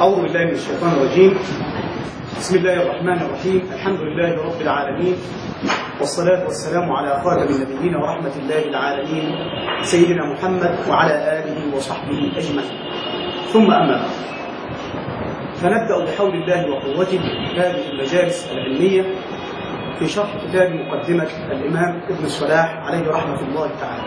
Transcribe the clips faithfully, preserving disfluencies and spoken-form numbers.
أعوذ بالله من الشيطان الرجيم. بسم الله الرحمن الرحيم. الحمد لله رب العالمين، والصلاة والسلام على خاتم النبيين ورحمة الله العالمين سيدنا محمد وعلى آله وصحبه أجمعين، ثم أما بعد، فنبدأ بحول الله وقوته هذه المجالس العلمية في شرح كتاب مقدمة الإمام ابن الصلاح عليه رحمة الله تعالى.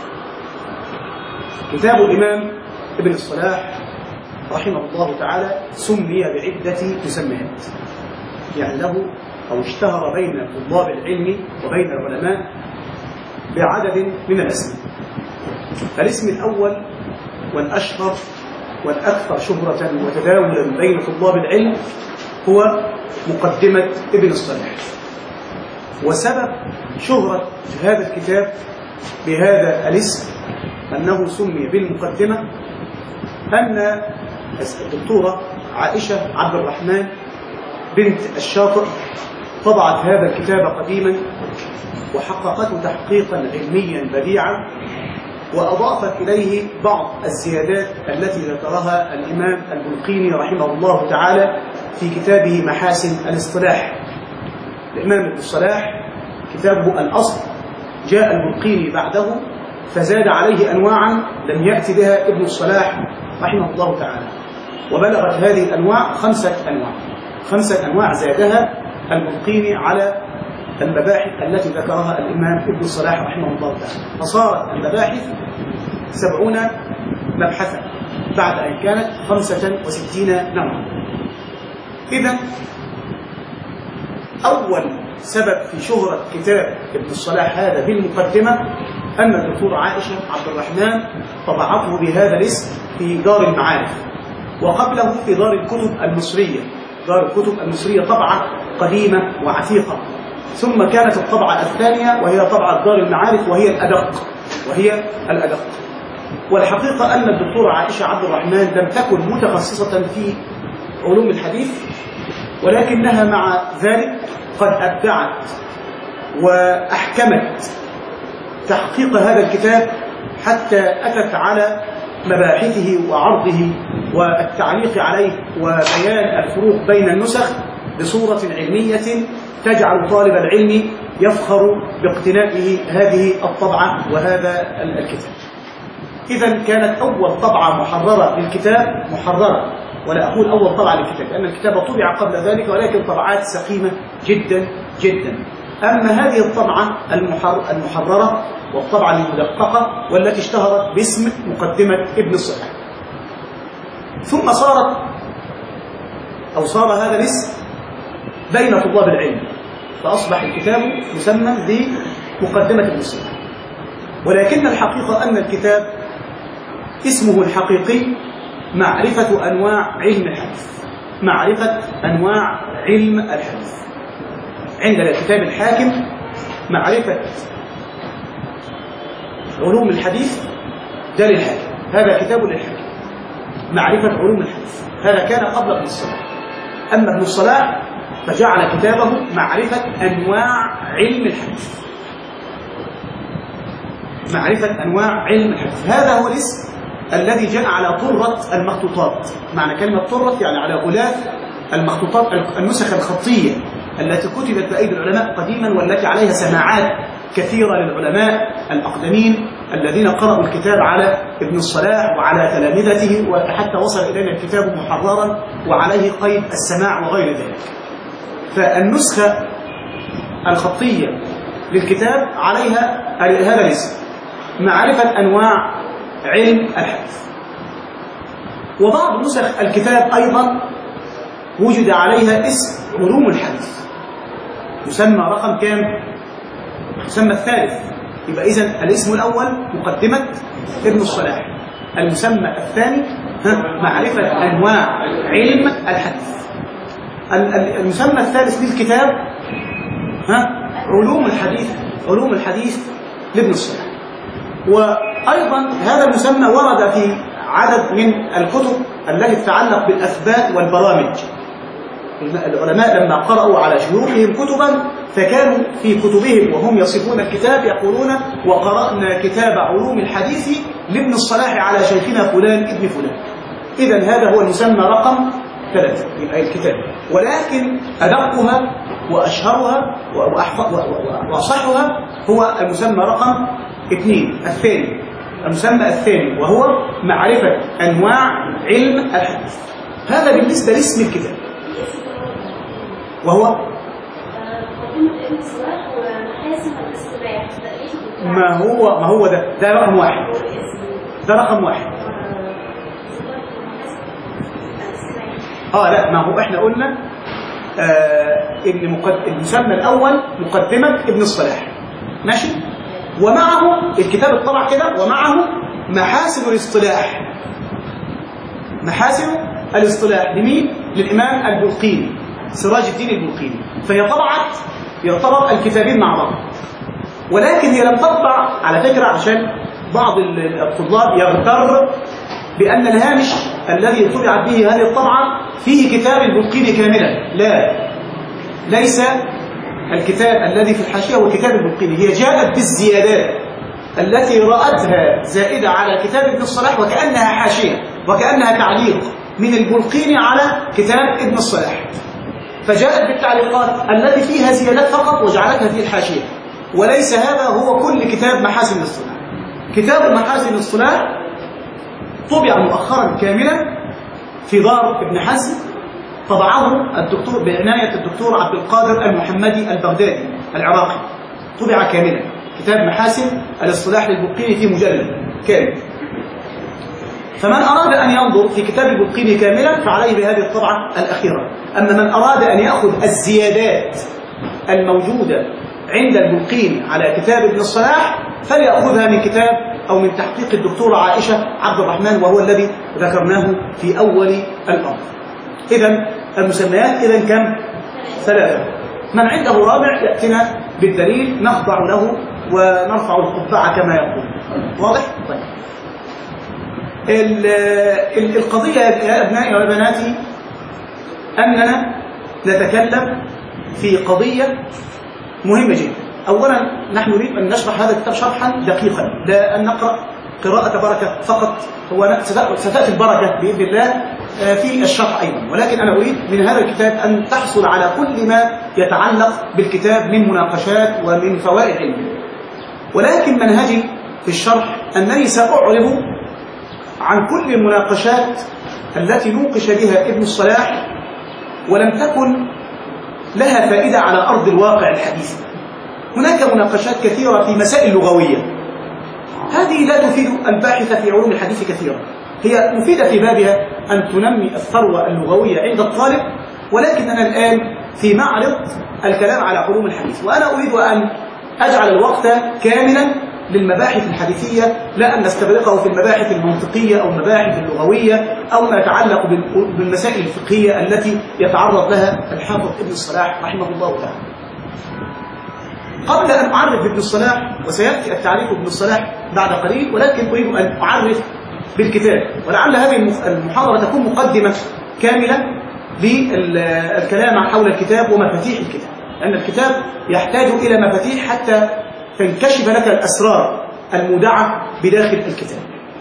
كتاب الإمام ابن الصلاح رحمه الله تعالى سمي بعدة مسميات، يعني له أو اشتهر بين طلاب العلم وبين العلماء بعدد من الأسماء. الاسم الأول والأشهر والأكثر شهرة وتداولا بين طلاب العلم هو مقدمة ابن الصلاح. وسبب شهرة هذا الكتاب بهذا الاسم أنه سمي بالمقدمة أن الدكتورة عائشة عبد الرحمن بنت الشاطئ طبعت هذا الكتاب قديما وحققته تحقيقا علميا بديعا، وأضافت إليه بعض الزيادات التي ذكرها الإمام البلقيني رحمه الله تعالى في كتابه محاسن الاصطلاح. الإمام ابن الصلاح كتابه الأصل، جاء البلقيني بعده فزاد عليه أنواعا لم يأتي بها ابن الصلاح رحمه الله تعالى، وبلغت هذه الأنواع خمسة أنواع خمسة أنواع زادها البلقيني على المباحث التي ذكرها الإمام ابن الصلاح رحمه الله تعالى، فصارت المباحث سبعون مبحثا بعد أن كانت خمسة وستين نوعا. إذن أول سبب في شهرة كتاب ابن الصلاح هذا بالمقدمة أن الدكتورة عائشة عبد الرحمن طبعته بهذا الاسم في دار المعارف، وقبله في دار الكتب المصرية. دار الكتب المصرية طبعة قديمة وعتيقة، ثم كانت الطبعة الثانية وهي طبعة دار المعارف وهي الأدق وهي الأدق والحقيقة أن الدكتورة عائشة عبد الرحمن لم تكن متخصصة في علوم الحديث، ولكنها مع ذلك قد أبدعت وأحكمت تحقيق هذا الكتاب حتى أتت على مباحثه وعرضه والتعليق عليه وبيان الفروق بين النسخ بصورة علمية تجعل طالب العلم يفخر باقتنائه هذه الطبعة وهذا الكتاب. إذن كانت أول طبعة محررة للكتاب، محررة ولا أقول أول طبعة للكتاب لأن الكتاب طبع قبل ذلك، ولكن طبعات سقيمة جدا جدا. أما هذه الطبعة المحررة والطبعة المدققة والتي اشتهرت باسم مقدمة ابن الصلاح، ثم صارت أو صار هذا الاسم بين طلاب العلم، فأصبح الكتاب مسمى بمقدمة ابن الصلاح. ولكن الحقيقة أن الكتاب اسمه الحقيقي معرفة أنواع علم الحديث، معرفة أنواع علم الحديث. عندنا كتاب الحاكم معرفة علوم الحديث، ده للحاكم، هذا كتاب للحاكم معرفة علوم الحديث، هذا كان قبل ابن الصلاح. أما ابن الصلاح فجعل كتابه معرفة أنواع علم الحديث، معرفة أنواع علم الحديث. هذا هو الاسم الذي جاء على طرة المخطوطات. معنى كلمة طرة يعني على غلاف المخطوطات، النسخ الخطية التي كتبت بأيدي العلماء قديما والتي عليها سماعات كثيرة للعلماء الأقدمين الذين قرأوا الكتاب على ابن الصلاح وعلى تلامذته، وحتى وصل إلينا الكتاب محررا وعليه قيد السماع وغير ذلك. فالنسخة الخطية للكتاب عليها هذا الاسم معرفة أنواع علم الحديث. وبعض نسخ الكتاب أيضا وجد عليها اسم علوم الحديث، يسمى رقم كام؟ يسمى الثالث. يبقى إذن الاسم الأول مقدمة ابن الصلاح، المسمى الثاني معرفة أنواع علم الحديث، المسمى الثالث للكتاب ها علوم الحديث، علوم الحديث لابن الصلاح. وأيضا هذا المسمى ورد في عدد من الكتب التي تتعلق بالأثبات والبرامج. العلماء لما قرأوا على شيوخهم كتبا فكانوا في كتبهم وهم يصفون الكتاب يقولون وقرأنا كتاب علوم الحديث لابن الصلاح على شيخنا فلان ابن فلان. إذن هذا هو المسمى رقم ثلاثة يبقى الكتاب، ولكن أدقها وأشهرها وأصحها هو المسمى رقم اثنين الثاني، المسمى الثاني وهو معرفة أنواع علم الحديث. هذا بالنسبة لاسم الكتاب، وهو ما هو ما هو ده ده رقم واحد، ده رقم واحد. اه لا، ما هو احنا قلنا آه ان مقد... المسمى الاول مقدمة ابن الصلاح، ماشي، ومعه الكتاب الطبع كده، ومعه محاسن الاصطلاح. محاسن الاصطلاح لمين؟ للامام البلقيني، سراج الدين البلقيني. فهي طبعت يعتبر الكتابين مع بعض، ولكن هي لم تطبع على فكرة، عشان بعض الطلاب يغتر بأن الهامش الذي طبعت به هذه الطبعة فيه كتاب البلقيني كاملا. لا، ليس الكتاب الذي في الحاشية هو كتاب البلقيني، هي جاءت بالزيادات التي رأتها زائدة على كتاب ابن الصلاح وكأنها حاشية وكأنها تعليق من البلقيني على كتاب ابن الصلاح، فجاءت بالتعليقات التي فيها زيادات فقط وجعلتها في الحاشية، وليس هذا هو كل كتاب محاسن الاصطلاح. كتاب محاسن الاصطلاح طبع مؤخرا كاملا في دار ابن حزم، طبعه الدكتور بعناية الدكتور عبد القادر المحمدي البغدادي العراقي، طبع كاملا كتاب محاسن الاصطلاح للبلقيني في مجلد كامل. فمن أراد أن ينظر في كتاب البلقيني كاملا فعليه بهذه الطبعة الأخيرة. أما من أراد أن يأخذ الزيادات الموجودة عند البلقيني على كتاب ابن الصلاح فليأخذها من كتاب أو من تحقيق الدكتورة عائشة عبد الرحمن، وهو الذي ذكرناه في أول الأمر. إذن المسميات إذن كم؟ ثلاثة. من عنده رابع يأتنا بالدليل نخضع له ونرفع القبعة كما يقول. واضح؟ طيب. القضية يا أبنائي وبناتي أننا نتكلم في قضية مهمة جدا. أولا نحن نريد أن نشرح هذا الكتاب شرحا دقيقا، لا أن نقرأ قراءة بركة فقط، هو ستأتي البركة بإذن الله في الشرح أيضا، ولكن أنا أريد من هذا الكتاب أن تحصل على كل ما يتعلق بالكتاب من مناقشات ومن فوائد علمية. ولكن منهجي في الشرح أنني سأعرض عن كل المناقشات التي نوقش بها ابن الصلاح ولم تكن لها فائدة على أرض الواقع الحديث. هناك مناقشات كثيرة في مسائل لغوية، هذه لا تفيد الباحث في علوم الحديث كثيرا، هي مفيدة في بابها أن تنمي الثروة اللغوية عند الطالب، ولكننا الآن في معرض الكلام على علوم الحديث، وأنا أريد أن أجعل الوقت كاملا للمباحث الحديثية، لا أن نستغرقه في المباحث المنطقية أو المباحث اللغوية أو ما يتعلق بالمسائل الفقهية التي يتعرض لها الحافظ ابن الصلاح رحمه الله تعالى. قبل أن أعرف بابن الصلاح، وسيأتي التعريف بابن الصلاح بعد قليل، ولكن أريد أن أعرف بالكتاب، ولعل هذه المحاضرة تكون مقدمة كاملة للكلام حول الكتاب ومفاتيح الكتاب، لأن الكتاب يحتاج إلى مفاتيح حتى تنكشف لك الأسرار المودعة بداخل الكتاب.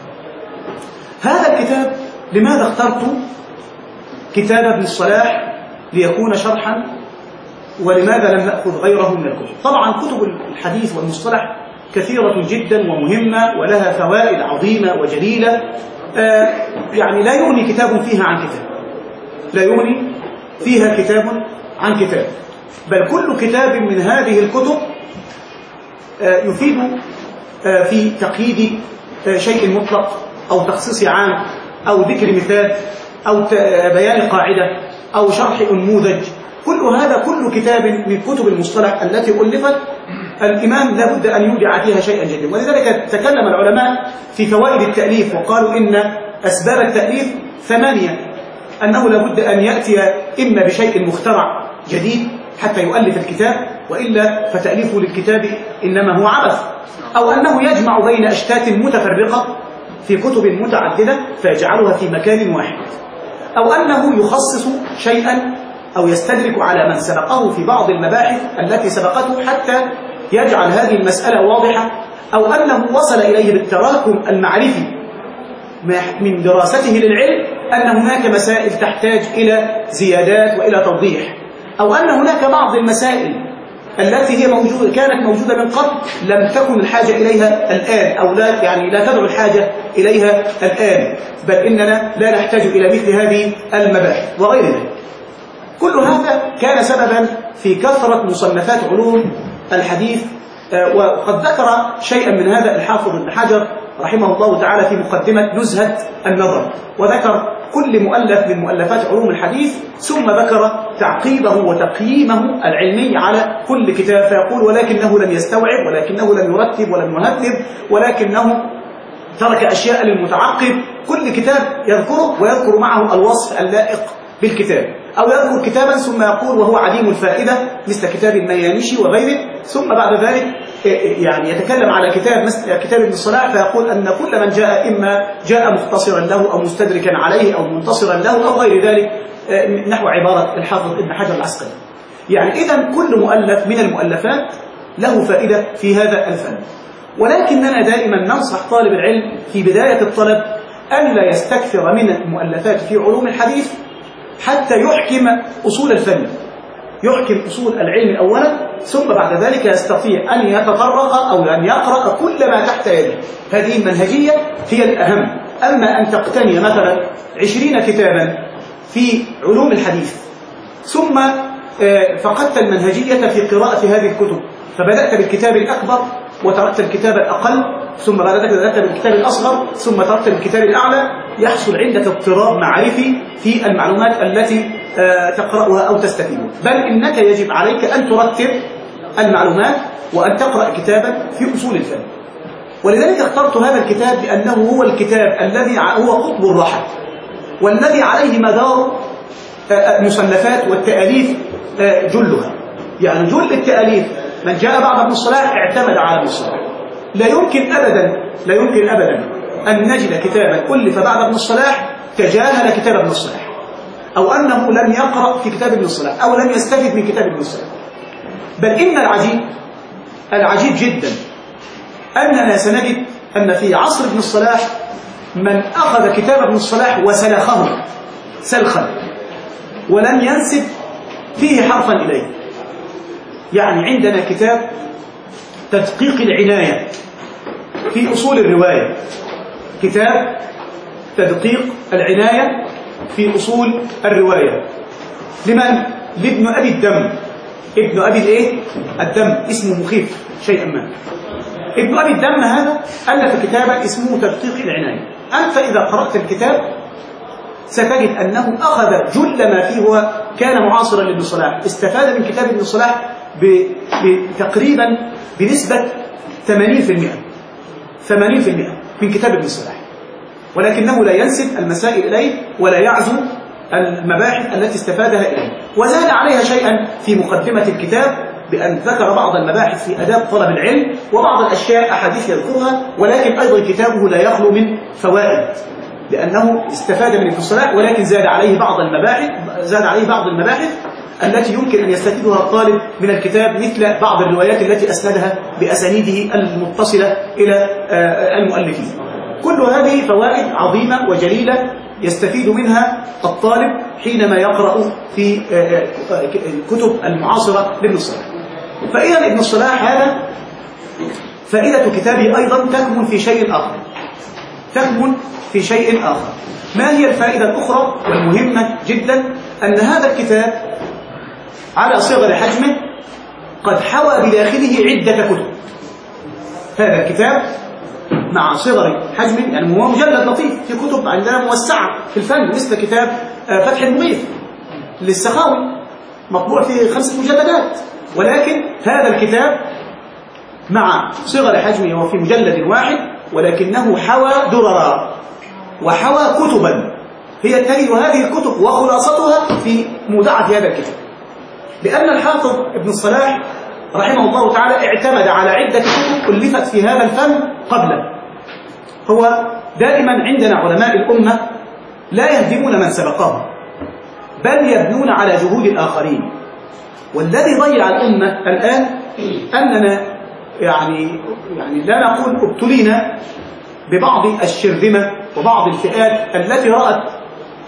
هذا الكتاب لماذا اخترت كتاب ابن الصلاح ليكون شرحا، ولماذا لم نأخذ غيره من الكتب؟ طبعا كتب الحديث والمصطلح كثيرة جدا ومهمة ولها فوائد عظيمة وجليلة، آه يعني لا يغني كتاب فيها عن كتاب، لا يغني فيها كتاب عن كتاب، بل كل كتاب من هذه الكتب آه يفيد آه في تقييد آه شيء مطلق أو تخصيص عام أو ذكر مثال أو بيان قاعدة أو شرح أنموذج. كل هذا كل كتاب من كتب المصطلح التي ألفت الإمام لا بد أن يودع فيها شيئا جدا، ولذلك تكلم العلماء في فوائد التأليف وقالوا إن أسباب التأليف ثمانية، أنه لا بد أن يأتي إما بشيء مخترع جديد حتى يؤلف الكتاب، وإلا فتأليفه للكتاب إنما هو عبث، أو أنه يجمع بين أشتات متفرقة في كتب متعددة فيجعلها في مكان واحد، أو أنه يخصص شيئا أو يستدرك على من سبقه في بعض المباحث التي سبقته حتى يجعل هذه المسألة واضحة، أو أنه وصل إليه بالتراكم المعرفي من دراسته للعلم أن هناك مسائل تحتاج إلى زيادات وإلى توضيح، أو أن هناك بعض المسائل التي هي موجودة كانت موجودة من قبل لم تكن الحاجة إليها الآن، أو لا يعني لا تدعو الحاجة إليها الآن، بل إننا لا نحتاج إلى مثل هذه المباحث وغير ذلك. كل هذا كان سببا في كثرة مصنفات علوم الحديث. وقد ذكر شيئا من هذا الحافظ ابن حجر رحمه الله تعالى في مقدمة نزهة النظر، وذكر كل مؤلف من مؤلفات علوم الحديث، ثم ذكر تعقيبه وتقييمه العلمي على كل كتاب، فيقول ولكنه لم يستوعب، ولكنه لم يرتب ولم يهذب، ولكنه ترك أشياء للمتعقب. كل كتاب يذكره ويذكر معه الوصف اللائق بالكتاب، أو يذكر كتابا ثم يقول وهو عديم الفائدة مثل كتاب الميانشي وغيره، ثم بعد ذلك يعني يتكلم على كتاب مثل كتاب ابن الصلاح فيقول أن كل من جاء إما جاء مختصرا له أو مستدركا عليه أو منتصرا له أو غير ذلك، نحو عبارة الحافظ ابن حجر العسقلي. يعني إذن كل مؤلف من المؤلفات له فائدة في هذا الفن، ولكننا دائما ننصح طالب العلم في بداية الطلب أن لا يستكثر من المؤلفات في علوم الحديث حتى يحكم أصول الفن، يحكم أصول العلم أولا، ثم بعد ذلك يستطيع أن يتطرق أو أن يقرأ كل ما تحت يده. هذه المنهجية هي الأهم. أما أن تقتني مثلا عشرين كتابا في علوم الحديث ثم فقدت المنهجية في قراءة هذه الكتب، فبدأت بالكتاب الأكبر وتركت الكتاب الأقل، ثم بعد ذلك بدأت بالكتاب الأصغر، ثم تركت بالكتاب الأعلى، يحصل عندك اضطراب معرفي في المعلومات التي تقرأها أو تستفيدها. بل إنك يجب عليك أن ترتب المعلومات وأن تقرأ كتابا في أصول الفن. ولذلك اخترت هذا الكتاب لأنه هو الكتاب الذي هو قطب الرحى، والذي عليه مدار المصنفات والتأليف جلها. يعني جل التأليف من جاء بعد ابن الصلاح اعتمد على ابن الصلاح. لا يمكن أبدا لا يمكن أبدا أن نجد كتابا ألف بعد ابن الصلاح تجاهل كتاب ابن الصلاح، أو أنه لم يقرأ في كتاب ابن الصلاح أو لم يستفد من كتاب ابن الصلاح. بل إن العجيب العجيب جدا أننا سنجد أن في عصر ابن الصلاح من أخذ كتاب ابن الصلاح وسلخه سلخا ولم ينسب فيه حرفا إليه. يعني عندنا كتاب تدقيق العناية في أصول الرواية، كتاب تدقيق العناية في أصول الرواية لمن؟ لابن أبي الدم. ابن أبي الإيه؟ الدم، اسمه مخيف شيئا ما. ابن أبي الدم هذا ألف كتابا اسمه تدقيق العناية. أنت إذا قرأت الكتاب ستجد أنه أخذ جل ما فيه، هو كان معاصرا لابن صلاح، استفاد من كتاب ابن صلاح تقريبا بنسبة ثمانين بالمئة ثمانين بالمئة من كتاب ابن صلاح، ولكنه لا ينسب المسائل إليه ولا يعزو المباحث التي استفادها إليه. وزاد عليها شيئا في مقدمة الكتاب بأن ذكر بعض المباحث في آداب طلب العلم وبعض الأشياء أحاديث يذكرها، ولكن أيضا كتابه لا يخلو من فوائد لأنه استفاد من ابن صلاح، ولكن زاد عليه بعض المباحث زاد عليه بعض المباحث التي يمكن أن يستفيدها الطالب من الكتاب، مثل بعض الروايات التي أسندها بأسانيده المتصلة إلى المؤلفين. كل هذه فوائد عظيمة وجليلة يستفيد منها الطالب حينما يقرأ في الكتب المعاصرة لابن الصلاح. فإذا ابن الصلاح هذا فائدة كتابه أيضا تكمن في شيء آخر تكمن في شيء آخر ما هي الفائدة الأخرى والمهمة جدا؟ أن هذا الكتاب على صغر حجمه قد حوى بداخله عدة كتب. هذا الكتاب مع صغر حجمه، يعني هو مجلد لطيف، في كتب عندنا موسعة في الفن مثل كتاب فتح المغيث للسخاوي مطبوع في خمس مجلدات، ولكن هذا الكتاب مع صغر حجمه وفي مجلد واحد ولكنه حوى دررا وحوى كتبا هي تجد هذه الكتب وخلاصتها في مودعة هذا الكتاب. لأن الحافظ ابن الصلاح رحمه الله تعالى اعتمد على عدة كتب ألفت في هذا الفن قبله. هو دائما عندنا علماء الأمة لا يهدمون من سبقهم بل يبنون على جهود الآخرين، والذي ضيع الأمة الآن أننا يعني يعني لا نقول ابتلينا ببعض الشرذمة وبعض الفئات التي رأت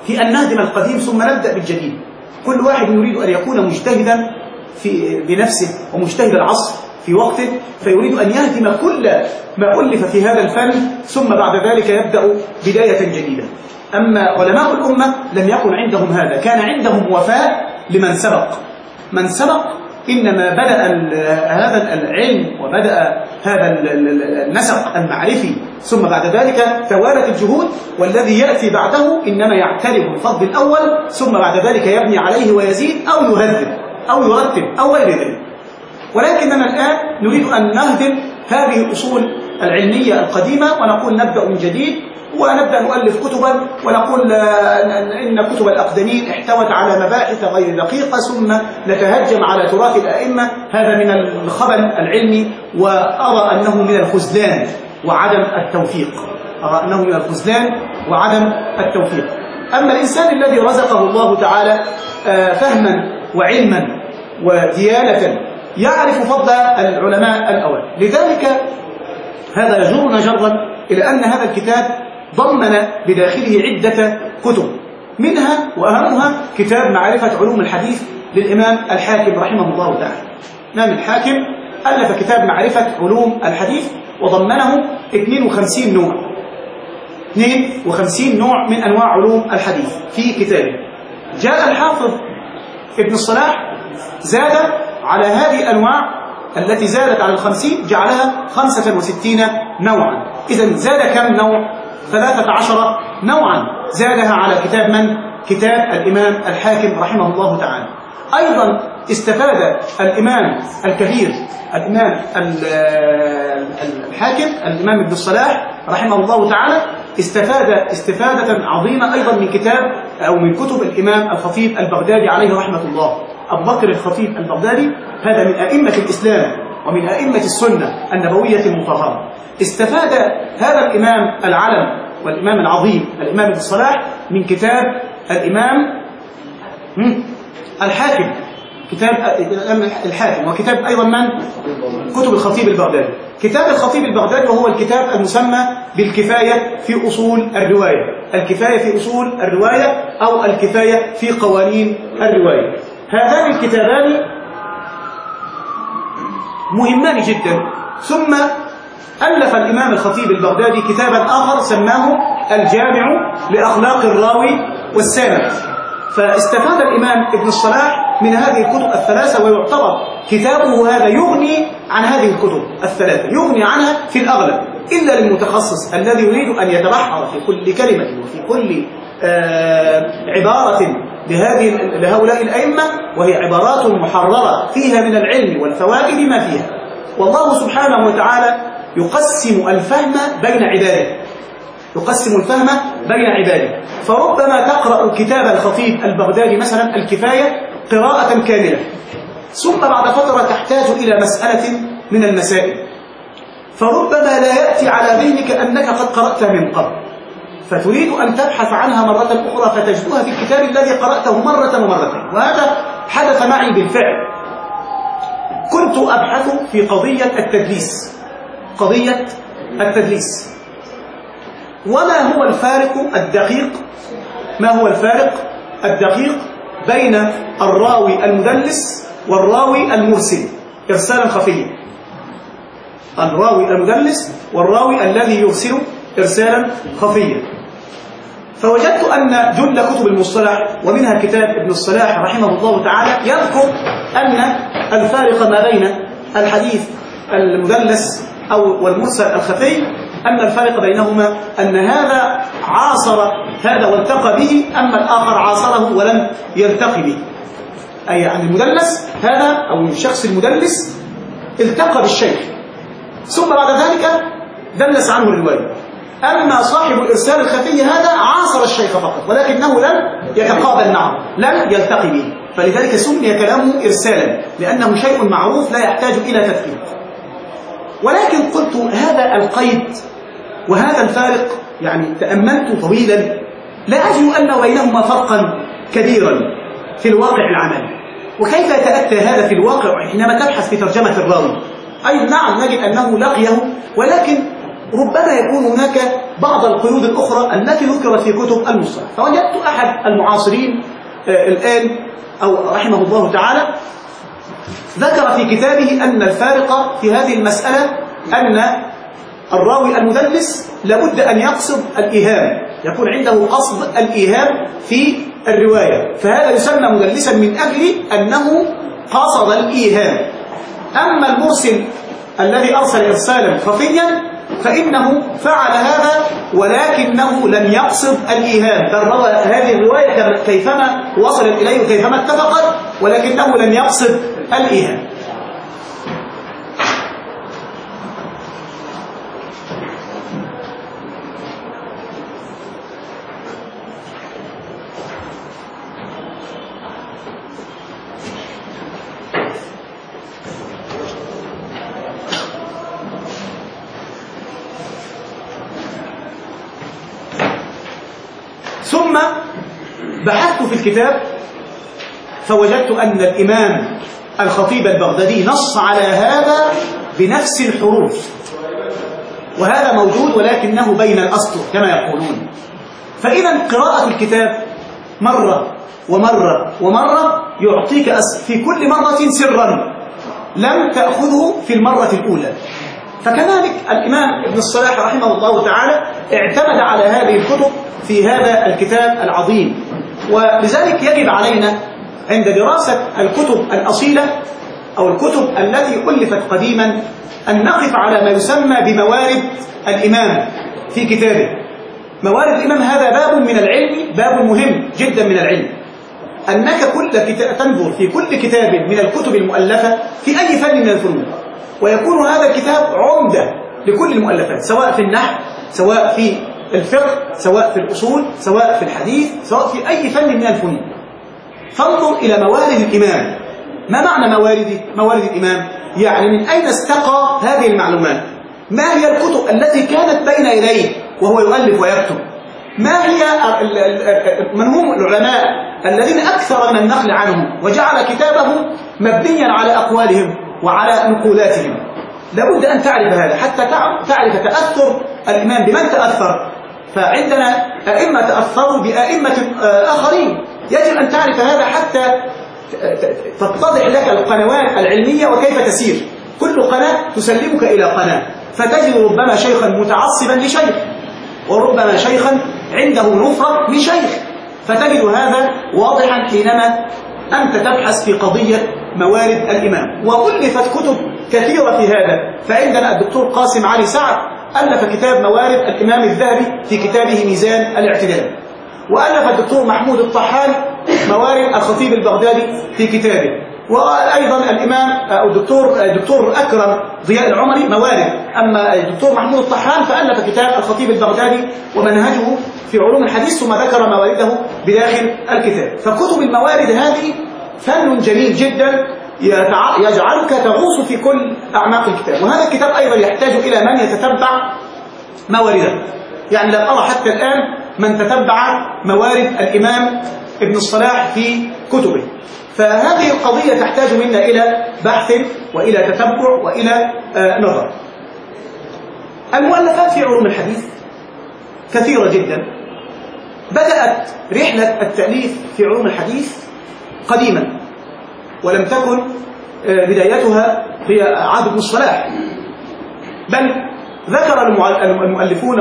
في أن نهدم القديم ثم نبدأ بالجديد. كل واحد يريد أن يكون مجتهدا في بنفسه ومجتهد العصر في وقته، فيريد أن يهدم كل ما ألف في هذا الفن ثم بعد ذلك يبدأ بداية جديدة. أما علماء الأمة لم يكن عندهم هذا، كان عندهم وفاء لمن سبق. من سبق إنما بدأ هذا العلم وبدأ هذا النسق المعرفي ثم بعد ذلك توالت الجهود، والذي يأتي بعده إنما يعترف بالفضل الأول ثم بعد ذلك يبني عليه ويزيد أو يهذب أو يرتب أو غير ذلك. ولكننا الآن نريد أن نهدم هذه الأصول العلمية القديمة ونقول نبدأ من جديد، ونبدأ نؤلف كتبا ونقول إن كتب الأقدمين احتوت على مباحث غير دقيقة ثم نتهجم على تراث الأئمة. هذا من الخبل العلمي، وأرى أنه من الخذلان وعدم التوفيق. أرى أنه من الخذلان وعدم التوفيق. أما الإنسان الذي رزقه الله تعالى فهما وعلما وديانة يعرف فضل العلماء الأول، لذلك هذا يجرنا جرا إلى أن هذا الكتاب ضمن بداخله عدة كتب، منها وأهمها كتاب معرفة علوم الحديث للإمام الحاكم رحمه الله تعالى. الإمام الحاكم ألف كتاب معرفة علوم الحديث وضمنه اثنين وخمسين نوع اثنين وخمسين نوع من أنواع علوم الحديث في كتابه. جاء الحافظ ابن الصلاح زاد على هذه الأنواع التي زادت على الخمسين، جعلها خمسة وستين نوعا. إذن زاد كم نوع؟ ثلاثة عشر نوعا زادها على كتاب من؟ كتاب الإمام الحاكم رحمه الله تعالى. أيضا استفاد الإمام الكبير الإمام الحاكم الإمام ابن الصلاح رحمه الله تعالى استفاد استفادة عظيمة أيضا من كتاب أو من كتب الإمام الخطيب البغدادي عليه رحمة الله. أبو بكر الخطيب البغدادي هذا من أئمة الإسلام ومن أئمة السنة النبوية المطهرة. استفاد هذا الإمام العلم والإمام العظيم الإمام ابن الصلاح من كتاب الإمام الحاكم، كتاب الحاكم وكتاب أيضا من؟ كتب الخطيب البغدادي. كتاب الخطيب البغدادي وهو الكتاب المسمى بالكفاية في أصول الرواية، الكفاية في أصول الرواية أو الكفاية في قوانين الرواية. هذان الكتابان مهمان جدا. ثم ألف الإمام الخطيب البغدادي كتابا آخر سماه الجامع لأخلاق الراوي والسامع. فاستفاد الإمام ابن الصلاح من هذه الكتب الثلاثة، ويعتبر كتابه هذا يغني عن هذه الكتب الثلاثة، يغني عنها في الأغلب إلا للمتخصص الذي يريد أن يتبحر في كل كلمة وفي كل آه عبارة لهذه لهؤلاء الأئمة، وهي عبارات محررة فيها من العلم والفوائد ما فيها. والله سبحانه وتعالى يقسم الفهم بين عباده، يقسم الفهم بين عباده. فربما تقرأ كتاب الخطيب البغدادي مثلا الكفاية قراءة كاملة، ثم بعد فترة تحتاج إلى مسألة من المسائل، فربما لا يأتي على ذهنك أنك قد قرأتها من قبل، فتريد أن تبحث عنها مرة أخرى فتجدها في الكتاب الذي قرأته مرة ومرتين. وهذا حدث معي بالفعل. كنت أبحث في قضية التدليس، قضية التدليس وما هو الفارق الدقيق ما هو الفارق الدقيق بين الراوي المدلس والراوي المرسل إرسالا خفيا، الراوي المدلس والراوي الذي يرسل إرسالا خفيا. فوجدت أن جل كتب المصطلح ومنها كتاب ابن الصلاح رحمه الله تعالى يذكر أن الفارق ما بين الحديث المدلس أو والمرسل الخفي، أن الفارق بينهما أن هذا عاصر هذا والتقى به، أما الآخر عاصره ولم يلتقي به. أي يعني المدلس هذا أو الشخص المدلس التقى بالشيخ ثم بعد ذلك دلس عنه الرواية، أما صاحب الإرسال الخفي هذا عاصر الشيخ فقط ولكنه لم يتقابل معه، لم يلتقي به، فلذلك سمي كلامه إرسالا لأنه شيء معروف لا يحتاج إلى تدقيق. ولكن قلت هذا القيد وهذا الفارق يعني تأملت طويلا لا أجد أن بينهما فرقا كبيرا في الواقع العملي. وكيف يتأتى هذا في الواقع حينما تبحث في ترجمة الراوي؟ أي نعم نجد أنه لقيه، ولكن ربما يكون هناك بعض القيود الأخرى التي ذكرت في كتب المصطلح. فوجدت أحد المعاصرين آه الآن أو رحمه الله تعالى ذكر في كتابه أن الفارق في هذه المسألة أن الراوي المدلس لابد أن يقصد الإيهام، يكون عنده قصد الإيهام في الرواية، فهذا يسمى مدلسا من أجل أنه قصد الإيهام. أما المرسل الذي أرسل إرسالا خفيا فإنه فعل هذا ولكنه لم يقصد الإيهام، بل روى هذه الرواية كيفما وصلت إليه وكيفما اتفقت ولكنه لم يقصد الإيهام. ثم بحثت في الكتاب فوجدت أن الإمام الخطيب البغدادي نص على هذا بنفس الحروف، وهذا موجود ولكنه بين الأسطر كما يقولون. فإذا قراءة الكتاب مرة ومرة ومرة يعطيك في كل مرة سرا لم تأخذه في المرة الأولى. فكذلك الإمام ابن الصلاح رحمه الله تعالى اعتمد على هذه الكتب في هذا الكتاب العظيم، ولذلك يجب علينا عند دراسة الكتب الأصيلة أو الكتب التي ألفت قديما أن نقف على ما يسمى بموارد الإمام في كتابه. موارد الإمام هذا باب من العلم، باب مهم جدا من العلم، أنك كل كتاب تنظر في كل كتاب من الكتب المؤلفة في أي فن من الفنون، ويكون هذا الكتاب عمدة لكل المؤلفات، سواء في النحو، سواء في الفقه، سواء في الأصول، سواء في الحديث، سواء في أي فن من الفنون. فانظر إلى موارد الإمام. ما معنى موارد موارد الإمام؟ يعني من أين استقى هذه المعلومات؟ ما هي الكتب التي كانت بين يديه وهو يؤلف ويكتب؟ ما هي من هم العلماء الذين أكثر من النقل عنهم وجعل كتابه مبنيا على أقوالهم وعلى نقولاتهم؟ لابد أن تعرف هذا حتى تعرف تأثر الإمام بمن تأثر. فعندنا أئمة تأثروا بأئمة آخرين، يجب أن تعرف هذا حتى تتضح لك القنوات العلمية وكيف تسير. كل قناة تسلمك إلى قناة، فتجد ربما شيخا متعصبا لشيخ، وربما شيخا عنده نفرة لشيخ، فتجد هذا واضحا حينما أنت تبحث في قضية موارد الإمام. وألفت كتب كثيرة في هذا، فعندنا الدكتور قاسم علي سعد ألف كتاب موارد الإمام الذهبي في كتابه ميزان الاعتدال، وألف الدكتور محمود الطحان موارد الخطيب البغدادي في كتابه، وأيضا الإمام أو الدكتور الدكتور أكرم ضياء العمري موارد. أما الدكتور محمود الطحان فألف كتاب الخطيب البغدادي ومنهجه في علوم الحديث، ثم ذكر موارده بداخل الكتاب. فكتب الموارد هذه فن جميل جدا يجعلك تغوص في كل أعماق الكتاب، وهذا الكتاب أيضا يحتاج إلى من يتتبع موارده. يعني لم أرى حتى الآن من تتبع موارد الإمام ابن الصلاح في كتبه. فهذه القضية تحتاج منا إلى بحث وإلى تتبع وإلى آه نظر. المؤلفات في علوم الحديث كثيرة جدا. بدأت رحلة التأليف في علوم الحديث قديما، ولم تكن آه بدايتها هي عهد ابن الصلاح، بل ذكر المؤلفون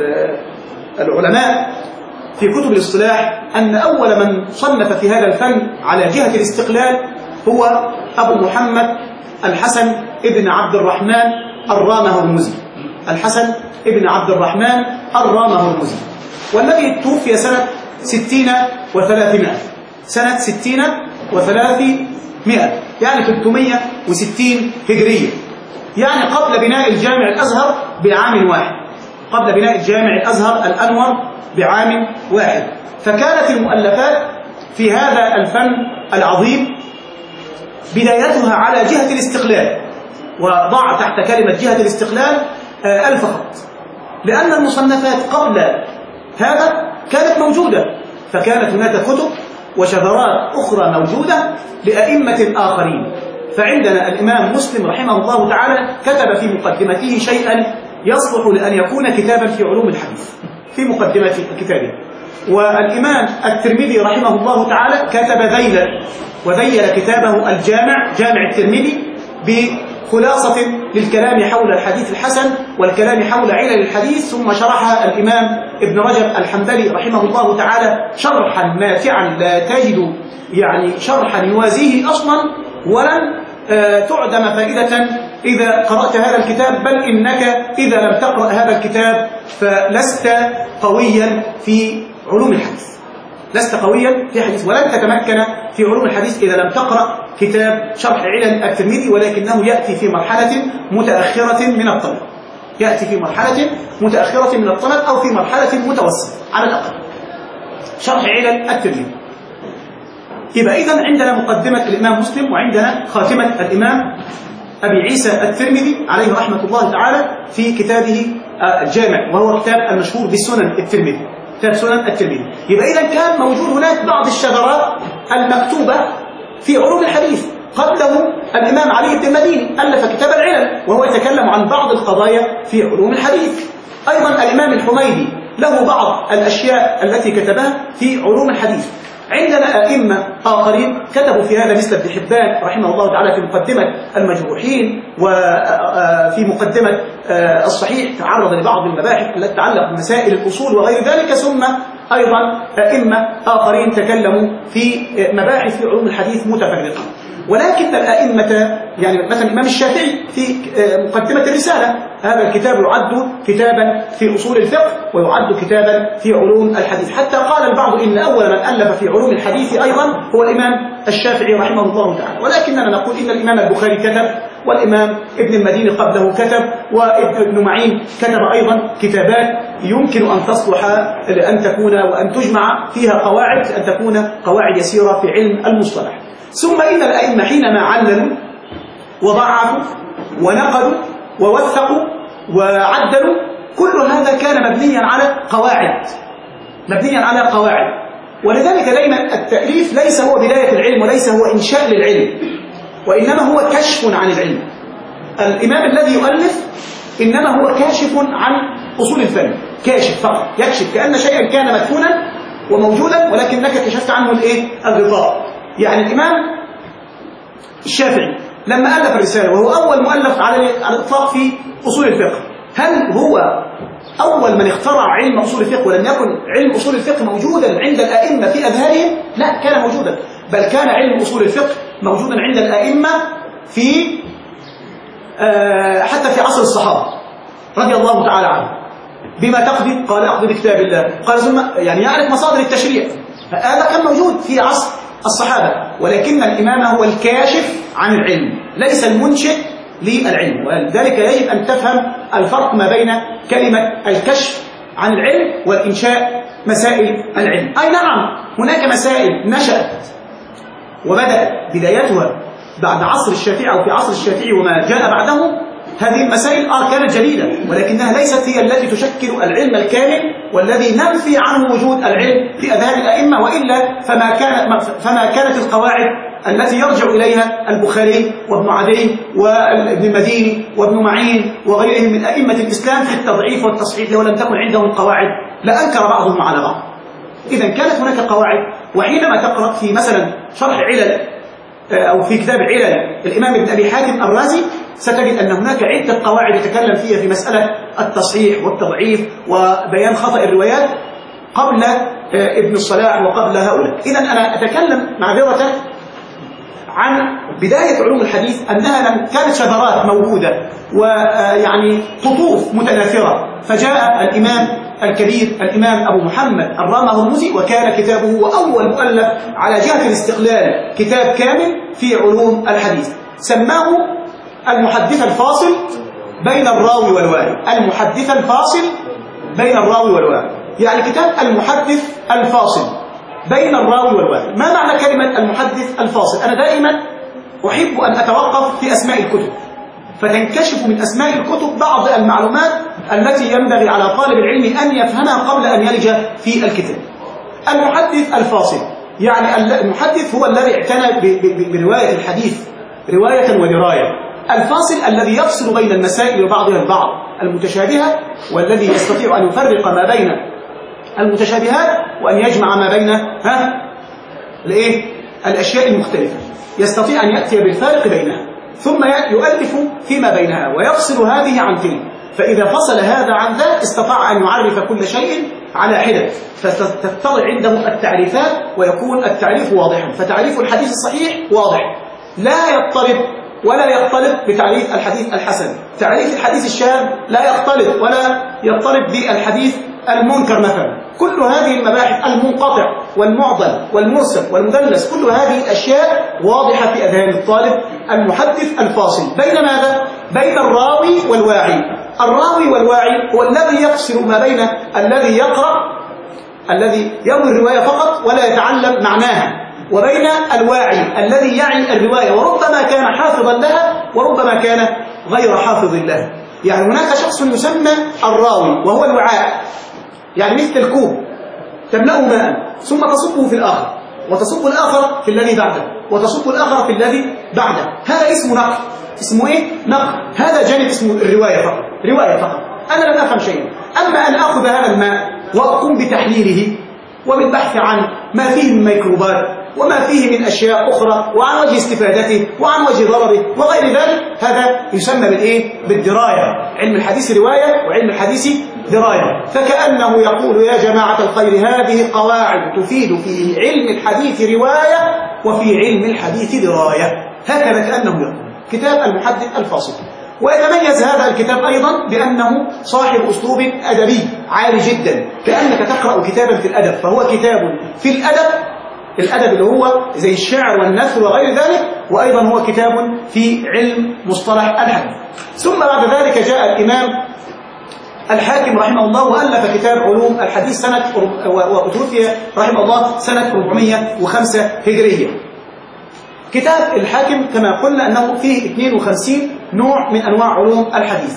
والعلماء في كتب الاصطلاح أن أول من صنف في هذا الفن على جهة الاستقلال هو أبو محمد الحسن ابن عبد الرحمن الرامهرمزي، الحسن ابن عبد الرحمن الرامهرمزي، والذي توفي سنة ستين وثلاثمائة سنة ستين وثلاثمائة يعني ثلاثمائة وستين هجرية، يعني قبل بناء الجامع الأزهر بعام واحد، قبل بناء الجامع الأزهر الأنور بعام واحد. فكانت المؤلفات في هذا الفن العظيم بدايتها على جهة الاستقلال، وضع تحت كلمة جهة الاستقلال ألف خط، لأن المصنفات قبل هذا كانت موجودة، فكانت هناك كتب وشذرات أخرى موجودة لأئمة آخرين. فعندنا الإمام مسلم رحمه الله تعالى كتب في مقدمته شيئا يصلح لأن يكون كتابا في علوم الحديث في مقدمة كتابه. والإمام الترمذي رحمه الله تعالى كتب ذيلا، وذيل كتابه الجامع، جامع الترمذي، بخلاصة للكلام حول الحديث الحسن والكلام حول علل الحديث، ثم شرحها الإمام ابن رجب الحنبلي رحمه الله تعالى شرحا ماتعا لا تجد يعني شرحا يوازيه أصلا، ولن تعدم فائدة إذا قرأت هذا الكتاب، بل إنك إذا لم تقرأ هذا الكتاب فلست قويا في علوم الحديث، لست قويا في حديث، ولن تتمكن في علوم الحديث إذا لم تقرأ كتاب شرح علل الترمذي، ولكنه يأتي في مرحلة متأخرة من الطلب، يأتي في مرحلة متأخرة من الطلب أو في مرحلة متوسطة على الأقل، شرح علل الترمذي. يبقى إذن عندنا مقدمة الإمام مسلم، وعندنا خاتمة الإمام أبي عيسى الترمذي عليه رحمة الله تعالى في كتابه الجامع، وهو كتاب المشهور بالسنن الترمذي، كتاب سنن الترمذي. يبقى إذن كان موجود هناك بعض الشذرات المكتوبة في علوم الحديث. قبله الإمام علي بن المديني ألف كتاب العلل، وهو يتكلم عن بعض القضايا في علوم الحديث. أيضا الإمام الحميدي له بعض الأشياء التي كتبها في علوم الحديث. عندنا أئمة آخرين كتبوا في هذا مثل ابن حبان رحمه الله تعالى في مقدمة المجروحين، وفي مقدمة الصحيح تعرض لبعض المباحث التي تتعلق بمسائل الأصول وغير ذلك. ثم أيضا أئمة آخرين تكلموا في مباحث في علوم الحديث متفرقة. ولكن الأئمة يعني مثلا الإمام الشافعي في مقدمة الرسالة، هذا الكتاب يعد كتابا في أصول الفقه ويعد كتابا في علوم الحديث، حتى قال البعض إن أول من ألف في علوم الحديث أيضا هو الإمام الشافعي رحمه الله تعالى. ولكننا نقول إن الإمام البخاري كتب، والإمام ابن المديني قبله كتب، وابن معين كتب أيضا كتابات يمكن أن تصلح لأن تكون وأن تجمع فيها قواعد، أن تكون قواعد يسيرة في علم المصطلح. ثم إن الأئمة حينما عللوا وضعفوا ونقلوا ووثقوا وعدلوا، كل هذا كان مبنيا على قواعد، مبنيا على قواعد. ولذلك دائما التأليف ليس هو بداية العلم، وليس هو إنشاء للعلم، وإنما هو كشف عن العلم. الإمام الذي يؤلف إنما هو كاشف عن أصول الفن، كاشف فقط، يكشف كأن شيئا كان مدفونا وموجودا ولكنك كشفت عنه الإيه؟ الغطاء. يعني الإمام الشافعي لما ألف الرسالة، وهو أول مؤلف على الإطلاق في أصول الفقه، هل هو أول من اخترع علم أصول الفقه ولم يكن علم أصول الفقه موجودا عند الأئمة في أذهانهم؟ لا، كان موجودا، بل كان علم أصول الفقه موجودا عند الأئمة في آه حتى في عصر الصحابة رضي الله تعالى عنهم. بما تقضي؟ قال أقضي بكتاب الله. قال ثم يعني يعرف مصادر التشريع، هذا كان موجود في عصر الصحابة. ولكن الإمام هو الكاشف عن العلم، ليس المنشئ للعلم. ولذلك يجب أن تفهم الفرق ما بين كلمة الكشف عن العلم والإنشاء مسائل العلم. أي نعم، هناك مسائل نشأت وبدأت بدايتها بعد عصر الشافعي أو في عصر الشافعي وما جاء بعده. هذه المسائل آه كانت جديدة، ولكنها ليست هي التي تشكل العلم الكامل والذي ننفي عنه وجود العلم في أذهان الأئمة. وإلا فما كانت فما كانت القواعد التي يرجع إليها البخاري وابن عدي وابن المديني وابن معين وغيرهم من أئمة الإسلام في التضعيف والتصحيح، لو لم تكن عندهم قواعد لأنكر بعضهم على بعض. إذا كانت هناك قواعد. وحينما تقرأ في مثلا شرح علل أو في كتاب علل الإمام ابن أبي حاتم الرازي، ستجد أن هناك عدة قواعد يتكلم فيها في مسألة التصحيح والتضعيف وبيان خطأ الروايات قبل ابن الصلاح وقبل هؤلاء. إذا أنا أتكلم معذرة عن بداية علوم الحديث، أنها لم كانت شذرات موجودة ويعني خطوط متناثرة. فجاء الإمام الكبير الإمام أبو محمد الرامهرمزي، وكان كتابه هو أول مؤلف على جهة الاستقلال كتاب كامل في علوم الحديث، سماه المحدث الفاصل بين الراوي والواعي. المحدث الفاصل بين الراوي والواعي، يعني كتاب المحدث الفاصل بين الراوي والواعي. ما معنى كلمة المحدث الفاصل؟ أنا دائما أحب أن أتوقف في أسماء الكتب، فتنكشف من أسماء الكتب بعض المعلومات التي ينبغي على طالب العلم أن يفهمها قبل أن يلج في الكتاب. المحدث الفاصل يعني المحدث هو الذي اعتنى برواية الحديث رواية ودراية. الفاصل الذي يفصل بين المسائل وبعضها البعض، المتشابهة، والذي يستطيع أن يفرق ما بين المتشابهات وأن يجمع ما بين ها الإيه الأشياء المختلفة، يستطيع أن يأتي بالفارق بينها ثم يؤلف فيما بينها ويفصل هذه عن تلك. فإذا فصل هذا عن ذاك استطاع أن يعرف كل شيء على حدة، فتطلع عنده التعريفات ويكون التعريف واضحا. فتعريف الحديث الصحيح واضح، لا يضطرب ولا يختلط بتعريف الحديث الحسن. تعريف الحديث الشاذ لا يختلط ولا يضطرب بالحديث المنكر مثلا. كل هذه المباحث، المنقطع والمعضل والمرسل والمدلس، كل هذه الأشياء واضحة في أذهان الطالب المحدث الفاصل بين ماذا؟ بين الراوي والواعي. الراوي والواعي هو الذي يفصل ما بين الذي يقرأ، الذي يروي الرواية فقط ولا يتعلم معناها، وبين الواعي الذي يعي الرواية وربما كان حافظا لها وربما كان غير حافظ لها. يعني هناك شخص يسمى الراوي وهو الوعاء، يعني مثل الكوب تملأه ماء ثم تصبه في الآخر، وتصب الآخر في الذي بعده، وتصب الآخر في الذي بعده. هذا اسمه نقل. اسمه ايه؟ نقل. هذا جانب اسمه الرواية فقط، رواية فقط. أنا لم أفهم شيئا. أما أن أخذ هذا الماء وأقوم بتحليله وبالبحث عن ما فيه من ميكروبات وما فيه من أشياء أخرى وعن وجه استفادته وعن وجه ضرره وغير ذلك، هذا يسمى بالإيه؟ بالدراية. علم الحديث رواية وعلم الحديث دراية. فكأنه يقول يا جماعة الخير هذه قواعد تفيد في علم الحديث رواية وفي علم الحديث دراية. هكذا كأنه يقول كتاب المحدث الفاصل. ويتميز هذا الكتاب أيضا بأنه صاحب أسلوب أدبي عالي جدا، كأنك تقرأ كتابا في الأدب. فهو كتاب في الأدب، الأدب اللي هو زي الشعر والنثر وغير ذلك، وأيضا هو كتاب في علم مصطلح الحديث. ثم بعد ذلك جاء الإمام الحاكم رحمه الله وألف كتاب علوم الحديث سنة وتوفي رحمه الله سنة أربعمائة وخمسة هجرية. كتاب الحاكم كما قلنا أنه فيه اثنين وخمسين نوع من أنواع علوم الحديث.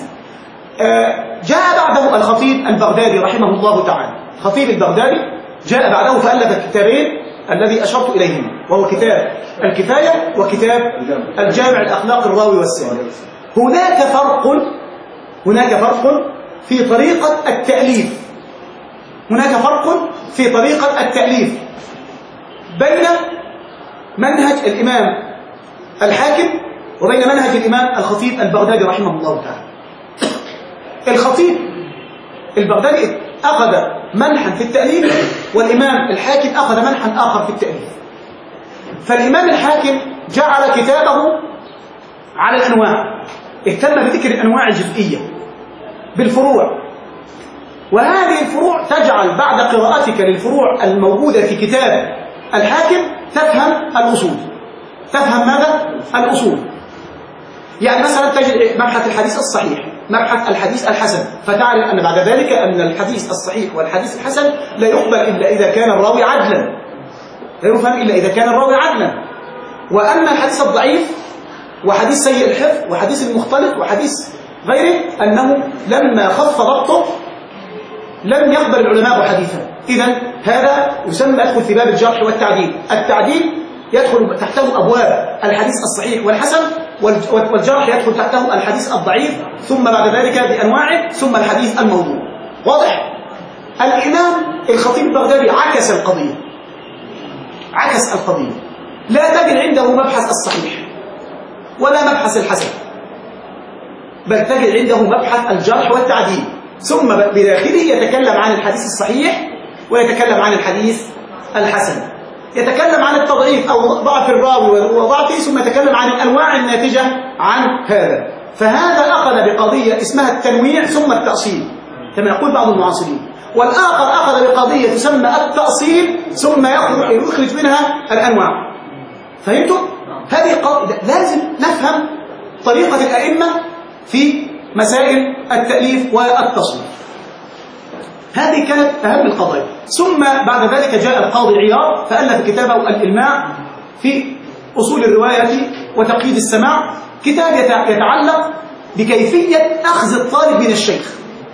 جاء بعده الخطيب البغدادي رحمه الله تعالى. الخطيب البغدادي جاء بعده فألف كتابين الذي أشرت إليهما، وهو كتاب الكفاية وكتاب الجامع الأخلاق الراوي والسامع. هناك فرق هناك فرق في طريقة التأليف هناك فرق في طريقة التأليف بين منهج الإمام الحاكم وبين منهج الإمام الخطيب البغدادي رحمه الله تعالى. الخطيب البغدادي أخذ منحا في التأليف، والإمام الحاكم أخذ منحا آخر في التأليف. فالإمام الحاكم جعل كتابه على الأنواع، اهتم بذكر الأنواع الجزئية بالفروع، وهذه الفروع تجعل بعد قراءتك للفروع الموجودة في كتاب الحاكم تفهم الأصول. تفهم ماذا؟ الأصول. يعني مثلا تجد مبحث الحديث الصحيح، مبحث الحديث الحسن، فتعلم أن بعد ذلك أن الحديث الصحيح والحديث الحسن لا يقبل إلا إذا كان الراوي عدلا، لا يفهم إلا إذا كان الراوي عدلا. وأن الحديث الضعيف وحديث سيء الحفظ وحديث المختلط وحديث غيره أنه لما خف ضبطه لم يقبل العلماء حديثا. إذن هذا يسمى يدخل في باب الجرح والتعديل. التعديل يدخل تحته أبواب الحديث الصحيح والحسن، والجرح يدخل تحته الحديث الضعيف، ثم بعد ذلك بأنواعه، ثم الحديث الموضوع. واضح؟ الإمام الخطيب البغدادي عكس القضية عكس القضية لا تجد عنده مبحث الصحيح ولا مبحث الحسن، بل تجد عنده مبحث الجرح والتعديل، ثم بداخله يتكلم عن الحديث الصحيح ويتكلم عن الحديث الحسن، يتكلم عن التضعيف أو ضعف الراوي وضعفه، ثم يتكلم عن الأنواع الناتجة عن هذا. فهذا أخذ بقضية اسمها التنويع ثم التأصيل كما يقول بعض المعاصرين، والآخر أخذ بقضية تسمى التأصيل ثم يخرج منها الأنواع. فهمتم؟ هذه قضية لازم نفهم طريقة الأئمة في مسائل التأليف والتصنيف. هذه كانت أهم القضايا. ثم بعد ذلك جاء القاضي عياض فألف كتابه الإلماع في أصول الرواية وتقييد السماع، كتاب يتعلق بكيفية أخذ الطالب من الشيخ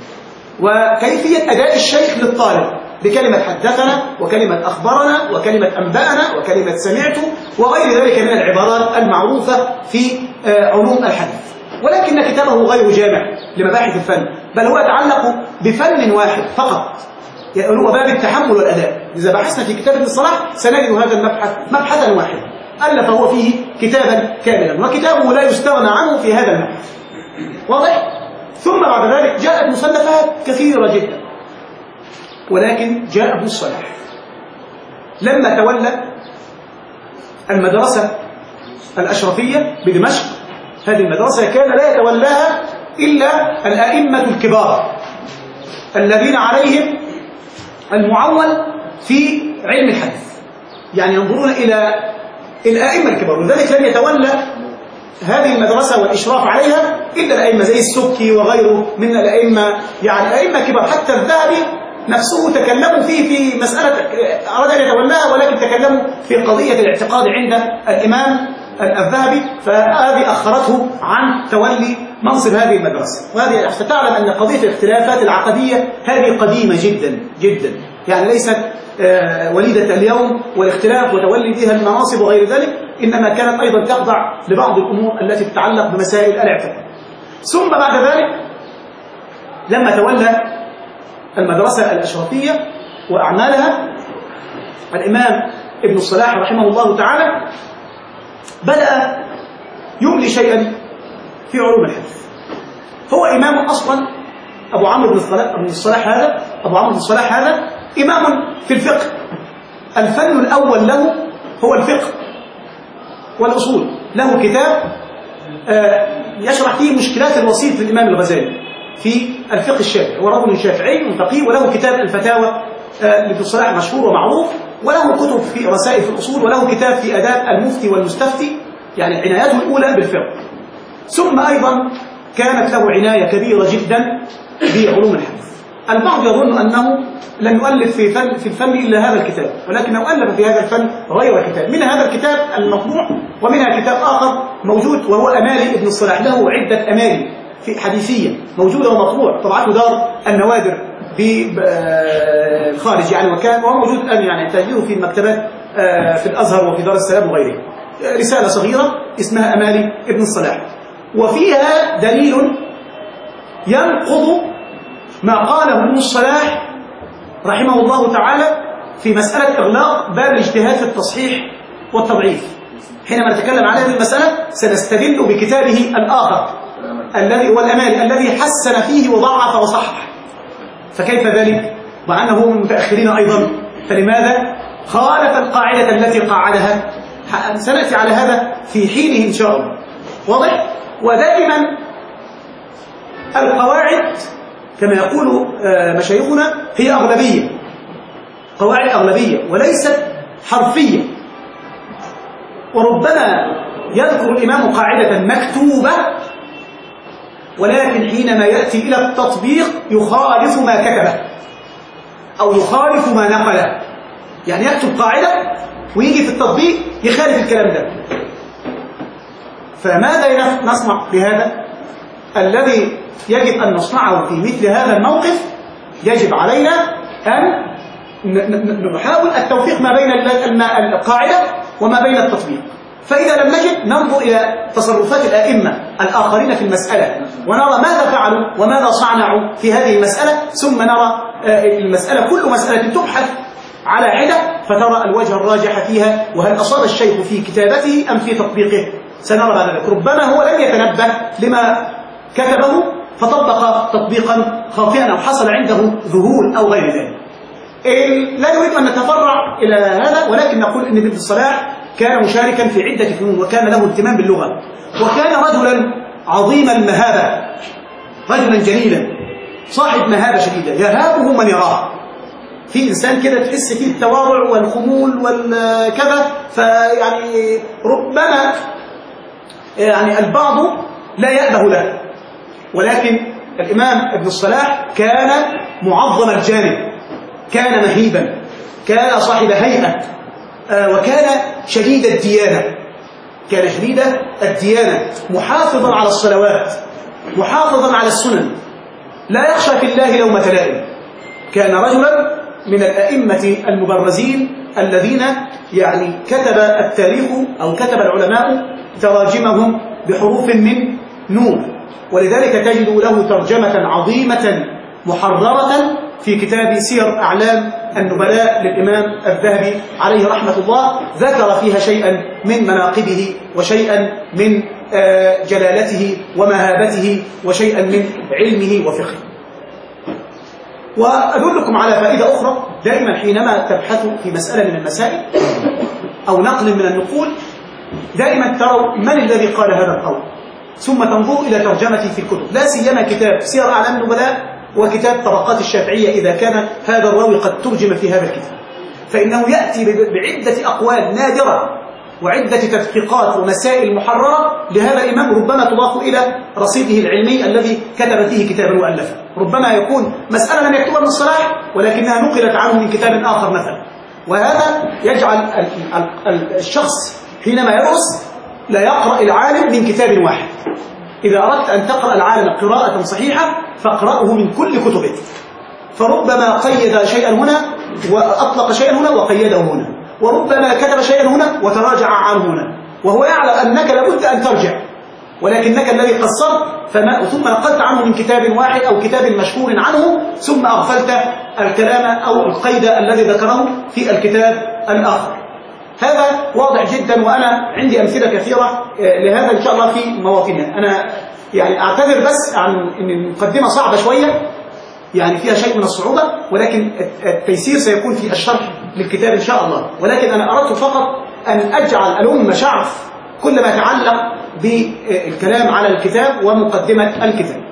وكيفية أداء الشيخ للطالب بكلمة حدثنا وكلمة أخبرنا وكلمة أنبأنا وكلمة سمعت وغير ذلك من العبارات المعروفة في علوم الحديث. ولكن كتابه غير جامع لمباحث الفن، بل هو يتعلق بفن واحد فقط، يعني هو باب التحمل والأداء. إذا بحثنا في كتاب ابن الصلاح سنجد هذا المبحث مبحثا واحدا ألف هو فيه كتابا كاملا، وكتابه لا يستغنى عنه في هذا المبحث. واضح؟ ثم بعد ذلك جاءت مصنفات كثيرة جدا، ولكن جاء ابن الصلاح لما تولى المدرسة الأشرفية بدمشق. هذه المدرسة كان لا يتولاها إلا الأئمة الكبار الذين عليهم المعول في علم الحديث، يعني ينظرون إلى الأئمة الكبار، ولذلك لم يتولى هذه المدرسة والإشراف عليها إلا الأئمة زي السبكي وغيره من الأئمة، يعني أئمة كبار. حتى الذهبي نفسه تكلموا فيه في مسألة أراد أن يتولاها، ولكن تكلموا في قضية الاعتقاد عند الإمام الذهبي، فهذه أخرته عن تولي منصب هذه المدرسة. وهذه فتعلم أن قضية الاختلافات العقدية هذه قديمة جدا جدا، يعني ليست وليدة اليوم والاختلاف وتولي بها المناصب وغير ذلك، إنما كانت أيضا تخضع لبعض الأمور التي تتعلق بمسائل الاعتقاد. ثم بعد ذلك لما تولى المدرسة الأشرفية وأعمالها الإمام ابن الصلاح رحمه الله تعالى بدأ يملي شيئا في علوم الحديث. هو إمام أصلا أبو عمرو بن الصلاح بن الصلاح هذا أبو عمرو بن الصلاح هذا إمام في الفقه. الفن الأول له هو الفقه والأصول. له كتاب يشرح فيه مشكلات الوسيط للإمام الغزالي في الفقه الشافعي، هو رجل شافعي وفقيه، وله كتاب الفتاوى لابن الصلاح مشهور ومعروف، وله كتب في رسائل في الأصول، وله كتاب في آداب المفتي والمستفتي، يعني عنايته الأولى بالفقه. ثم أيضا كانت له عناية كبيرة جدا بعلوم الحديث. البعض يظن أنه لم يؤلف في فن في الفن إلا هذا الكتاب، ولكنه ألف في هذا الفن غير كتاب، من هذا الكتاب المطبوع، ومنها كتاب آخر موجود وهو أمالي ابن الصلاح. له عدة أمالي في حديثية موجودة ومطبوع، طبعته دار النوادر بالخارج يعني، وكان وهو موجود الآن يعني تجده في المكتبات في الأزهر وفي دار السلام وغيره. رسالة صغيرة اسمها أمالي ابن الصلاح، وفيها دليل ينقض ما قاله ابن الصلاح رحمه الله تعالى في مسألة إغلاق باب الاجتهاد في التصحيح والتضعيف. حينما نتكلم عن هذه المسألة سنستدل بكتابه الآخر الذي هو الأمالي الذي حسن فيه وضعف وصحح. فكيف ذلك مع أنه من المتأخرين أيضا؟ فلماذا خالف القاعدة التي قاعدها؟ سنأتي على هذا في حينه إن شاء الله. واضح؟ ودائما القواعد كما يقول مشايخنا هي أغلبية، قواعد أغلبية وليست حرفية. وربما يذكر الإمام قاعدة مكتوبة، ولكن حينما يأتي إلى التطبيق يخالف ما كتبه أو يخالف ما نقله. يعني يكتب قاعدة ويجي في التطبيق يخالف الكلام ده. فماذا نصنع بهذا؟ الذي يجب أن نصنعه في مثل هذا الموقف يجب علينا أن نحاول التوفيق ما بين القاعدة وما بين التطبيق. فإذا لم نجد ننظر إلى تصرفات الأئمة الآخرين في المسألة ونرى ماذا فعلوا وماذا صنعوا في هذه المسألة، ثم نرى المسألة كل مسألة تبحث على حدة فترى الوجه الراجح فيها، وهل أصاب الشيخ في كتابته أم في تطبيقه. سنرى بعد ذلك. ربما هو لم يتنبه لما كتبه فطبق تطبيقا خاطئا أو حصل عنده ذهول أو غير ذلك. لا نريد أن نتفرع إلى هذا، ولكن نقول أن ابن الصلاح كان مشاركا في عدة فنون، وكان له اهتمام باللغة، وكان رجلا عظيم المهابة، رجلا جليلا صاحب مهابة شديدة يهابه من يراه. في إنسان كده تحس فيه التواضع والخمول والكذا، فيعني ربما يعني البعض لا يأبه له، ولكن الإمام ابن الصلاح كان معظم الجانب، كان مهيبا، كان صاحب هيئة، وكان شديد الديانة، كان شديد الديانة، محافظا على الصلوات، محافظا على السنن، لا يخشى في الله لومة لائم. كان رجلا من الأئمة المبرزين الذين يعني كتب التاريخ أو كتب العلماء تراجمهم بحروف من نور، ولذلك تجد له ترجمة عظيمة محررة في كتاب سير أعلام النبلاء للإمام الذهبي عليه رحمة الله، ذكر فيها شيئا من مناقبه وشيئا من جلالته ومهابته وشيئا من علمه وفقهه. وأدلكم على فائدة أخرى، دائما حينما تبحثوا في مسألة من المسائل أو نقل من النقول، دائما تروا من الذي قال هذا القول، ثم تنظروا إلى ترجمته في الكتب، لا سيما كتاب سير أعلام النبلاء وكتاب طبقات الشافعية إذا كان هذا الراوي قد ترجم في هذا الكتاب، فإنه يأتي بعدة أقوال نادرة وعدة تدقيقات ومسائل محررة لهذا الإمام، ربما تضاف إلى رصيده العلمي الذي كتب فيه كتابا مؤلفا. ربما يكون مسألة لم يكتبها ابن الصلاح ولكنها نقلت عنه من كتاب آخر مثلا، وهذا يجعل الشخص حينما يدرس لا يقرأ العالم من كتاب واحد. إذا أردت أن تقرأ العالم قراءة صحيحة فاقرأه من كل كتبه، فربما قيد شيئا هنا وأطلق شيئا هنا وقيده هنا، وربما كتب شيئا هنا وتراجع عنه هنا، وهو يعلم أنك لابد أن ترجع، ولكنك الذي قصرت فما ثم نقلت عنه من كتاب واحد أو كتاب مشهور عنه، ثم أغفلت الكلام أو القيد الذي ذكره في الكتاب الآخر. هذا واضح جدا، وأنا عندي أمثلة كثيرة لهذا إن شاء الله في مواطنها. أنا يعني أعتذر بس عن أن المقدمة صعبة شوية، يعني فيها شيء من الصعوبة، ولكن التيسير سيكون في الشرح للكتاب إن شاء الله. ولكن أنا أردت فقط أن أجعل الأمة شعف كل ما يتعلق بالكلام على الكتاب ومقدمة الكتاب.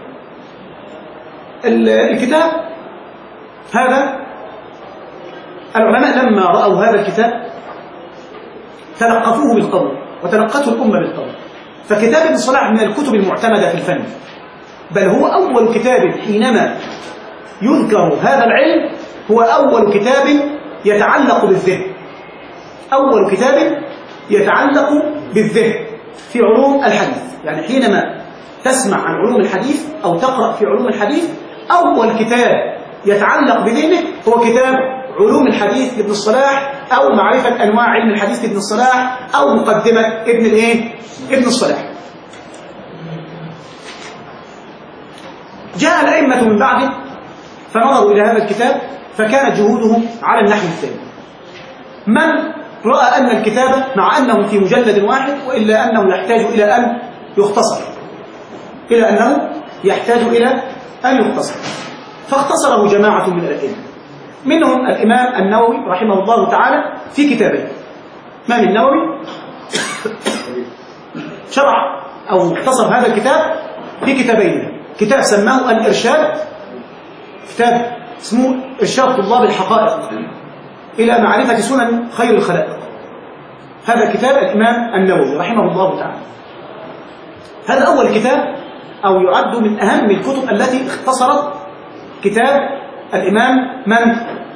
الكتاب هذا العلماء لما رأوا هذا الكتاب تلقفوه بالقول وتلقته الأمة بالقول، فكتاب ابن الصلاح من الكتب المعتمدة في الفن، بل هو أول كتاب حينما يذكر هذا العلم، هو أول كتاب يتعلق بالذهن، أول كتاب يتعلق بالذهن في علوم الحديث. يعني حينما تسمع عن علوم الحديث أو تقرأ في علوم الحديث، أول كتاب يتعلق بذهنك هو كتاب علوم الحديث لابن الصلاح، أو معرفة أنواع علم الحديث لابن الصلاح، أو مقدمة ابن الإيه؟ ابن الصلاح. جاء الأئمة من بعده فنظروا إلى هذا الكتاب فكانت جهودهم على النحو التالي: من رأى أن الكتاب مع أنه في مجلد واحد وإلا أنه يحتاج إلى أن يختصر، إلى أنه يحتاج إلى أن يختصر، فاختصره جماعة من الأئمة، منهم الإمام النووي رحمه الله تعالى في كتابين. الإمام النووي شرع أو اختصر هذا الكتاب في كتابين: كتاب سماه الإرشاد، كتاب اسمه إرشاد طلاب الحقائق إلى معرفة سنن خير الخلائق، هذا كتاب الإمام النووي رحمه الله تعالى. هذا أول كتاب أو يعد من أهم الكتب التي اختصرت كتاب الإمام من؟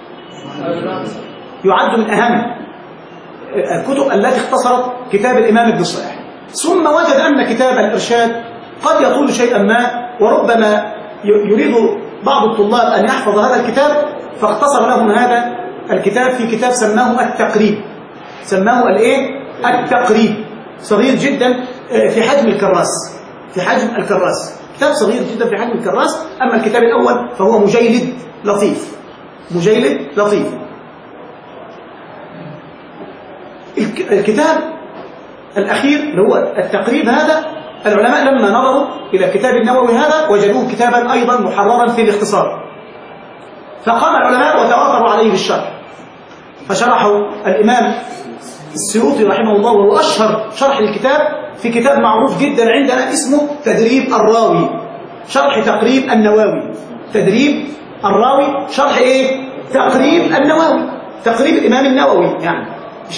يعد من أهم الكتب التي اختصرت كتاب الإمام ابن الصلاح. ثم وجد أن كتاب الإرشاد قد يطول شيئا ما، وربما يريد بعض الطلاب أن يحفظ هذا الكتاب، فاختصر لهم هذا الكتاب في كتاب سماه التقريب. سماه الإيه؟ التقريب، صغير جدا في حجم الكراس، في حجم الكراس، كتاب صغير جدا في حجم الكراس. أما الكتاب الأول فهو مجيلد لطيف، مجيلد لطيف. الكتاب الأخير اللي هو التقريب هذا، العلماء لما نظروا إلى كتاب النووي هذا وجدوه كتابا أيضا محررا في الاختصار، فقام العلماء وتوافروا عليه بالشرح، فشرحوا الإمام السيوطي رحمه الله، وهو أشهر شرح الكتاب في كتاب معروف جدا عندنا اسمه تدريب الراوي، شرح تقريب النووي. تدريب الراوي شرح إيه؟ تقريب النووي، تقريب الإمام النووي، يعني مش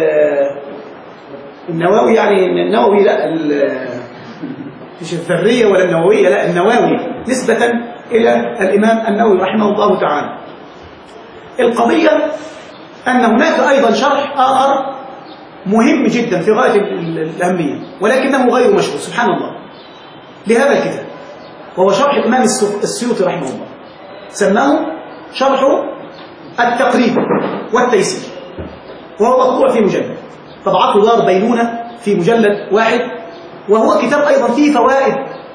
النووي يعني النووي، لا مش الذرية ولا النووية، لا النووي نسبة إلى الإمام النووي رحمه الله تعالى. القضية أن هناك أيضا شرح آخر مهم جدا في غاية الأهمية، ولكنه غير مشهور سبحان الله لهذا الكتاب، وهو شرح الإمام السيوطي رحمه الله، سماه شرح التقريب والتيسير، وهو مطبوع في مجلد، طبعته دار بينونة في مجلد واحد، وهو كتاب أيضا فيه فوائد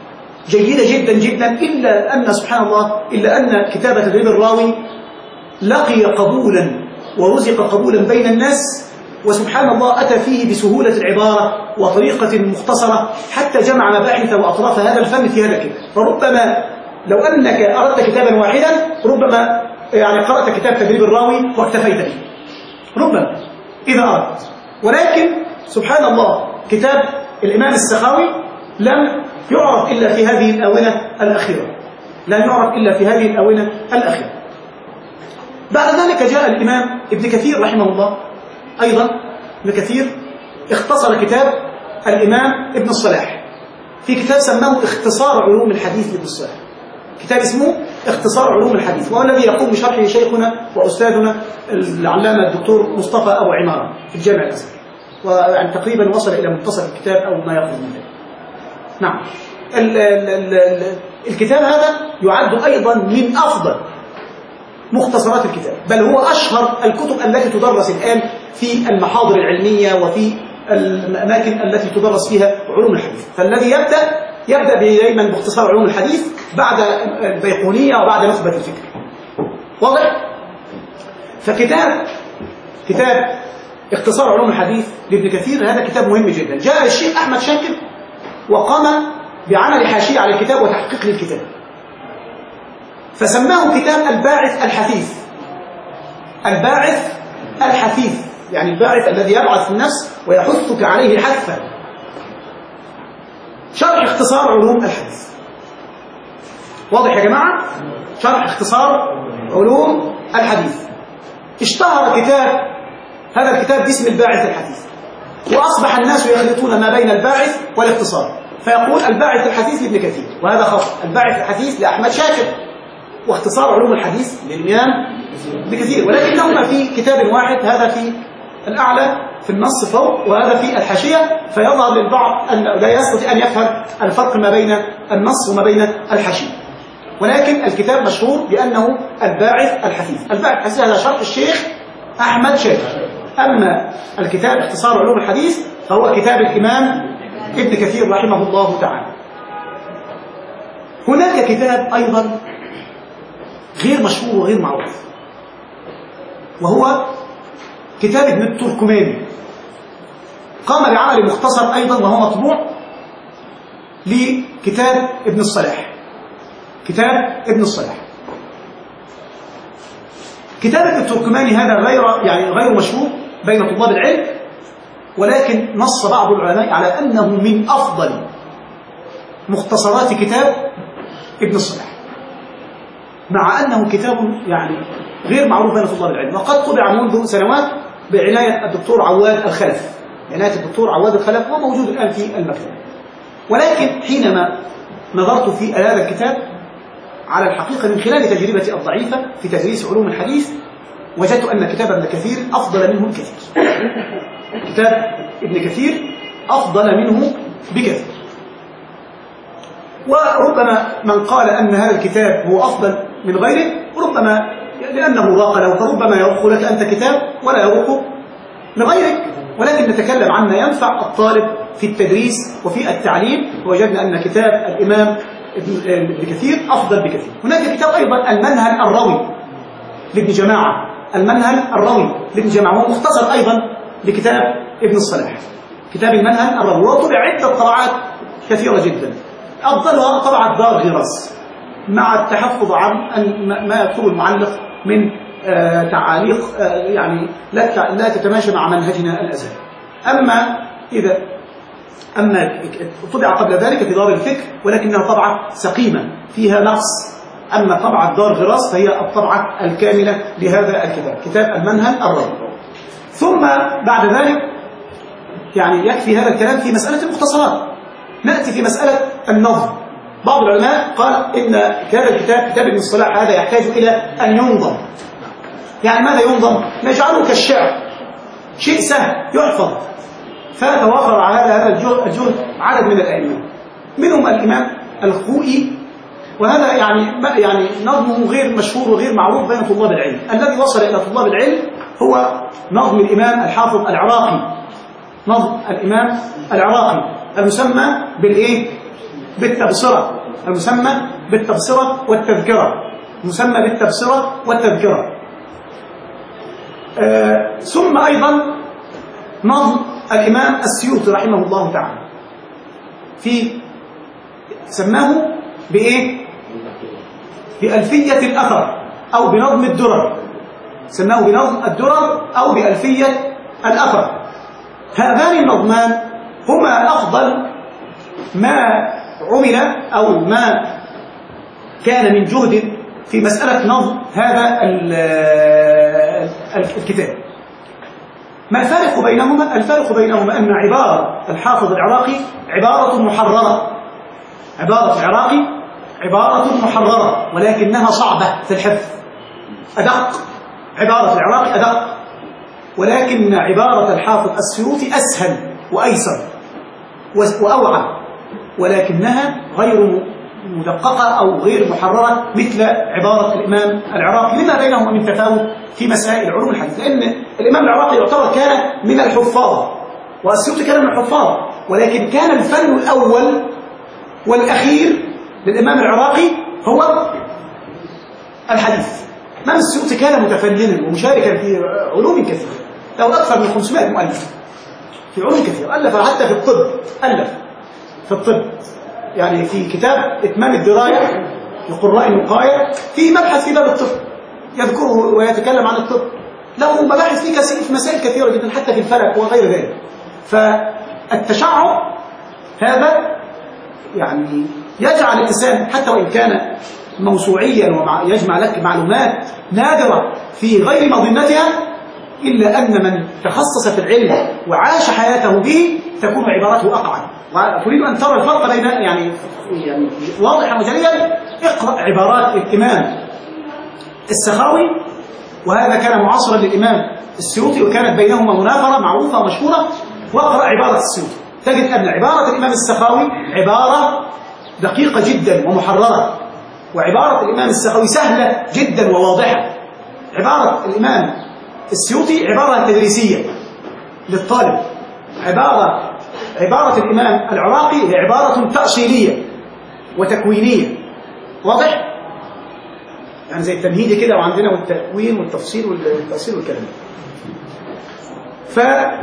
جيدة جدا جدا، إلا أن سبحان الله إلا أن كتاب تدريب الراوي لقي قبولا ورزق قبولا بين الناس، وسبحان الله أتى فيه بسهولة العبارة وطريقة مختصرة حتى جمع مباحث وأطراف هذا الفن في هذا الكتاب. فربما لو أنك أردت كتابا واحدا ربما يعني قرأت كتاب تدريب الراوي واكتفيت به، ربما إذا أردت. ولكن سبحان الله كتاب الإمام السخاوي لم يعرف إلا في هذه الآونة الأخيرة، لا يعرف إلا في هذه الآونة الأخيرة. بعد ذلك جاء الإمام ابن كثير رحمه الله، أيضا ابن كثير اختصر كتاب الإمام ابن الصلاح في كتاب سماه اختصار علوم الحديث لابن الصلاح، كتاب اسمه اختصار علوم الحديث، وهو الذي يقوم بشرحه شيخنا وأستاذنا العلامة الدكتور مصطفى أبو عمارة في الجامع الأزهري، ويعني تقريبا وصل إلى منتصف الكتاب أو ما يقرب من ذلك. نعم، ال ال ال ال الكتاب هذا يعد أيضا من أفضل مختصرات الكتاب، بل هو أشهر الكتب التي تدرس الآن في المحاضر العلمية وفي الأماكن التي تدرس فيها علوم الحديث. فالذي يبدأ يبدأ دائما باختصار علوم الحديث بعد البيقونية وبعد نخبة الفكر. واضح؟ فكتاب كتاب اختصار علوم الحديث لابن كثير هذا كتاب مهم جدا. جاء الشيخ أحمد شاكر وقام بعمل حاشية على الكتاب وتحقيق للكتاب، فسماه كتاب الباعث الحثيث. الباعث الحثيث يعني الباعث الذي يبعث في النفس ويحثك عليه حثا. شرح اختصار علوم الحديث. واضح يا جماعة؟ شرح اختصار علوم الحديث. اشتهر كتاب هذا الكتاب باسم الباعث الحثيث، وأصبح الناس يخلطون ما بين الباعث والاختصار، فيقول الباعث الحثيث لابن كثير وهذا خطأ، الباعث الحثيث لأحمد شاكر واختصار علوم الحديث للإمام ابن كثير، ولكنهما في كتاب واحد، هذا في الأعلى في النص فوق وهذا في الحاشية، فيظهر للبعض أن لا يستطيع أن يفهم الفرق ما بين النص وما بين الحاشية، ولكن الكتاب مشهور بأنه الباعث الحثيث. الباعث الحثيث هذا شرح الشيخ أحمد شاكر. أما الكتاب اختصار علوم الحديث فهو كتاب الإمام ابن كثير رحمه الله تعالى. هناك كتاب أيضا غير مشهور وغير معروف، وهو كتاب ابن التركماني، قام بعمل مختصر أيضا وهو مطبوع لكتاب ابن الصلاح. كتاب ابن الصلاح كتاب ابن التركماني هذا غير يعني غير مشهور بين طلاب العلم، ولكن نص بعض العلماء على أنه من أفضل مختصرات كتاب ابن الصلاح، مع أنه كتاب يعني غير معروف بين طلاب العلم، وقد طبع منذ سنوات بعناية الدكتور عواد الخلف، عناية الدكتور عواد الخلف، وموجود الآن في المكتبة. ولكن حينما نظرت في هذا الكتاب على الحقيقة من خلال تجربتي الضعيفة في تدريس علوم الحديث، وجدت أن كتاب ابن كثير أفضل منه بكثير. كتاب ابن كثير أفضل منه بكثير. وربما من قال أن هذا الكتاب هو أفضل من غيره ربما لأنه راق له، فربما يرق لك أنت كتاب ولا يرق لغيرك، ولكن نتكلم عن ما ينفع الطالب في التدريس وفي التعليم، ووجدنا أن كتاب الإمام ابن كثير أفضل بكثير. هناك كتاب أيضا المنهل الروي لابن جماعة، المنهل الروي لابن جماعة، وهو مختصر أيضا لكتاب ابن الصلاح، كتاب المنهل الروي، وطبع عدة طبعات كثيرة جدا، أفضلها طبعة دار غراس مع التحفظ عن ما يكتب المعلق من آه تعاليق آه يعني لا لا تتماشى مع منهجنا الأزهري. أما إذا أما طبع قبل ذلك في دار الفكر، ولكنها طبعة سقيمة فيها نقص. أما طبعة دار غراس فهي الطبعة الكاملة لهذا الكتاب، كتاب المنهل الروي. ثم بعد ذلك يعني يكفي هذا الكلام في مسألة المختصرات. نأتي في مسألة النظم. بعض العلماء قال إن هذا الكتاب كتاب ابن الصلاح هذا يحتاج إلى أن ينظم. يعني ماذا ينظم؟ نجعله كالشعر، شيء سهل يحفظ. فتوافر على هذا الجهد عدد من الأئمة، منهم الإمام الخوئي، وهذا يعني يعني نظمه غير مشهور وغير معروف بين طلاب العلم. الذي وصل إلى طلاب العلم هو نظم الإمام الحافظ العراقي، نظم الإمام العراقي المسمى بالإيه؟ بالتبصرة. المسمى بالتبصرة والتذكرة، المسمى بالتبصرة والتذكرة. آه ثم أيضا نظم الإمام السيوطي رحمه الله تعالى في سماه بإيه؟ بألفية الأثر أو بنظم الدرر، سماه بنظم الدرر أو بألفية الأثر. هذان النظمان هما أفضل ما عمل أو ما كان من جهد في مسألة نظم هذا الكتاب. ما الفارق بينهما؟ الفارق بينهما أن عبارة الحافظ العراقي عبارة محررة، عبارة العراقي عبارة محررة ولكنها صعبة في الحفظ، أدق. عبارة العراقي أدق، ولكن عبارة الحافظ السيوطي أسهل وأيسر وأوعى، ولكنها غير مدققة أو غير محررة مثل عبارة الإمام العراقي، لما بينهما من تفاوت في مسائل علوم الحديث، لأن الإمام العراقي يعتبر كان من الحفاظ والسيوطي كان من الحفاظ، ولكن كان الفن الأول والأخير للإمام العراقي هو الحديث. الإمام السيوطي كان متفننا ومشاركا في علوم كثيرة، له أكثر من خمسمائة مؤلف في علوم كثيرة، ألف حتى في الطب، ألف في الطب يعني في كتاب إتمام الدراية لقراء الوقاية في مبحث في باب الطب يذكره ويتكلم عن الطب، له مباحث في كثير في مسائل كثيرة جدا حتى في الفلك وغير ذلك. فالتشعب هذا يعني يجعل الإنسان حتى وإن كان موسوعيا ويجمع لك معلومات نادرة في غير مظنتها، إلا أن من تخصص في العلم وعاش حياته به تكون عبارته أقعد. وتريد أن ترى الفرق بين يعني يعني واضحا وجليا، اقرأ عبارات الإمام السخاوي، وهذا كان معاصرا للإمام السيوطي وكانت بينهما مناظرة معروفة ومشهورة، واقرأ عبارة السيوطي تجد أن عبارة الإمام السخاوي عبارة دقيقة جدا ومحررة، وعبارة الإمام السخاوي سهلة جدا وواضحة. عبارة الإمام السيوطي عبارة تدريسية للطالب، عبارة عبارة الإمام العراقي هي عبارة تأصيلية وتكوينية، واضح؟ يعني زي التمهيدي كده، وعندنا والتكوين والتفصيل والتأصيل والكلام. ف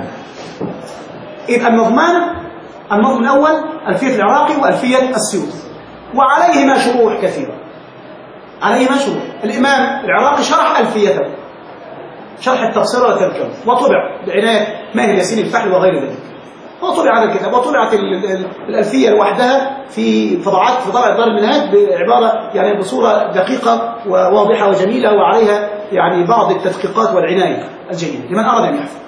إذا النظمان، النظم الأول ألفية العراقي وألفية السيوطي، وعليهما شروح كثيرة، عليهما شروح. الإمام العراقي شرح ألفيته، شرح التبصرة والتذكرة، وطبع بعناية ماهر ياسين الفحل وغير ذلك، وطبع هذا الكتاب، وطبعت الألفية لوحدها في طبعات في طبعة دار المنهاج بعبارة يعني بصورة دقيقة وواضحة وجميلة، وعليها يعني بعض التدقيقات والعناية الجيدة لمن أراد أن يحفظ.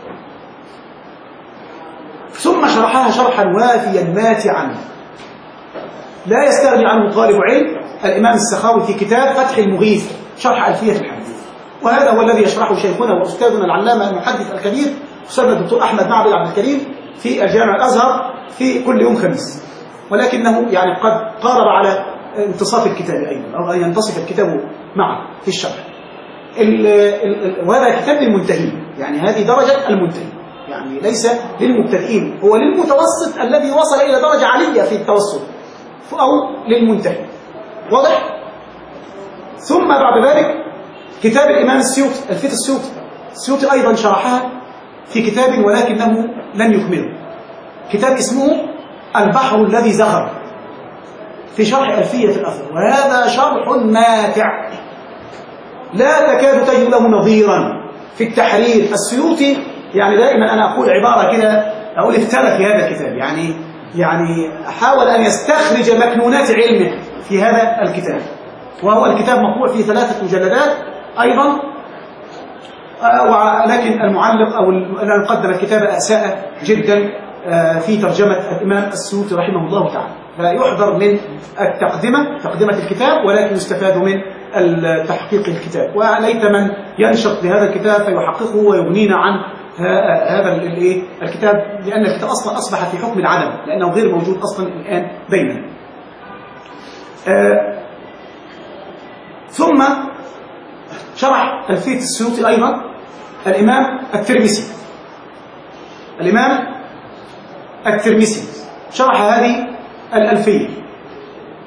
ثم شرحها شرحا وافيا ماتعا لا يستغني عنه طالب علم الإمام السخاوي في كتاب فتح المغيث شرح ألفية الحديث، وهذا هو الذي يشرحه شيخنا وأستاذنا العلامة المحدث الكبير أستاذنا الدكتور أحمد معبد عبد الكريم في الجامع الأزهر في كل يوم خميس، ولكنه يعني قد قارب على انتصاف الكتاب أيضا، أو أن ينتصف الكتاب معه في الشرح. وهذا كتاب للمنتهين، يعني هذه درجة المنتهي، يعني ليس للمبتدئين، هو للمتوسط الذي وصل إلى درجة عالية في التوسط، أو للمنتهي، واضح؟ ثم بعد ذلك كتاب الإمام السيوطي، ألفية السيوطي، السيوطي أيضا شرحها في كتاب ولكنه لن يكمله، كتاب اسمه البحر الذي زخر في شرح ألفية الأثر، وهذا شرح ماتع لا تكاد تجد له نظيرا في التحرير. السيوطي يعني دائما أنا أقول عبارة كده، أقول افترى في هذا الكتاب، يعني يعني حاول أن يستخرج مكنونات علمه في هذا الكتاب، وهو الكتاب مطبوع في ثلاثة مجلدات أيضا، ولكن المعلق أو الذي قدم الكتاب أساء جدا في ترجمة الإمام السيوطي رحمه الله تعالى، فيحذر من التقدمة تقدمة الكتاب، ولكن يستفاد من تحقيق الكتاب، وليت من ينشط لهذا الكتاب فيحققه ويغنينا عن هذا الايه الكتاب، لأن الكتاب أصلا أصبح في حكم العدم لأنه غير موجود أصلا الآن بيننا. آه ثم شرح ألفية السيوطي أيضا الإمام الترمسي، الإمام الترمسي شرح هذه الألفية،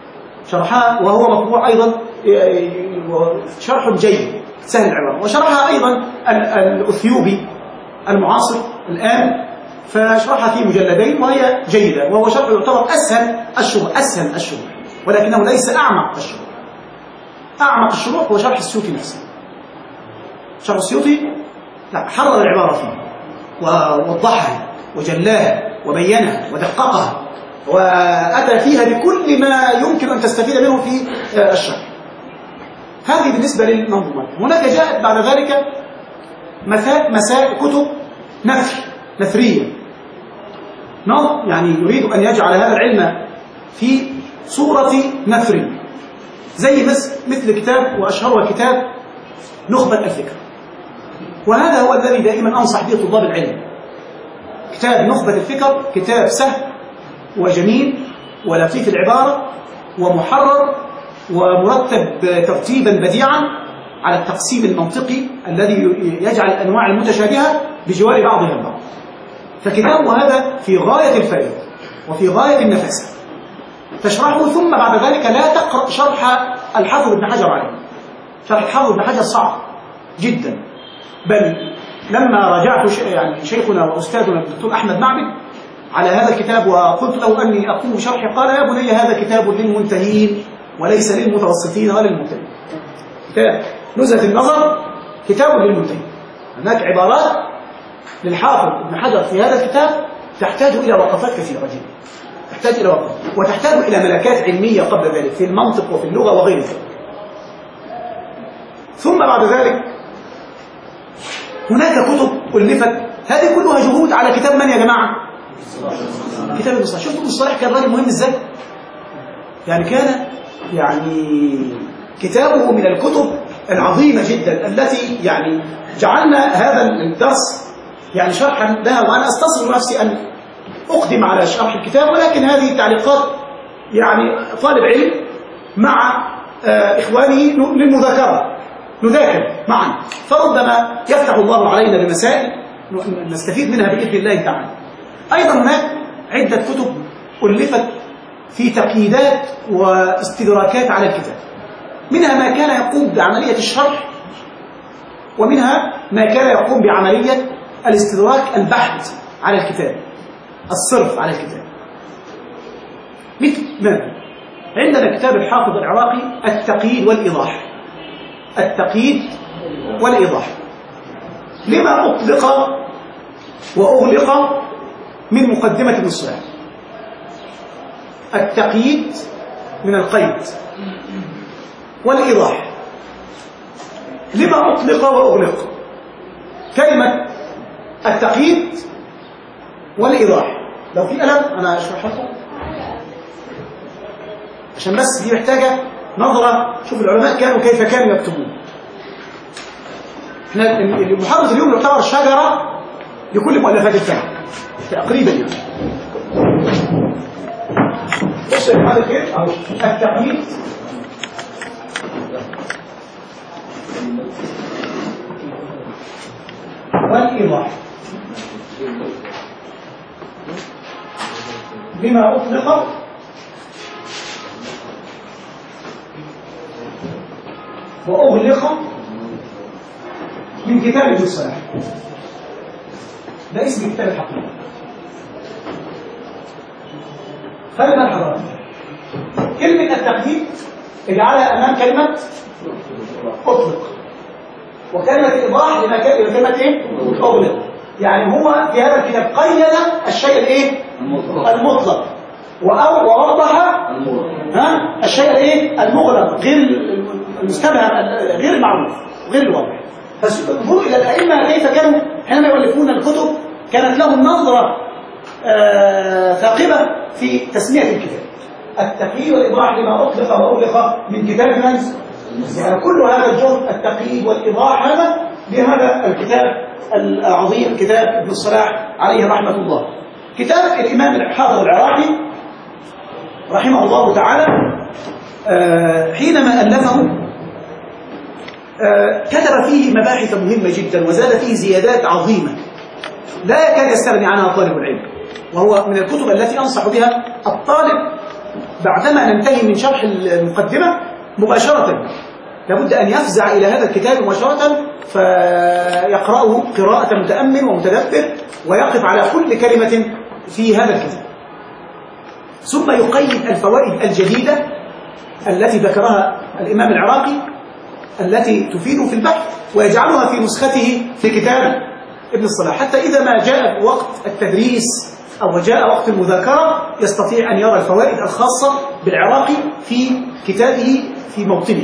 شرحها وهو مطبوع أيضا شرح جيد سهل العبارة، وشرحها أيضا الأثيوبي المعاصر الآن فشرحها في مجلدين وهي جيدة، وهو شرح يعتبر أسهل الشروح أسهل الشروح ولكنه ليس أعمق الشروح. أعمق الشروح هو شرح السيوطي نفسه. شرح السيوطي لا حرر العبارة فيه ووضحها وجلاها وبينها ودققها وأتى فيها بكل ما يمكن أن تستفيد منه في الشرح. هذه بالنسبة للمنظومات. هناك جاءت بعد ذلك مسائل كتب نثر نثرية، يعني يريد أن يجعل هذا العلم في صورة نثر، زي مثل كتاب وأشهرها كتاب نخبة الفكر، وهذا هو الذي دائما أنصح به طلاب العلم. كتاب نخبة الفكر كتاب سهل وجميل ولطيف العبارة ومحرر ومرتب ترتيبا بديعا على التقسيم المنطقي الذي يجعل الأنواع المتشابهة بجوار بعضها البعض. فكتابه هذا في غاية الفائدة وفي غاية النفاسة. تشرحه ثم بعد ذلك لا تقرأ شرح الحافظ ابن حجر عليه. شرح الحافظ ابن حجر صعب جدا، بل لما راجعت يعني شيخنا وأستاذنا الدكتور أحمد معبد على هذا الكتاب وقلت له أني أقوم بشرحه، قال يا بني هذا كتاب للمنتهين وليس للمتوسطين ولا للمبتدئين. كتاب نزهة النظر كتاب للمنتهين. هناك عبارات للحافظ ابن حجر في هذا الكتاب تحتاج إلى وقفات كثيرة جدا، تحتاج إلى وقفات وتحتاج إلى ملكات علمية قبل ذلك في المنطق وفي اللغة وغير ذلك. ثم بعد ذلك هناك كتب ألفت، هذه كلها جهود على كتاب من يا جماعة؟ كتاب المصطلح. شفتوا المصطلح كان راجل مهم ازاي؟ يعني كان يعني كتابه من الكتب العظيمة جدا التي يعني جعلنا هذا الدرس يعني شرحا لها، وأنا أستصغر نفسي أن أقدم على شرح الكتاب، ولكن هذه التعليقات يعني طالب علم مع إخوانه للمذاكرة نذاكر معا، فربما يفتح الله علينا بمسائل نستفيد منها بإذن الله تعالى. أيضا هناك عدة كتب ألفت في تقييدات واستدراكات على الكتاب، منها ما كان يقوم بعملية الشرح، ومنها ما كان يقوم بعملية الاستدراك البحث على الكتاب، الصرف على الكتاب. مثل ماذا؟ عندنا كتاب الحافظ العراقي التقييد والإيضاح. التقييد والإيضاح لما أطلق وأغلق من مقدمة ابن الصلاح. التقييد من القيد والإيضاح لما أطلق وأغلق. كلمة التقييد والإيضاح لو في قلم أنا أشرحها لكم عشان بس دي محتاجة نظرة. شوف العلماء كانوا كيف كانوا يكتبون. احنا المحاضرة اليوم يعتبر شجرة لكل مؤلفات الفهم تقريبا يعني. بص يا جماعة الخير اهو التقييد والإيضاح بما أطلق وأغلق من كتاب ابن الصلاح. ده اسم كتاب الحقيقة. خلي بالك حضرتك، كلمة التقييد اجعلها أمام كلمة أطلق، وكلمة الإيضاح لما كلمة إيه؟ أغلق. يعني هو في هذا الكتاب قيد الشيء الإيه؟ المطلق، ووضح ها الشيء الإيه؟ المغلق، غير المستبهم، غير المعروف، غير الواضح. بس انظروا إلى الأئمة كيف كانوا حينما يؤلفون الكتب كانت لهم نظرة آه ثاقبة في تسمية الكتاب. التقييد والإيضاح لما أطلق وأغلق من كتاب من؟ يعني كل هذا الجهد التقييد والإيضاح هذا بهذا الكتاب العظيم كتاب ابن الصلاح عليه رحمة الله. كتاب الإمام الحافظ العراقي رحمه الله تعالى آه حينما ألفه آه كتب فيه مباحث مهمة جدا وزاد فيه زيادات عظيمة لا يكاد يستغني عنها طالب العلم، وهو من الكتب التي أنصح بها الطالب بعدما ننتهي من شرح المقدمة مباشرة لابد أن يفزع إلى هذا الكتاب مباشرة فيقرأه قراءة متأمل ومتدبر ويقف على كل كلمة في هذا الكتاب، ثم يقيد الفوائد الجديدة التي ذكرها الإمام العراقي التي تفيد في البحث ويجعلها في نسخته في كتاب ابن الصلاح، حتى إذا ما جاء وقت التدريس أو جاء وقت المذاكرة يستطيع أن يرى الفوائد الخاصة بالعراقي في كتابه في موطنه.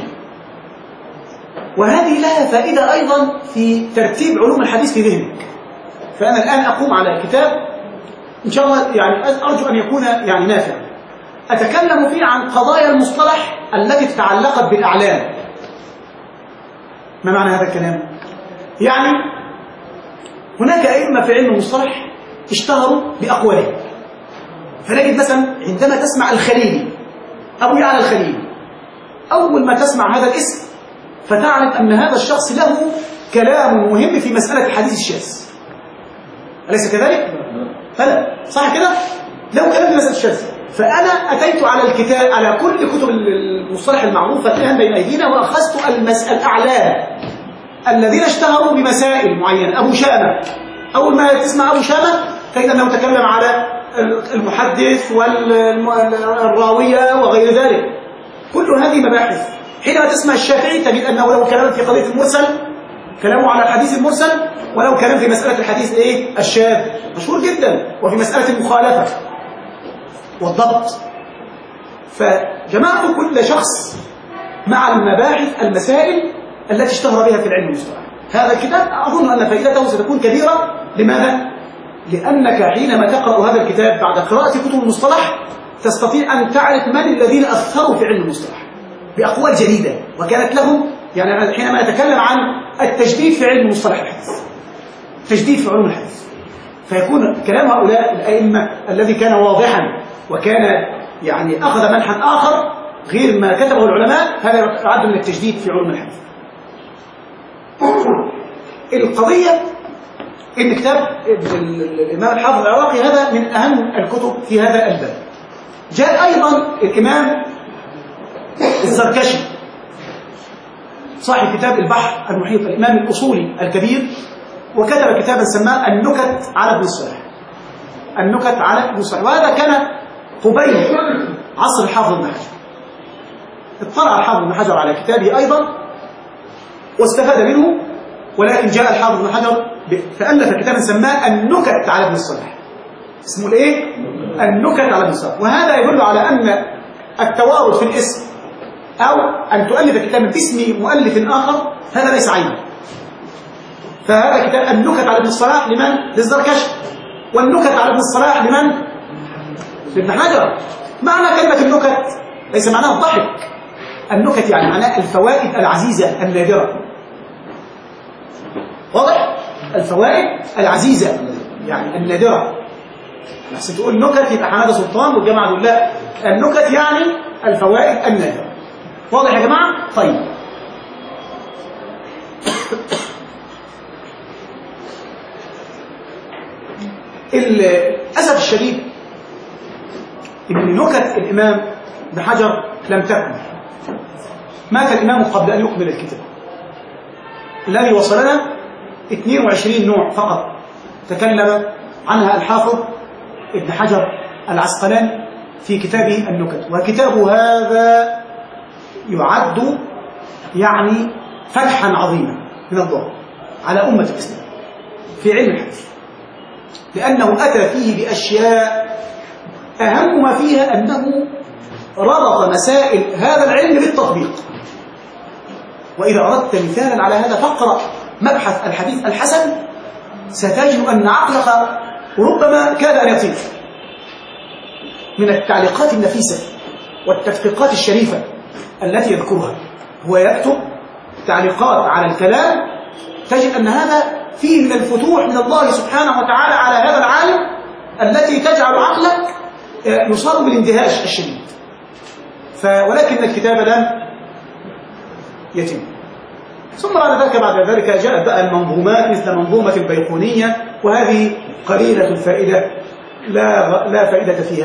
وهذه لها فائدة أيضا في ترتيب علوم الحديث في ذهنك. فأنا الآن أقوم على كتاب إن شاء الله يعني أرجو أن يكون يعني نافع، أتكلم فيه عن قضايا المصطلح التي تتعلقت بالأعلام. ما معنى هذا الكلام؟ يعني هناك أئمة في علم المصطلح اشتهروا بأقوالهم، فنجد مثلا عندما تسمع الخليلي أبو يعلى الخليلي أول ما تسمع هذا الاسم فتعلم أن هذا الشخص له كلام مهم في مسألة الحديث الشاذ، أليس كذلك؟ فلا صح كده؟ له كلام في مسألة الشاذ. فأنا أتيت على الكتاب على كل كتب المصطلح المعروفة الآن بين أيدينا وأخذت المسألة الأعلام الذين اشتهروا بمسائل معينة. أبو شامة أول ما تسمع أبو شامة تجد أنه تكلم على المحدث والراوية وغير ذلك، كل هذه مباحث. حينما تسمع الشافعي تجد أنه له كلام في قضية المرسل، كلامه على الحديث المرسل، ولو كلام في مسألة الحديث إيه؟ الشاذ مشهور جدا، وفي مسألة المخالفة والضبط. فجمعت كل شخص مع المباحث المسائل التي اشتهر بها في العلم المصطلح. هذا الكتاب أظن أن فائدته ستكون كبيرة. لماذا؟ لأنك حينما تقرأ هذا الكتاب بعد قراءة كتب المصطلح تستطيع أن تعرف من الذين أثروا في علم المصطلح بأقوال جديدة وكانت لهم، يعني حينما نتكلم عن التجديد في علم مصطلح الحديث، تجديد في علوم الحديث، فيكون كلام هؤلاء الأئمة الذي كان واضحا وكان يعني أخذ منحا آخر غير ما كتبه العلماء، هذا يعد من التجديد في علوم الحديث. القضية إن كتاب الإمام الحافظ العراقي هذا من أهم الكتب في هذا الباب. جاء أيضا الإمام الزركشي صاحب كتاب البحر المحيط، الإمام الأصولي الكبير، وكتب كتابا سماه النكت على ابن الصلاح. النكت على ابن الصلاح، وهذا كان قبيل عصر الحافظ ابن حجر. اطلع الحافظ ابن حجر على كتابه أيضا واستفاد منه، ولكن جاء الحافظ ابن حجر فألف كتابا سماه النكت على ابن الصلاح. اسمه الايه؟ النكت على ابن الصلاح. وهذا يدل على أن التوارد في الاسم أو أن تؤلف كتابا باسم مؤلف آخر هذا ليس عيبا. فهذا كتاب النكت على ابن الصلاح لمن؟ للزركشي. والنكت على ابن الصلاح لمن؟ لابن حجر. معنى كلمة النكت ليس معناها الضحك، النكت يعني معناها الفوائد العزيزة النادرة. واضح؟ الفوائد العزيزة يعني النادرة. بس تقول نكت يبقى حمادة سلطان والجماعة دول، لا، النكت يعني الفوائد النادرة. واضح يا جماعة؟ طيب الأسف الشديد إن نكت الإمام ابن حجر لم تكمل. مات الإمام قبل أن يكمل الكتاب. الذي وصلنا اثنين وعشرين نوع فقط تكلم عنها الحافظ ابن حجر العسقلاني في كتابه النكت، وكتابه هذا يعد يعني فتحا عظيما من الله على أمة الإسلام في علم الحديث، لأنه أتى فيه بأشياء أهم ما فيها أنه ربط مسائل هذا العلم بالتطبيق. وإذا أردت مثالا على هذا فاقرأ مبحث الحديث الحسن ستجد أن عقلك ربما كاد أن يطير من التعليقات النفيسة والتدقيقات الشريفة التي يذكرها. هو يكتب تعليقات على الكلام تجد أن هذا فيه من الفتوح من الله سبحانه وتعالى على هذا العالم التي تجعل عقلك يصاب بالاندهاش الشديد. ولكن الكتاب لم يتم. ثم بعد ذلك بعد ذلك جاءت بقى المنظومات مثل منظومة البيقونية، وهذه قليلة الفائدة لا لا فائدة فيها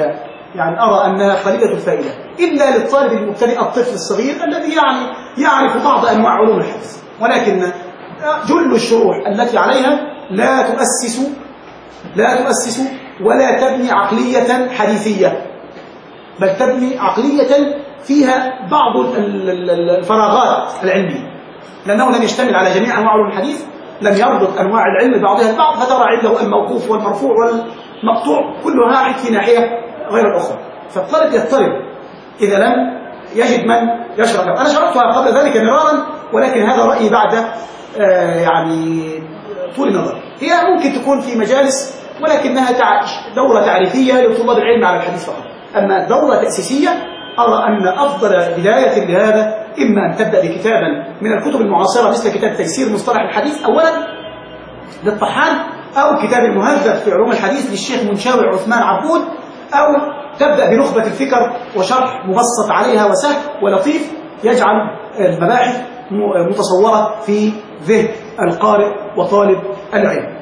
يعني أرى أنها قليلة الفائدة إلا للطالب المبتدئ الطفل الصغير الذي يعني يعرف بعض أنواع علوم الحديث، ولكن جل الشروح التي عليها لا تؤسس لا تؤسس ولا تبني عقلية حديثية، بل تبني عقلية فيها بعض الفراغات العلمية، لأنه لم يشتمل على جميع أنواع علوم الحديث، لم يربط أنواع العلم بعضها البعض، فترى عنده الموقوف والمرفوع والمقطوع كلها واحد في ناحية غير الأخرى، فالطالب يضطرب إذا لم يجد من يشرح له. أنا شرحتها قبل ذلك مرارا، ولكن هذا رأيي بعد آه يعني طول النظر. هي ممكن تكون في مجالس، ولكنها دورة تعريفية لطلاب العلم على الحديث فقط. أما دورة تأسيسية أرى أن أفضل بداية لهذا إما أن تبدأ بكتابا من الكتب المعاصرة مثل كتاب تيسير مصطلح الحديث أولا للطحان، أو كتاب المهذب في علوم الحديث للشيخ منشاوي عثمان عبود، أو تبدأ بنخبة الفكر وشرح مبسط عليها وسهل ولطيف يجعل المباحث متصورة في ذهن القارئ وطالب العلم.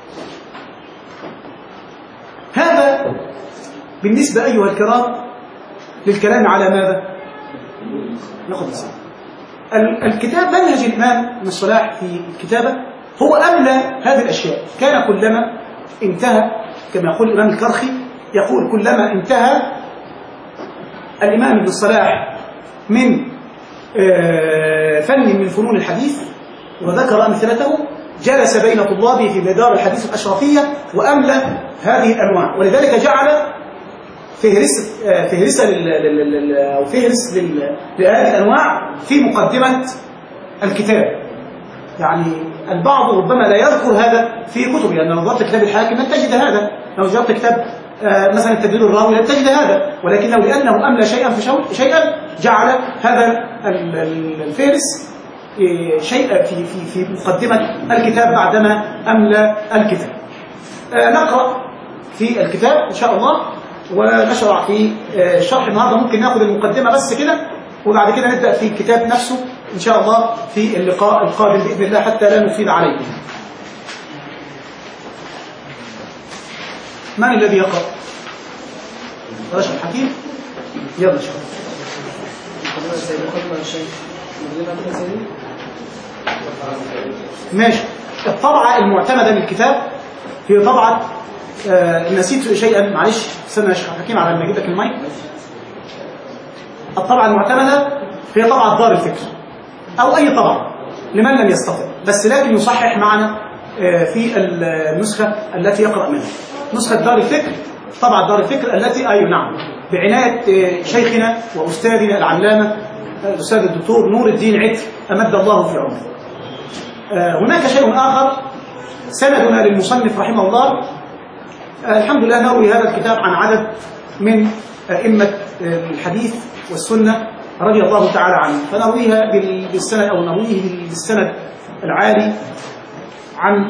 هذا بالنسبة أيها الكرام للكلام على ماذا؟ ناخذ مثال. الكتاب منهج الإمام ابن الصلاح في الكتابة هو أملى هذه الأشياء. كان كلما انتهى، كما يقول الإمام الكرخي، يقول كلما انتهى الإمام ابن الصلاح من فن من فنون الحديث وذكر أمثلته، جلس بين طلابه في مدار الحديث الأشرفية وأملى هذه الأنواع، ولذلك جعل فهرس فهرس أو فهرس لهذه الأنواع في مقدمة الكتاب. يعني البعض ربما لا يذكر هذا في كتبه، لأن لو ضربت كتاب الحاكم لن تجد هذا، لو ضربت كتاب مثلا تدليل الراوي لن تجد هذا، ولكنه لأنه أملى شيئا في شيئا جعل هذا الفهرس شيء في في في مقدمة الكتاب بعدما أملى الكتاب. نقرأ في الكتاب إن شاء الله ونشرع في الشرح. النهارده ممكن ناخذ المقدمة بس كده، وبعد كده نبدأ في الكتاب نفسه إن شاء الله في اللقاء القادم بإذن الله، حتى لا نفيد عليكم. من الذي يقرأ؟ رشد الحكيم، يلا شوف. ماشي. الطبعة المعتمدة من الكتاب هي طبعة آه نسيت شيئا، معلش استنى يا شيخ حكيم على ما اجيب لك المايك. الطبعة المعتمدة هي طبعة دار الفكر أو أي طبعة لمن لم يستطع، بس لكن يصحح معنا آه في النسخة التي يقرأ منها. نسخة دار الفكر، طبعة دار الفكر التي أي نعم بعناية آه شيخنا وأستاذنا العلامة الأستاذ الدكتور نور الدين عتر أمد الله في عمره. آه هناك شيء آخر سندنا للمصنف رحمه الله. آه الحمد لله نروي هذا الكتاب عن عدد من أئمة آه الحديث والسنة رضي الله تعالى عنه، فنرويها بالسند أو نرويه بالسند العالي عن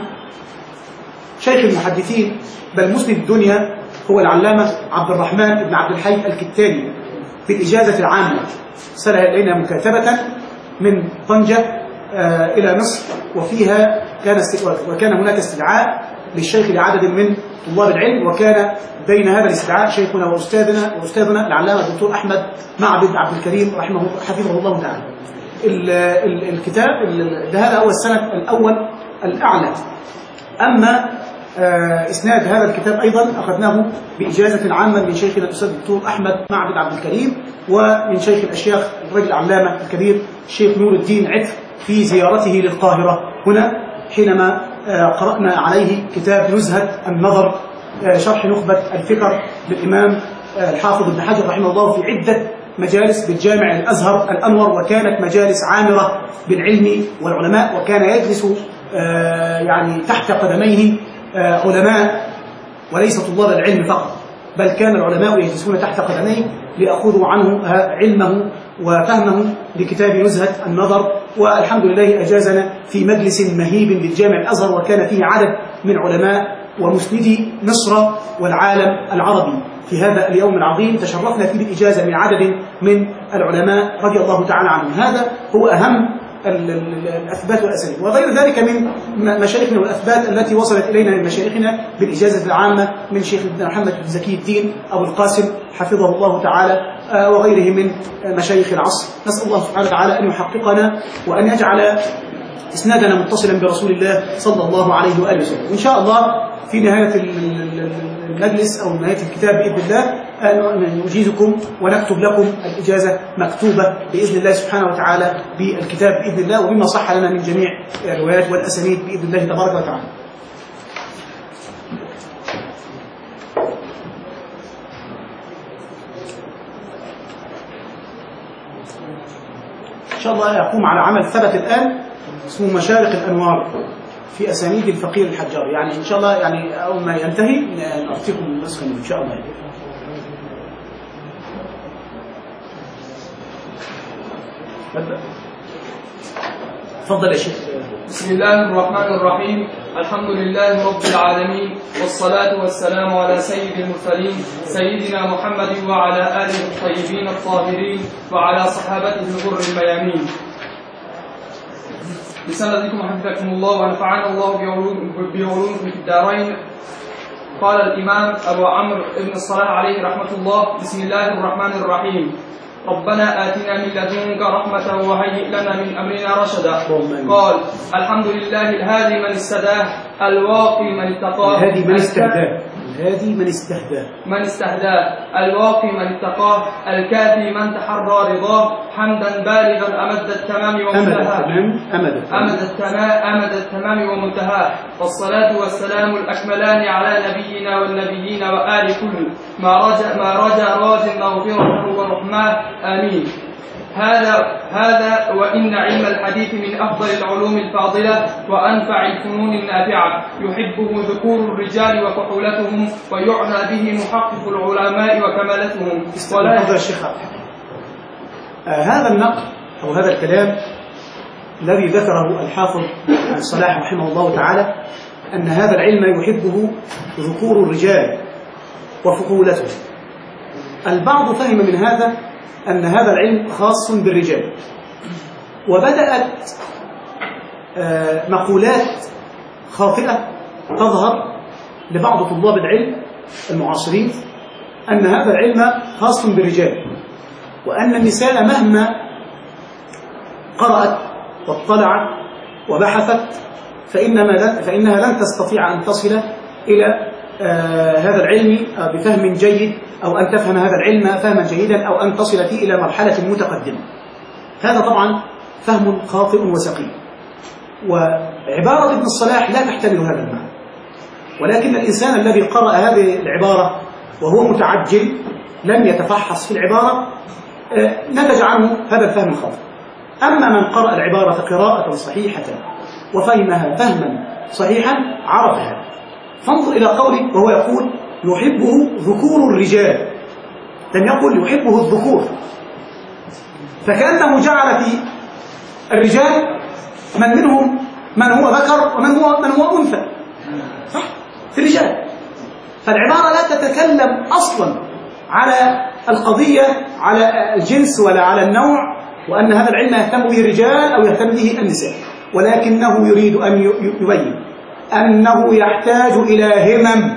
شيخ المحدثين بل مسند الدنيا هو العلامة عبد الرحمن بن عبد الحي الكتاني بالإجازة العامة، سنة إلينا مكاتبة من طنجة آه إلى مصر، وفيها كان وكان هناك استدعاء للشيخ لعدد من طلاب العلم، وكان بين هذا الاستدعاء شيخنا وأستاذنا وأستاذنا العلامة الدكتور أحمد معبد عبد الكريم رحمه حفظه الله تعالى. ال ال الكتاب ده هذا هو السند الأول الأعلى. أما آه إسناد هذا الكتاب أيضا أخذناه بإجازة عامة من شيخنا الأستاذ الدكتور أحمد معبد عبد الكريم، ومن شيخ الأشياخ الرجل العلامة الكبير الشيخ نور الدين عتر في زيارته للقاهرة هنا، حينما آه قرأنا عليه كتاب نزهة النظر آه شرح نخبة الفكر للإمام آه الحافظ ابن حجر رحمه الله في عدة مجالس بالجامع الأزهر الأنور، وكانت مجالس عامرة بالعلم والعلماء، وكان يجلس آه يعني تحت قدميه آه علماء وليس طلاب العلم فقط، بل كان العلماء يجلسون تحت قدميه ليأخذوا عنه علمه وفهمه لكتاب نزهة النظر. والحمد لله أجازنا في مجلس مهيب للجامع الأزهر، وكان فيه عدد من علماء ومسندي مصر والعالم العربي. في هذا اليوم العظيم تشرفنا فيه بالإجازة من عدد من العلماء رضي الله تعالى عنهم. هذا هو أهم الأثبات والأسانيد وغير ذلك من مشايخنا والأثبات التي وصلت إلينا من مشايخنا بالإجازة العامة من شيخ محمد بن زكي الدين أبو القاسم حفظه الله تعالى وغيره من مشايخ العصر. نسأل الله سبحانه وتعالى أن يحققنا وأن يجعل إسنادنا متصلا برسول الله صلى الله عليه وآله وسلم. إن شاء الله في نهاية المجلس أو نهاية الكتاب بإذن الله نجيزكم ونكتب لكم الإجازة مكتوبة بإذن الله سبحانه وتعالى بالكتاب بإذن الله وبما صح لنا من جميع الروايات والأسانيد بإذن الله تبارك وتعالى. إن شاء الله يقوم على عمل ثبت الآن اسمه مشارق الأنوار في أسانيد الفقير الحجار، يعني إن شاء الله يعني أول ما ينتهي نعطيكم نسخة إن شاء الله. تفضل يا شيخ. بسم الله الرحمن الرحيم. الحمد لله رب العالمين والصلاة والسلام على سيد المرسلين سيدنا محمد وعلى آله الطيبين الطاهرين وعلى صحابته الغر الميامين. بسندكم حفظكم الله ونفعنا الله بعلومكم في الدارين. قال الإمام أبو عمرو بن الصلاح عليه رحمة الله: بسم الله الرحمن الرحيم. ربنا آتنا من لدنك رحمة وهيئ لنا من أمرنا رشدا. قال: الحمد لله الهادي من استهداه الواقي من اتقاه. الهادي من استهداه الهادي من استهداه من استهداه الواقي من اتقاه الكافي من تحرى رضاه حمدا بالغا أمد التمام ومنتهاه أمد أمد التمام أمد التمام ومنتهاه. والصلاة والسلام الأكملان على نبينا والنبيين وآل كل ما رجا ما رجا راج مغفرته ورحماه آمين. هذا هذا وإن علم الحديث من أفضل العلوم الفاضلة وأنفع الفنون النافعة يحبه ذكور الرجال وفحولتهم ويعنى به محقق العلماء وكمالتهم. ولا يا شيخ آه هذا النقل أو هذا الكلام الذي ذكره الحافظ الصلاح رحمه الله تعالى أن هذا العلم يحبه ذكور الرجال وفحولتهم. البعض فهم من هذا أن هذا العلم خاص بالرجال، وبدأت مقولات خاطئة تظهر لبعض طلاب العلم المعاصرين أن هذا العلم خاص بالرجال، وأن النساء مهما قرأت واطلعت وبحثت فإنما فإنها لن تستطيع أن تصل إلى آه هذا العلم آه بفهم جيد أو أن تفهم هذا العلم فهما جيدا أو أن تصل فيه إلى مرحلة متقدمة. هذا طبعا فهم خاطئ وسقيم، وعبارة ابن الصلاح لا تحتمل هذا المعنى، ولكن الإنسان الذي قرأ هذه العبارة وهو متعجل لم يتفحص في العبارة آه نتج عنه هذا الفهم الخاطئ. أما من قرأ العبارة قراءة صحيحة وفهمها فهما صحيحا عرف هذا. فانظر إلى قوله وهو يقول يحبه ذكور الرجال، لم يقل يحبه الذكور، فكأنه جعل في الرجال من منهم من هو ذكر ومن هو من هو أنثى، صح؟ في الرجال. فالعبارة لا تتكلم أصلا على القضية على الجنس ولا على النوع وأن هذا العلم يهتم به الرجال أو يهتم به النساء، ولكنه يريد أن يبين أنه يحتاج إلى همم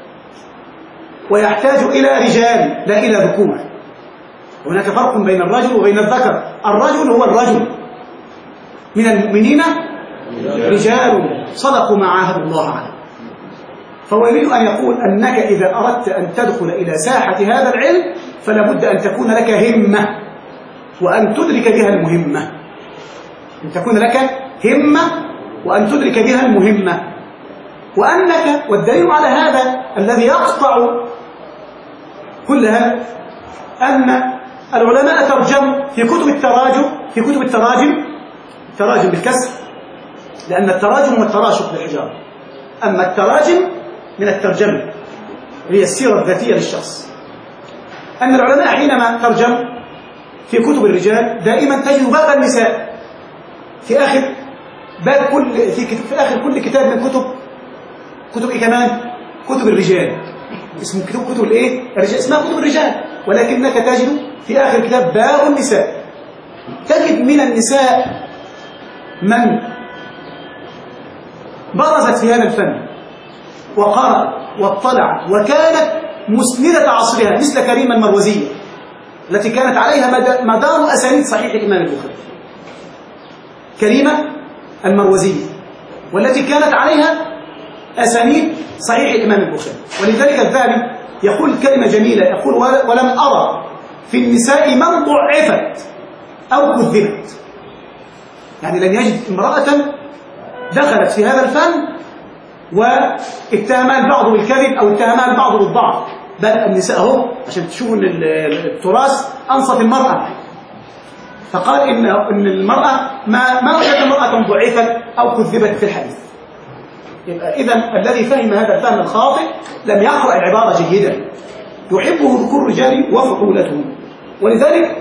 ويحتاج إلى رجال لا إلى ذكور. هناك فرق بين الرجل وبين الذكر. الرجل هو الرجل، من المؤمنين رجال صدقوا ما عاهدوا الله عليه. فهو يريد أن يقول أنك إذا أردت أن تدخل إلى ساحة هذا العلم فلا بد أن تكون لك همة وأن تدرك بها المهمة، أن تكون لك همة وأن تدرك بها المهمة، وأنك والدليل على هذا الذي يقطع كل هذا أن العلماء ترجموا في كتب التراجم في كتب التراجم التراجم بالكسر، لأن التراجم هو التراشق بالحجارة، أما التراجم من الترجمة هي السيرة الذاتية للشخص. أن العلماء حينما ترجم في كتب الرجال دائما تجد باب النساء في آخر باب كل في, في آخر كل كتاب من كتب كتب إيه كمان؟ كتب الرجال. اسمه كتب كتب الإيه؟ الرجال، اسمها كتب الرجال، ولكنك تجد في آخر كتاب باب النساء. تجد من النساء من برزت في هذا الفن وقرأ واطلع وكانت مسندة عصرها مثل كريمة المروزية التي كانت عليها مدار أسانيد صحيح الإمام البخاري. كريمة المروزية والتي كانت عليها أسانيد صحيح الإمام البخاري. ولذلك الذهبي يقول كلمة جميلة، يقول ولم أرى في النساء من ضعفت أو كذبت. يعني لم يجد امرأة دخلت في هذا الفن واتهمها البعض بالكذب أو اتهمها البعض بالضعف، بل النساء هم عشان تشوفوا ان التراث أنصت المرأة، فقال إن إن المرأة ما ما وجدت امرأة ضعيفة أو كذبت في الحديث. يبقى إذا الذي فهم هذا الفهم الخاطئ لم يقرأ العبارة جيدا. يحبه ذكور الرجال وفحولتهم. ولذلك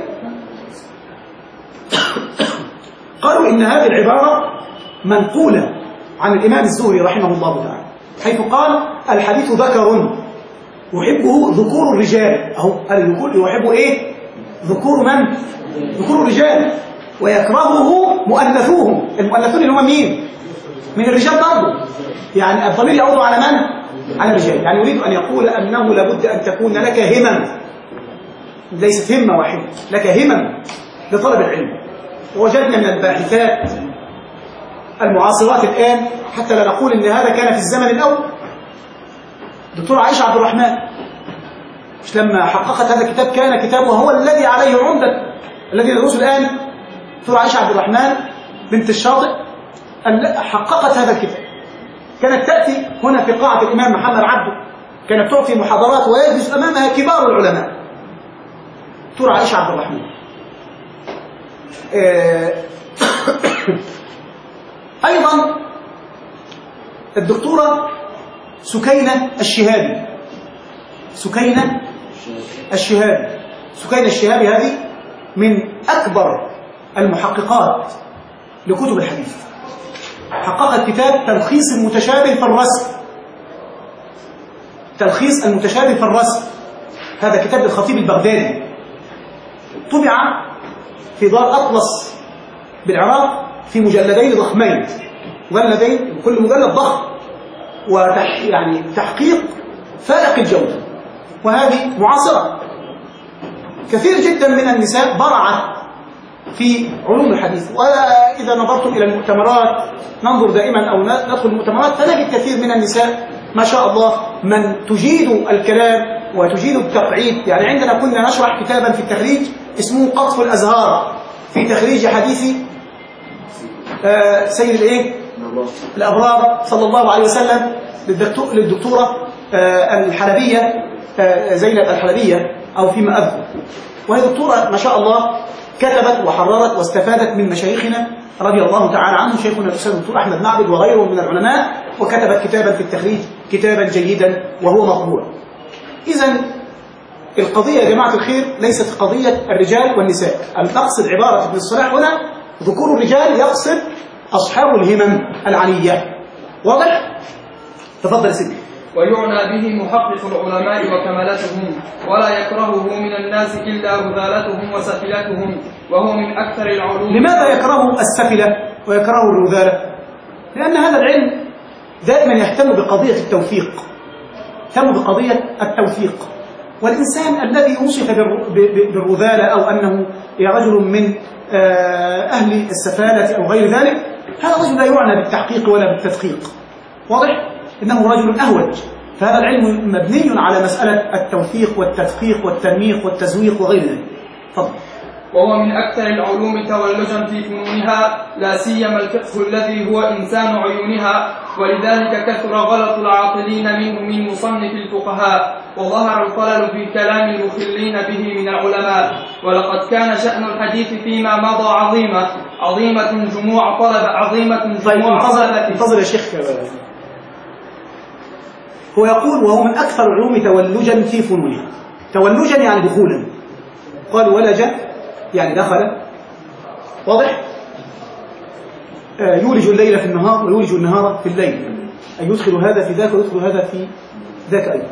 قالوا إن هذه العبارة منقولة عن الإمام الزهري رحمه الله تعالى، حيث قال الحديث ذكر يحبه ذكور الرجال. أهو يحب إيه؟ ذكور من؟ ذكور الرجال، ويكرهه مؤنثوهم. المؤنثون اللي هم مين؟ من الرجال برضه. يعني الضمير يعود على من؟ على الرجال. يعني يريد أن يقول أنه لابد أن تكون لك همم، ليست همة واحدة، لك همم لطلب العلم. ووجدنا من الباحثات المعاصرات الآن، حتى لا نقول إن هذا كان في الزمن الأول، دكتورة عائشة عبد الرحمن مش لما حققت هذا الكتاب كان كتابه هو الذي عليه عمدة الذي ندرسه الآن. دكتورة عائشة عبد الرحمن بنت الشاطئ حققت هذا الكتاب، كانت تأتي هنا في قاعة الإمام محمد عبده، كانت تعطي محاضرات ويجلس أمامها كبار العلماء. دكتورة عائشة عبد الرحمن أيضا الدكتورة سكينة الشهابي. سكينة الشهابي سكينة الشهابي هذه من أكبر المحققات لكتب الحديث. حققت كتاب تلخيص المتشابه في الرسم. تلخيص المتشابه في الرسم هذا كتاب الخطيب البغدادي، طبع في دار أطلس بالعراق في مجلدين ضخمين، مجلدين كل مجلد ضخم، وتح يعني تحقيق فائق الجودة، وهذه معاصرة. كثير جدا من النساء برعت في علوم الحديث. وإذا نظرتم إلى المؤتمرات، ننظر دائما أو ندخل المؤتمرات فنجد كثير من النساء ما شاء الله من تجيد الكلام وتجيد التقعيد. يعني عندنا كنا نشرح كتابا في التخريج اسمه قطف الأزهار في تخريج حديث آه سيد الايه الأبرار صلى الله عليه وسلم للدكتورة آه الحلبية آه زينب الحلبية أو فيما أذكر. وهي دكتورة ما شاء الله كتبت وحررت واستفادت من مشايخنا رضي الله تعالى عنهم، شيخنا الأستاذ الدكتور أحمد معبد وغيره من العلماء، وكتبت كتابا في التخريج كتابا جيدا وهو مطبوع. إذن القضية يا جماعة الخير ليست قضية الرجال والنساء. المقصد عبارة ابن الصلاح هنا ذكور الرجال، يقصد أصحاب الهمم العلية. واضح؟ تفضل سيدي. ويعنى به محقق العلماء وكمالتهم، ولا يكرهه من الناس إلا رذالتهم وسفلتهم، وهو من أكثر العلوم. لماذا يكرهه السفلة ويكرهه الرذالة؟ لأن هذا العلم دائما يهتم بقضية التوثيق، يهتم بقضية التوثيق. والإنسان الذي وصف بالرذالة أو أنه رجل من أهل السفالة أو غير ذلك، هذا رجل لا يعنى بالتحقيق ولا بالتدقيق. واضح؟ إنه رجل أهوج. فهذا العلم مبني على مسألة التوثيق والتدقيق والتنميق والتزويق وغير ذلك. تفضل. وهو من أكثر العلوم تولجا في فنونها، لا سيما الفقه الذي هو إنسان عيونها، ولذلك كثر غلط العاطلين منه من مصنف الفقهاء، وظهر الخلل في كلام المخلين به من العلماء. ولقد كان شأن الحديث فيما مضى عظيمة عظيمة جموع طلب عظيمة جموع طلبة. انتظر يا شيخ. هو يقول وهو من أكثر العلوم تولجا في فنونها. تولجا يعني دخولا، قال ولج يعني دخل. واضح؟ آه يولج الليل في النهار ويولج النهار في الليل، أي يدخل هذا في ذاك ويدخل هذا في ذاك أيضا.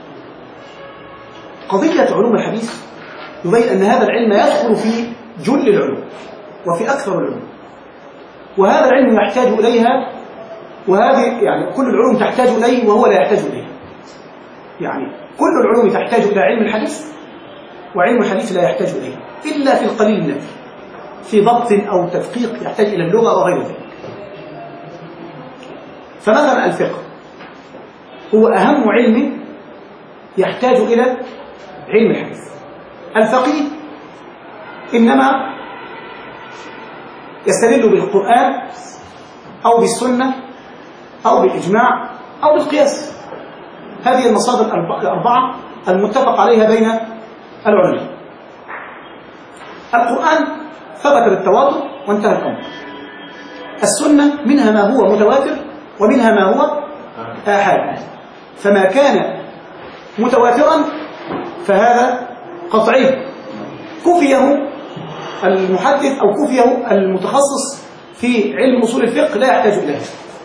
قضية علوم الحديث يبين أن هذا العلم يدخل في جل العلوم وفي أكثر العلوم. وهذا العلم يحتاج إليها، وهذه يعني كل العلوم تحتاج إليه وهو لا يحتاج إليه. يعني كل العلوم تحتاج إلى علم الحديث، وعلم الحديث لا يحتاج إليه إلا في القليل النادر، في ضبط أو تدقيق يحتاج إلى اللغة وغير ذلك. فمثلا الفقه هو أهم علم يحتاج إلى علم الحديث. الفقيه إنما يستدل بالقرآن أو بالسنة أو بالإجماع أو بالقياس. هذه المصادر الأربعة المتفق عليها بين العلماء. القرآن ثبت بالتواتر وانتهى الأمر. السنة منها ما هو متواتر ومنها ما هو آحاد، فما كان متواترا فهذا قطعي كفيه المحدث أو كفيه المتخصص في علم أصول الفقه لا يحتاج إليها.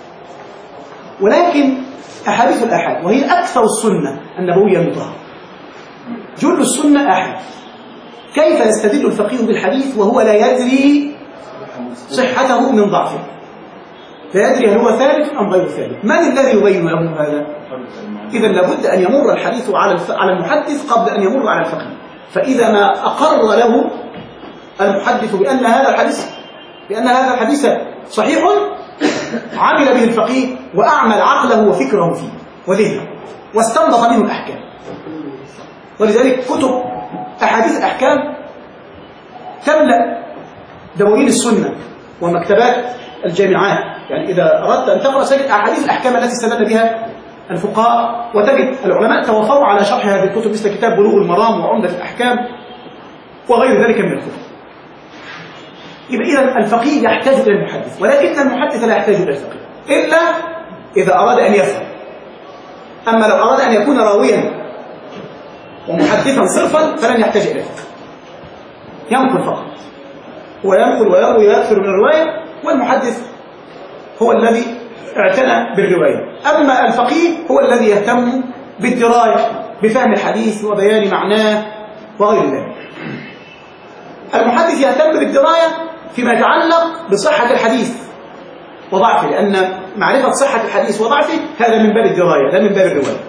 ولكن أحاديث الآحاد وهي أكثر السنة النبوية المطهرة، جل السنة آحاد، كيف يستدل الفقيه بالحديث وهو لا يدري صحته من ضعفه؟ لا يدري هل هو ثابت أم غير ثابت. من الذي يبين له هذا؟ إذا لابد أن يمر الحديث على على المحدث قبل أن يمر على الفقيه. فإذا ما أقر له المحدث بأن هذا الحديث بأن هذا الحديث صحيح، عمل به الفقيه وأعمل عقله وفكره فيه وذهنه واستنبط منه الأحكام. ولذلك كتب أحاديث الأحكام تملأ دواوين السنة ومكتبات الجامعات. يعني إذا أردت أن تقرأ تجد أحاديث الأحكام التي استدل بها الفقهاء، وتجد العلماء توفوا على شرح هذه الكتب مثل كتاب بلوغ المرام وعمدة الأحكام وغير ذلك من الكتب. يبقى إذا الفقيه يحتاج إلى المحدث، ولكن المحدث لا يحتاج إلى الفقيه إلا إذا أراد أن يفهم. أما لو أراد أن يكون راويا ومحدثا صرفا فلن يحتاج إلى الفقه، ينقل فقط، هو ينقل ويروي ويكثر من الرواية، والمحدث هو الذي اعتنى بالرواية. أما الفقيه هو الذي يهتم بالدراية بفهم الحديث وبيان معناه وغير ذلك. المحدث يهتم بالدراية فيما يتعلق بصحة الحديث وضعفه، لأن معرفة صحة الحديث وضعفه هذا من باب الدراية لا من باب الرواية.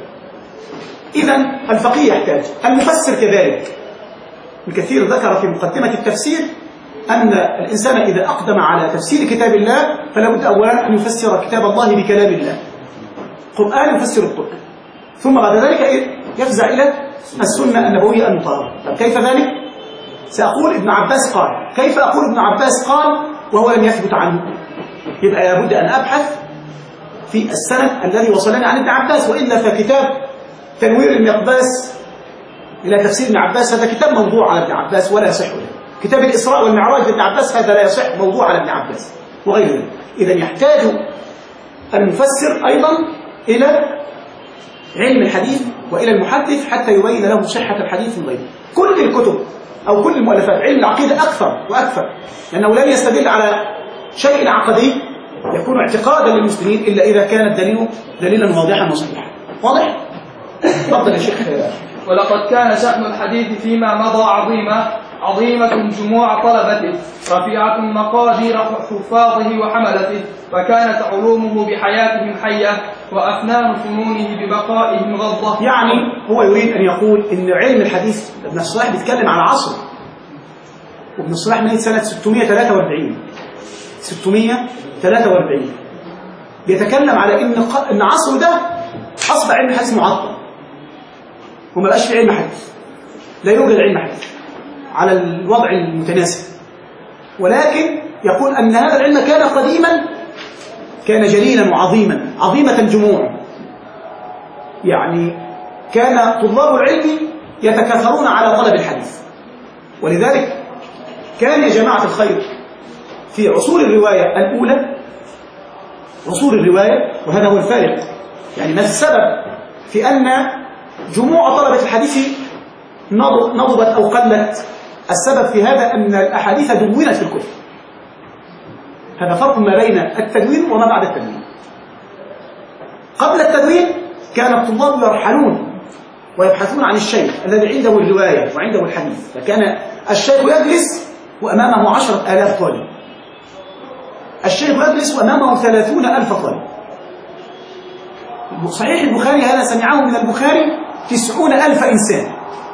إذن الفقيه يحتاج. المفسر كذلك. الكثير ذكر في مقدمة التفسير أن الإنسان إذا أقدم على تفسير كتاب الله فلا بد أولا أن يفسر كتاب الله بكلام الله. القرآن يفسر القرآن، ثم بعد ذلك يفزع إلى السنة النبوية المطهرة. طب كيف ذلك؟ سأقول ابن عباس قال. كيف أقول ابن عباس قال وهو لم يثبت عنه؟ يبقى لابد أن أبحث في السند الذي وصلني عن ابن عباس، وإلا فكتاب تنوير المقباس إلى تفسير ابن عباس هذا كتاب موضوع على ابن عباس ولا يصح له. كتاب الإسراء والمعراج لابن عباس هذا لا يصح، موضوع على ابن عباس وغير ذلك. إذا يحتاج المفسر أيضا إلى علم الحديث وإلى المحدث حتى يبين له صحة الحديث من غيره. كل الكتب أو كل المؤلفات علم العقيدة أكثر وأكثر، لأنه لن يستدل على شيء عقدي يكون اعتقادا للمسلمين إلا إذا كان الدليل دليلا واضحا وصحيحا. واضح؟ تفضل يا شيخ. ولقد كان شأن الحديث فيما مضى عظيمة عظيمة جموع طلبته، رفيعة مقادير حفاظه وحملته، وكانت علومه بحياتهم حية، وأفنان فنونه ببقائهم غضة. يعني هو يريد أن يقول إن علم الحديث ابن الصلاح بيتكلم على عصر، وابن الصلاح ميت سنة ستمائة وثلاثة وأربعين ستمائة وثلاثة وأربعين بيتكلم على إن إن عصره ده أصبح علم الحديث معطل وما بقاش في علم حديث، لا يوجد علم حديث على الوضع المتناسب. ولكن يقول أن هذا العلم كان قديما، كان جليلا وعظيما، عظيمة جموع. يعني كان طلاب العلم يتكاثرون على طلب الحديث، ولذلك كان يا جماعة الخير في عصور الرواية الأولى، عصور الرواية، وهذا هو الفارق. يعني ما السبب في أن جموع طلبة الحديث نضبت أو قلت؟ السبب في هذا أن الأحاديث دونت في الكتب. هذا فرق ما بين التدوين وما بعد التدوين. قبل التدوين كان الطلاب يرحلون ويبحثون عن الشيخ الذي عنده الرواية وعنده الحديث، فكان الشيخ يجلس وأمامه عشرة آلاف طالب. الشيخ يجلس وأمامه ثلاثون ألف طالب. صحيح البخاري هذا سمعه من البخاري تسعون ألف إنسان،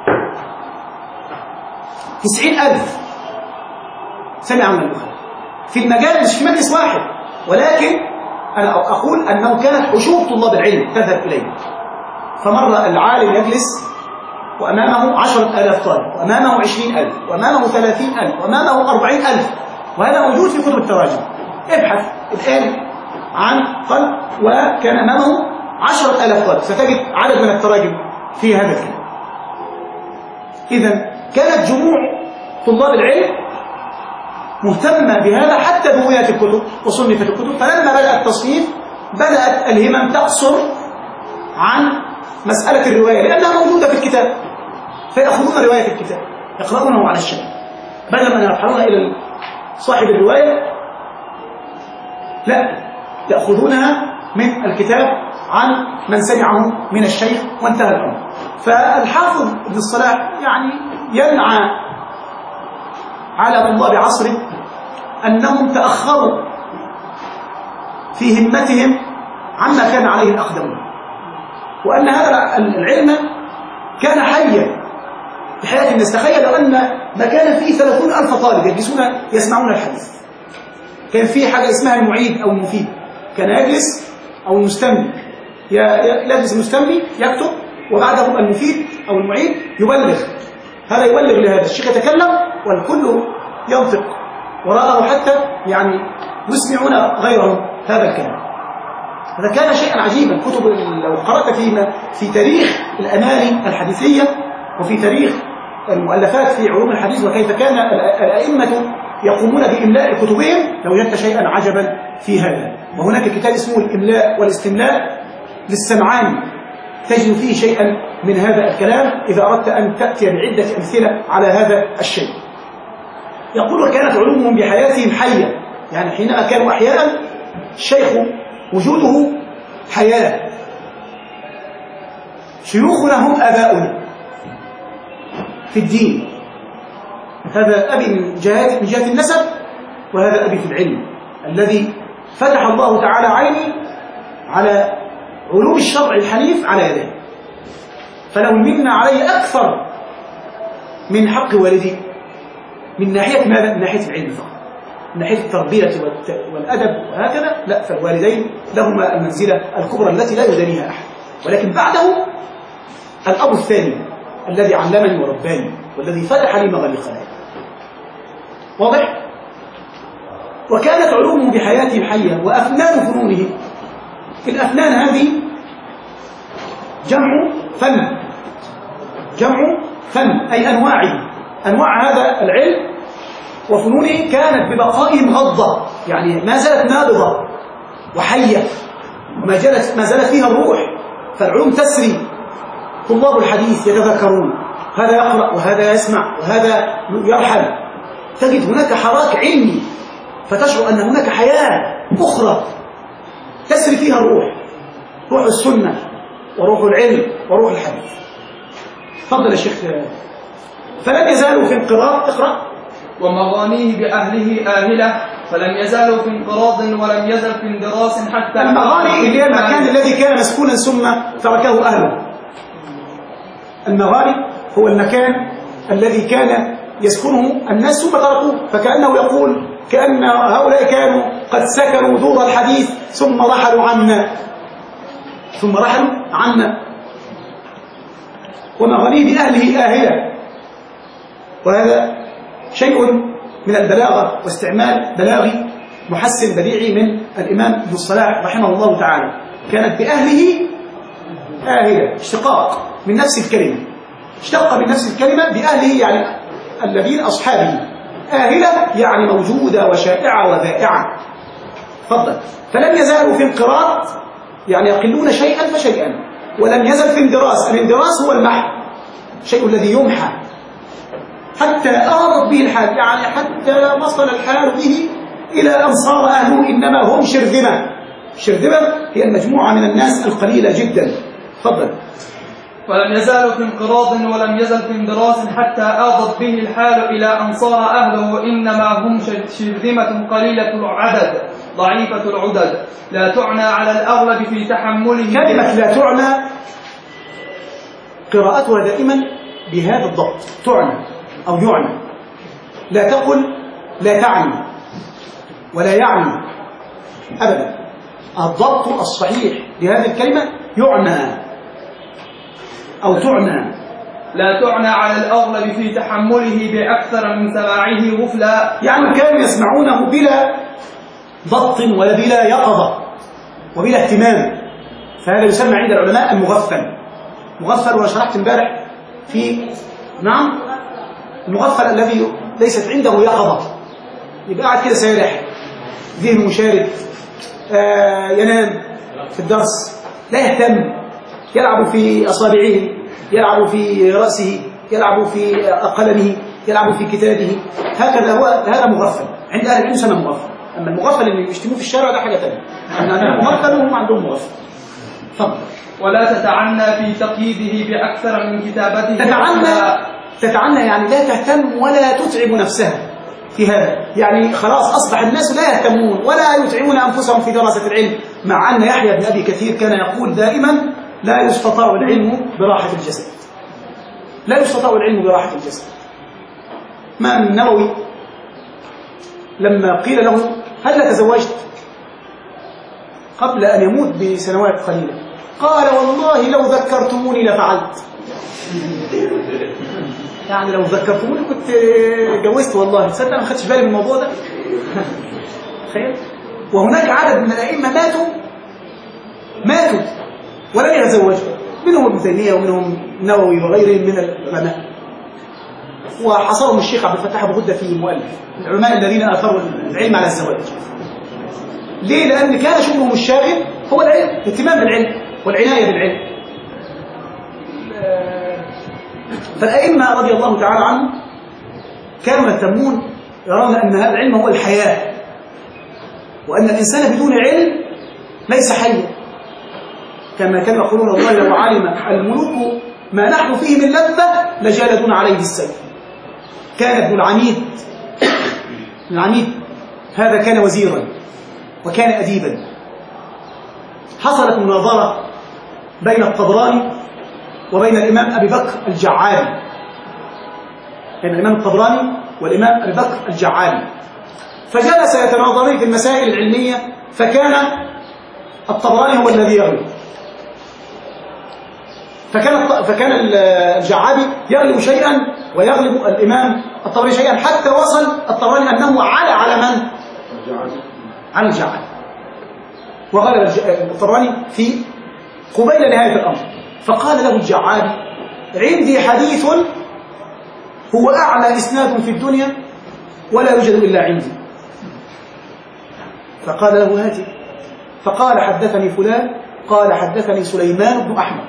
تسعين ألف سمع من البخاري في المجال، مش في مجلس واحد، ولكن أنا أقول أنه كانت حشود طلاب العلم تذهب إليه. فمر العالم يجلس وأمامه عشرة آلاف طالب، وأمامه عشرين ألف، وأمامه ثلاثين ألف، وأمامه أربعين ألف، وهذا موجود في كتب التراجم. ابحث الآن عن قلب وكان أمامه عشرة آلاف طالب، ستجد عدد من التراجم في هذا الكلام. إذن كانت جموع طلاب العلم مهتمة بهذا حتى بويات الكتب وصنفت الكتب. فلما بدأ التصنيف بدأت الهمم تقصر عن مسألة الرواية لأنها موجودة في الكتاب، فيأخذون رواية الكتاب يقرؤونه على الشيء بدل من يرحلونها إلى صاحب الرواية، لا، يأخذونها من الكتاب عن من سمعه من الشيخ وانتهى الأمر. فالحافظ ابن الصلاح يعني ينعى على طلاب عصره أنهم تأخروا في همتهم عما كان عليه الأقدمون، وأن هذا العلم كان حيا في حياة الناس. تخيلوا أن مكان فيه ثلاثون ألف طالب يجلسون يسمعون الحديث، كان فيه حاجة اسمها المعيد أو المفيد، كان يجلس أو المستمي، يجلس المستمي يكتب وبعده المفيد أو المعيد يبلغ، هذا يبلغ لهذا الشيخ يتكلم والكل ينطق وراءه حتى يعني يسمعون غيرهم هذا الكلام. هذا كان شيئا عجيبا. كتب لو قرأت في في تاريخ الأماني الحديثية وفي تاريخ المؤلفات في علوم الحديث وكيف كان الأئمة يقومون بإملاء كتبهم لوجدت شيئا عجبا في هذا. وهناك كتاب اسمه الإملاء والاستملاء للسمعاني تجد فيه شيئا من هذا الكلام إذا أردت أن تأتي بعدة أمثلة على هذا الشيء. يقول كانت علومهم بحياتهم حية، يعني حينما كانوا أحياء الشيخ وجوده حياة. شيوخنا هم آباؤنا في الدين، هذا أبي من جهة من جهة النسب، وهذا أبي في العلم الذي فتح الله تعالى عيني على علوم الشرع الحنيف على يديه، فلو منا علي أكثر من حق والدي من ناحية ماذا؟ من ناحية العلم فقط، من ناحية التربية والأدب وهكذا لا، فالوالدين لهما المنزلة الكبرى التي لا يدانيها أحد. ولكن بعده الأب الثاني الذي علمني ورباني والذي فتح لي مغاليق حياتي. واضح؟ وكانت علومه بحياته حية وأفنان فنونه. الأفنان هذه جمع فن، جمع فن أي أنواعه، أنواع هذا العلم وفنونه كانت ببقائهم غضة، يعني ما زالت نابضة وحية وما زالت ما زالت فيها الروح. فالعلوم تسري، طلاب الحديث يتذكرون، هذا يقرأ وهذا يسمع وهذا يرحل، تجد هناك حراك علمي فتشعر أن هناك حياة أخرى تسري فيها الروح، روح السنة وروح العلم وروح الحديث. تفضل يا شيخ. فلم يزالوا في انقراض، اقرأ. ومغانيه بأهله آهلة، فلم يزالوا في انقراض ولم يزل في اندراس حتى المغاني اللي هي المكان الذي كان مسكونا ثم تركه أهله. المغاني هو المكان الذي كان يسكنه الناس ثم تركوه، فكأنه يقول كأن هؤلاء كانوا قد سكنوا دور الحديث ثم رحلوا عنا ثم رحلوا عنا ومغانيه بأهله آهلة. وهذا شيء من البلاغة واستعمال بلاغي محسن بديعي من الإمام ابن الصلاح رحمه الله تعالى. كانت بأهله آهلة، اشتقاق من نفس الكلمة، اشتق من نفس الكلمة بأهله يعني الذين أصحابه، آهلة يعني موجودة وشائعة وذائعة. تفضل. فلم يزالوا في انقراض يعني يقلون شيئا فشيئا، ولم يزل في اندراس. الاندراس هو المحو، الشيء الذي يمحى حتى آرت به الحال، يعني حتى وصل الحال به إلى أن صار أهله إنما هم شرذمة. شرذمة هي المجموعة من الناس القليلة جدا. تفضل. ولم يزالوا في انقراض ولم يزل في اندراس حتى آضت به الحال إلى أن صار أهله إنما هم شرذمة قليلة العدد ضعيفة العدد لا تعنى على الأغلب في تحمله. كلمة لا تعنى قراءتها دائما بهذا الضبط، تعنى أو يعنى. لا تقل لا تعني ولا يعني أبدا. الضبط الصحيح لهذه الكلمة يعنى أو تعنى. لا تعنى على الأغلب في تحمله بأكثر من سماعه غفلا، يعني كانوا يسمعونه بلا ضبط ولا بلا يقظة وبلا اهتمام، فهذا يسمى عند العلماء المغفل. مغفل، وأنا شرحت امبارح في نعم المغفل الذي ليست عنده يقظة، يبقى قاعد كده سارح، ذهنه مشارد، آه ينام في الدرس، لا يهتم، يلعب في أصابعه، يلعب في رأسه، يلعب في قلمه، يلعب في كتابه. هكذا هو، هذا مغفل. عند أهل العلم يسمى مغفل. أما المغفل اللي يشتموه في الشارع ده حاجة ثانية. أنا مغفل وهم عندهم مغفل. تفضل. ولا تتعنى في تقييده بأكثر من كتابته. تتعنى تتعنى يعني لا تهتم ولا تتعب نفسها في هذا، يعني خلاص أصبح الناس لا يهتمون ولا يتعبون أنفسهم في دراسة العلم. مع أن يحيى بن أبي كثير كان يقول دائما لا يستطاع العلم براحة الجسد، لا يستطاع العلم براحة الجسد. ما من النووي لما قيل له هل تزوجت قبل أن يموت بسنوات قليلة، قال والله لو ذكرتموني لفعلت. يعني لو ذكرتموني كنت جوزت والله. تصدق ما خدتش بالي من الموضوع ده. تخيل. وهناك عدد من الأئمة ماتوا ماتوا ولم يتزوجوا، منهم ابن تيمية ومنهم النووي وغيرهم من العلماء. وحصرهم الشيخ عبد الفتاح أبو غدة في مؤلف العلماء الذين آثروا العلم على الزواج. ليه؟ لأن كان شغلهم الشاغل هو العلم، الاهتمام بالعلم والعناية بالعلم. فالأئمة رضي الله تعالى عنهم كانوا يهتمون، يرون أن هذا العلم هو الحياة، وأن الإنسان بدون علم ليس حيا. كما كانوا يقولون والله لو علم الملوك ما نحن فيه من لذة لجالدون عليه السيف. كان ابن العميد العميد هذا كان وزيرا وكان أديبا. حصلت مناظرة بين الطبراني وبين الإمام أبي بكر الجعالي، بين الإمام الطبراني والإمام أبي بكر الجعالي، فجلس يتناظران في المسائل العلمية، فكان الطبراني هو الذي يغلب، فكان فكان الجعالي يغلب شيئا ويغلب الإمام الطبراني شيئا، حتى وصل الطبراني أنه على على من؟ على الجعالي، وغلب الطبراني في قبيل نهاية الأمر. فقال له الجعالي عندي حديث هو أعلى إسناد في الدنيا ولا يوجد إلا عندي. فقال له هاتي. فقال حدثني فلان، قال حدثني سليمان بن أحمد،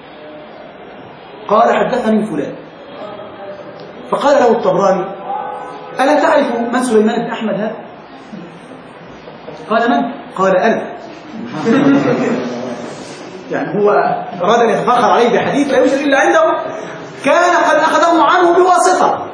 قال حدثني فلان. فقال له الطبراني ألا تعرف من سليمان بن أحمد هذا؟ قال من؟ قال أنا. يعني هو أراد أن يتفاخر عليه بحديث لا يوجد إلا عنده، كان قد أخذه عنه بواسطة.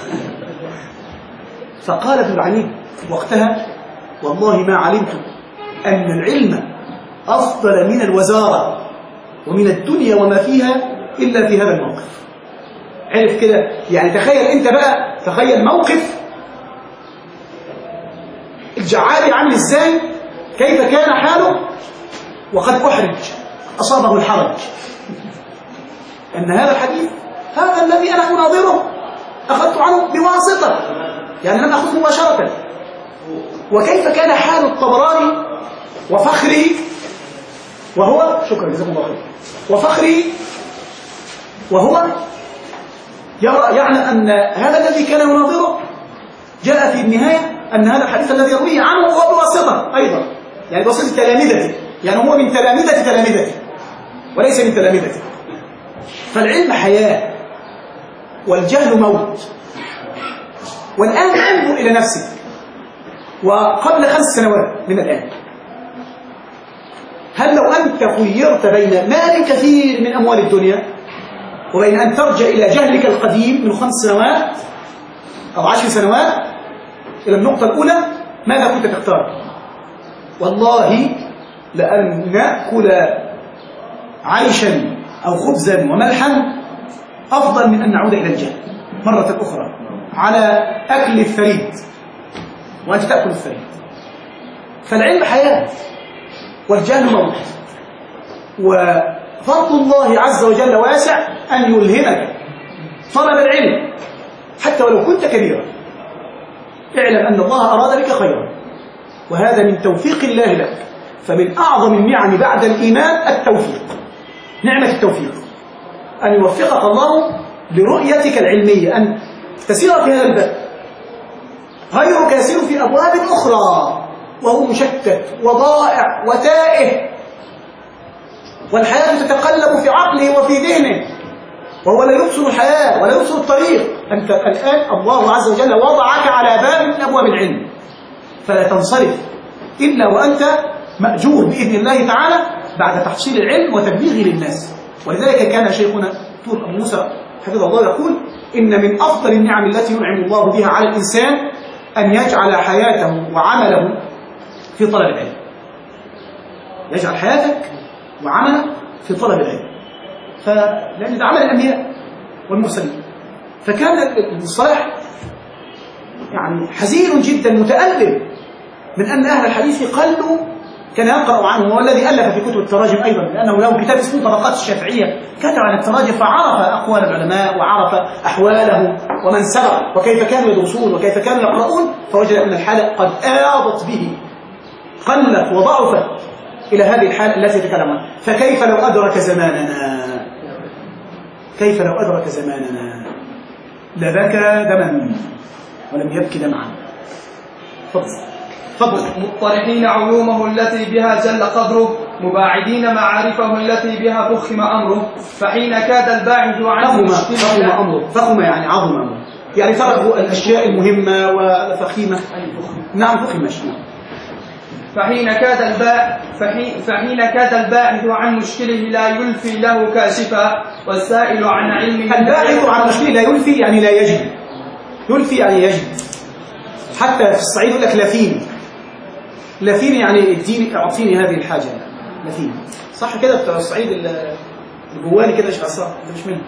فقال ابن العميد وقتها والله ما علمت أن العلم أفضل من الوزارة ومن الدنيا وما فيها إلا في هذا الموقف. عرف كده؟ يعني تخيل أنت بقى، تخيل موقف الجعالي عامل إزاي، كيف كان حاله وقد أحرج، أصابه الحرج أن هذا الحديث هذا الذي أنا أناظره أخذت عنه بواسطة، يعني لم أخذه مباشرة. وكيف كان حال الطبراني وفخره، وهو شكرا جزاكم الله خير، وفخره وهو يرى يعلم أن هذا الذي كان يناظره جاء في النهاية أن هذا الحديث الذي يرويه عنه هو بواسطة أيضا، يعني بواسطة تلامذته، يعني هو من تلامذة تلامذته وليس من تلامذته. فالعلم حياة والجهل موت. والآن انظر إلى نفسك وقبل خمس سنوات من الآن، هل لو أنت خيرت بين مال كثير من أموال الدنيا وبين أن ترجع إلى جهلك القديم من خمس سنوات أو عشر سنوات إلى النقطة الأولى، ماذا كنت تختار؟ والله لأن نأكل عيشا أو خبزا وملحا أفضل من أن نعود إلى الجهل مرة أخرى على أكل الثريد وأنت تأكل الثريد. فالعلم حياة والجهل موت، وفضل الله عز وجل واسع أن يلهمك طلب العلم حتى ولو كنت كبيرا. اعلم أن الله أراد بك خيرا، وهذا من توفيق الله لك. فمن أعظم النعم بعد الإيمان التوفيق، نعمة التوفيق، أن يوفقك الله لرؤيتك العلمية، أن تسير في هذا الباب. غيرك يسير في أبواب أخرى وهو مشتت وضائع وتائه، والحياة تتقلب في عقله وفي ذهنه، وهو لا يبصر الحياة ولا يبصر الطريق. أنت الآن الله عز وجل وضعك على باب من أبواب العلم، فلا تنصرف إلا وأنت مأجور بإذن الله تعالى بعد تحصيل العلم وتبليغه للناس. ولذلك كان شيخنا دكتور أبو موسى حفظه الله يقول: إن من أفضل النعم التي ينعم الله بها على الإنسان أن يجعل حياته وعمله في طلب العلم. يجعل حياتك وعملك في طلب العلم، فلأن ده عمل الأنبياء والمرسلين. فكان الصلاح يعني حزين جدا متألم من أن أهل الحديث قلوا كان يقرأ عنه، وهو الذي ألف في كتب التراجم أيضا، لأنه له كتاب اسمه طبقات الشافعية كتب عن التراجم، فعرف أقوال العلماء وعرف أحوالهم ومن سبق وكيف كانوا يدرسون وكيف كانوا يقرؤون، فوجد أن الحالة قد آضت به، قلت وضعفت إلى هذه الحالة التي يتكلم عنها. فكيف لو أدرك زماننا، كيف لو أدرك زماننا لبكى دما ولم يبكي دمعا. فضل فضل مطرحين علومه التي بها جل قدره، مباعدين معارفه التي بها فخم أمره، فحين كاد الباعد عنه فخم أمره، فخم يعني عظم أمره، يعني تركوا الأشياء المهمة والفخيمة. نعم فخم الشيء. فحين كاد الباع فحين, فحين كاد الباعد عن مشكله لا يلفي له كاشفا، والسائل عن علمه الباعد عن مشكله لا يلفي يعني لا يجد، يلفي يعني يجد. حتى في الصعيد يقول لك لفيني، لفيني يعني اديني اعطيني هذه الحاجه، لفيني صح كده بتاع الصعيد الجواني كده، مش عصا مش منه.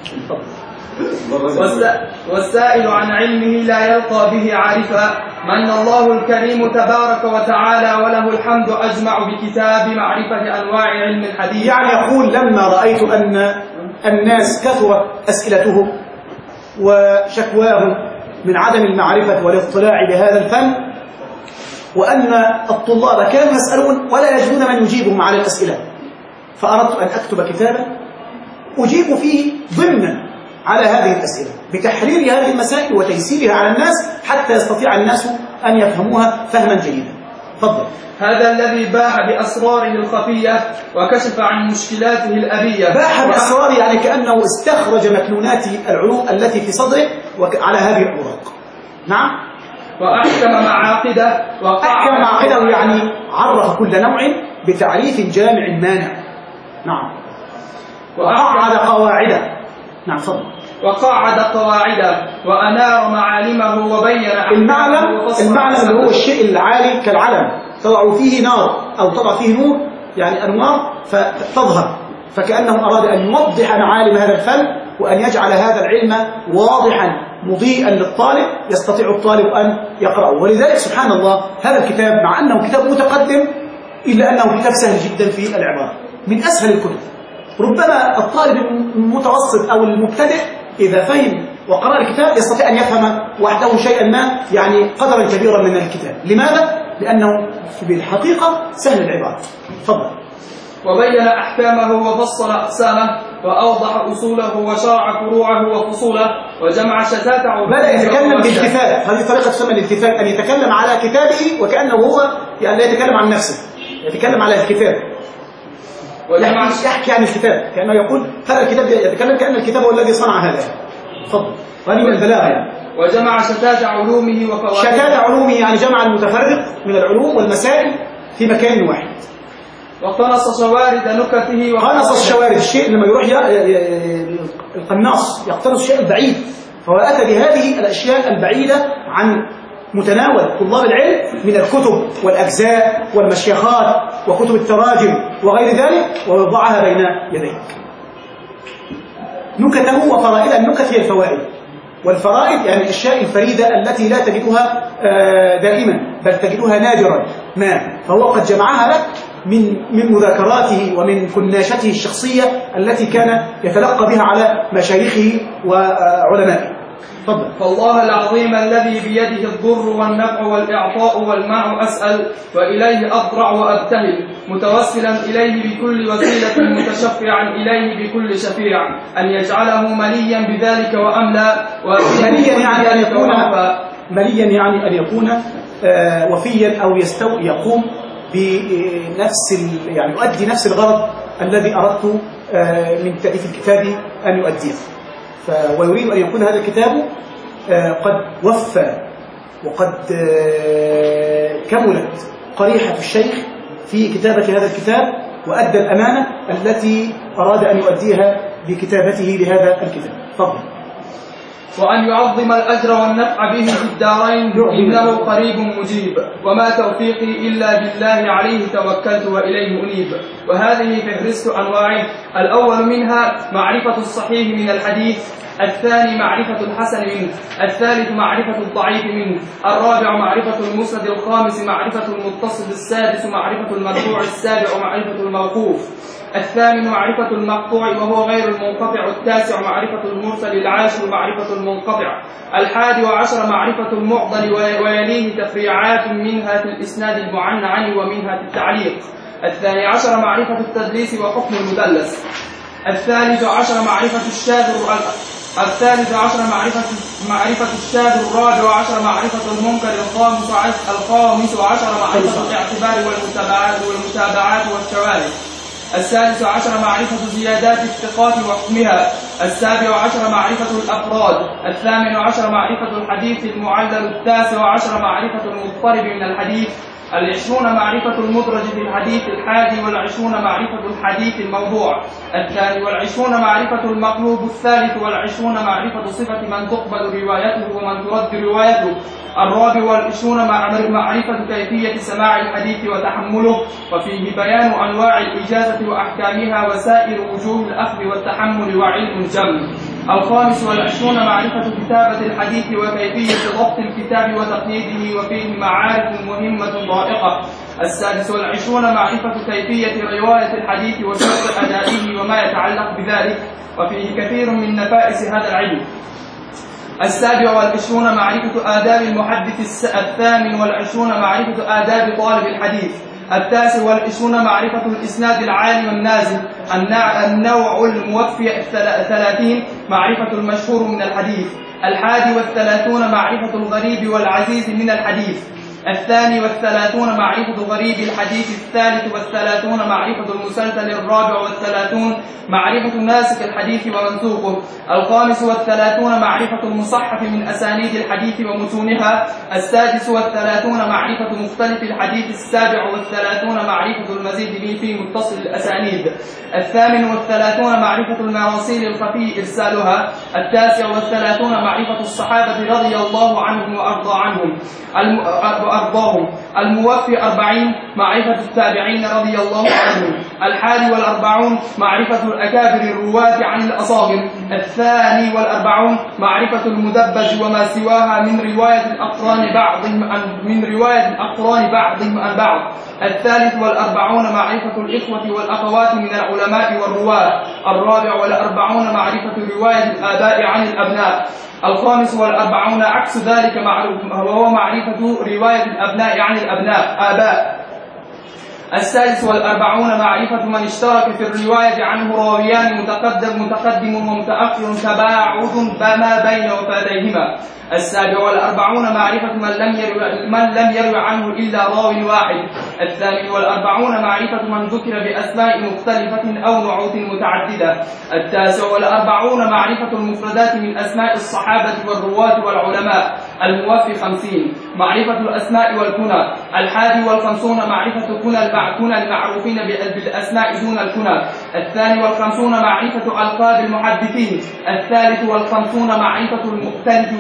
والسائل عن علمه لا يلقى به عارفا، من الله الكريم تبارك وتعالى وله الحمد أجمع بكتاب معرفة أنواع علم الحديث. يعني يقول: لما رأيت أن الناس كثرت أسئلتهم وشكواهم من عدم المعرفة والاطلاع بهذا الفن، وأن الطلاب كانوا يسألون ولا يجدون من يجيبهم على الأسئلة، فأردت أن أكتب كتابا أجيب فيه ضمنا على هذه الأسئلة بتحرير هذه المسائل وتيسيرها على الناس حتى يستطيع الناس أن يفهموها فهما جيدا. تفضل. هذا الذي باح بأسراره الخفية وكشف عن مشكلاته الأبية. باح بأسراره يعني كأنه استخرج مكنونات العلوم التي في صدره على هذه الأوراق. نعم. وأحكم معاقده وأحكم معاقده يعني عرف كل نوع بتعريف جامع مانع. نعم. وقعد قواعده. نعم فضل. وقعد قواعده وأنار معالمه وبين المعلم. المعلم اللي هو الشيء العالي كالعلم تضع فيه نار أو تضع فيه نور، يعني أنوار فتظهر، فكأنه أراد أن يوضح معالم هذا الفن وأن يجعل هذا العلم واضحا مضيئا للطالب يستطيع الطالب أن يقرأه. ولذلك سبحان الله هذا الكتاب مع أنه كتاب متقدم إلا أنه كتاب سهل جدا في العبارة، من أسهل الكتب. ربما الطالب المتوسط أو المبتدئ إذا فهم وقرأ الكتاب يستطيع أن يفهم وحده شيئا ما، يعني قدرا كبيرا من الكتاب. لماذا؟ لأنه بالحقيقة سهل العبارة. تفضل. وبين أحكامه وفصل أقسامه وأوضح أصوله وشرع فروعه وفصوله وجمع شتات عباده. بدأ يتكلم بالالتفات، هذه طريقة تسمى الالتفات، أن يتكلم على كتابه وكأنه هو يعني لا يتكلم عن نفسه، يتكلم على الكتاب، يحكي عن الكتاب كأنه يقول هذا الكتاب، يتكلم كأن الكتاب هو الذي صنع هذا. تفضل. هذه من البلاغة يعني. وجمع شتات علومه وفوائده. شتات علومه يعني جمع المتفرق من العلوم والمسائل في مكان واحد. وقنص شوارد نكته. قنص الشوارد، الشيء لما يروح القناص يقتنص الشيء البعيد، فهو أتى بهذه الأشياء البعيدة عن متناول طلاب العلم من الكتب والأجزاء والمشيخات وكتب التراجم وغير ذلك ويضعها بين يديك. نكته وفرائد. النكت هي الفوائد، والفرائد يعني الأشياء الفريدة التي لا تجدها دائما بل تجدها نادرا ما، فهو قد جمعها لك من من مذاكراته ومن كناشته الشخصية التي كان يتلقى بها على مشايخه وعلمائه. تفضل. فالله العظيم الذي بيده الضر والنفع والإعطاء والمنع أسأل، وإليه أضرع وأبتهل، متوسلا إليه بكل وسيلة، متشفعا إليه بكل شفيع، أن يجعله مليا بذلك وأملا، مليا يعني أن يكون مليا يعني أن يكون آه وفيا أو يستوي يقوم بنفس يعني يؤدي نفس الغرض الذي أردت آه من تأليف الكتاب أن يؤديه. ويريد أن يكون هذا الكتاب قد وفى وقد كملت قريحة الشيخ في كتابة هذا الكتاب، وأدى الأمانة التي أراد أن يؤديها بكتابته لهذا الكتاب. فضل. وأن يعظم الأجر والنفع به في الدارين، إنه قريب مجيب، وما توفيقي إلا بالله، عليه توكلت وإليه أنيب. وهذه فهرست أنواع: الأول منها معرفة الصحيح من الحديث، الثاني معرفة الحسن منه، الثالث معرفة الضعيف منه، الرابع معرفة المسند، الخامس معرفة المتصل، السادس معرفة المرفوع، السابع معرفة الموقوف، الثامن معرفة المقطوع وهو غير المنقطع، التاسع معرفة المرسل، العاشر معرفة المنقطع، الحادي عشر معرفة المعضل ويليه تفريعات منها في الإسناد المعنعن ومنها في التعليق، الثاني عشر معرفة التدليس وحكم المدلس، الثالث عشر معرفة الشاذ الثالث عشر معرفة معرفة الشاذ، الرابع عشر معرفة المنكر، الخامس الخامس عشر معرفة الاعتبار والمتابعات والمتابعات والشواذ، السادس عشر معرفة زيادات الثقات وحكمها، السابع عشر معرفة الأفراد، الثامن عشر معرفة الحديث المعلل، التاسع عشر معرفة المضطرب من الحديث، العشرون معرفة المدرج في الحديث، الحادي والعشرون معرفة الحديث الموضوع، الثاني والعشرون معرفة المقلوب، الثالث والعشرون معرفة صفة من تقبل روايته ومن ترد روايته، الرابع والعشرون معرفة كيفية سماع الحديث وتحمله، وفيه بيان أنواع الإجازة وأحكامها وسائر وجوه الأخذ والتحمل وعلم جم. الخامس والعشرون معرفة كتابة الحديث وكيفية ضبط الكتاب وتقييده، وفيه معارف مهمة ضائقة. السادس والعشرون معرفة كيفية رواية الحديث وشرط أدائه وما يتعلق بذلك، وفيه كثير من نفائس هذا العلم. السابع والعشرون معرفة آداب المحدث، الثامن والعشرون معرفة آداب طالب الحديث، التاسع والعشرون معرفة الإسناد العالي والنازل، النوع الموفي الثلاثين معرفة المشهور من الحديث، الحادي والثلاثون معرفة الغريب والعزيز من الحديث، الثاني والثلاثون معرفة غريب الحديث، الثالث والثلاثون معرفة المسلسل، الرابع والثلاثون معرفة ناسخ الحديث ومنسوخه، الخامس والثلاثون معرفة المصحف من أسانيد الحديث ومتونها، السادس والثلاثون معرفة مختلف الحديث، السابع والثلاثون معرفة المزيد في متصل الأسانيد، الثامن والثلاثون معرفة المراسيل الخفي إرسالها، التاسع والثلاثون معرفة الصحابة رضي الله عنهم وأرضى عنهم وأرضاهم، الموفي أربعين معرفة التابعين رضي الله عنهم، الحادي والأربعون معرفة الأكابر الرواة عن الأصاغر، الثاني والأربعون معرفة المدبج وما سواها من رواية الأقران بعضهم من رواية الأقران بعضهم عن بعض، الثالث والأربعون معرفة الإخوة والأخوات من العلماء والرواة، الرابع والأربعون معرفة رواية الآباء عن الأبناء، الخامس والأربعون عكس ذلك معروف وهو معرفة رواية الأبناء عن الأبناء آباء، السادس والأربعون معرفة من اشترك في الرواية عنه راويان متقدم متقدم ومتأخر تباعد ما بين وفاتيهما، السابع والأربعون معرفة من لم يروي من لم يروي عنه إلا راو واحد، الثامن والأربعون معرفة من ذكر بأسماء مختلفة أو نعوت متعددة، التاسع والأربعون معرفة المفردات من أسماء الصحابة والرواة والعلماء، الموفي خمسين معرفة الأسماء والكنى، الحادي والخمسون معرفة كنى كنى المعروفين بالأسماء دون الكنى، الثاني والخمسون معرفة ألقاب المحدثين، الثالث والخمسون معرفة المختلف والمختلف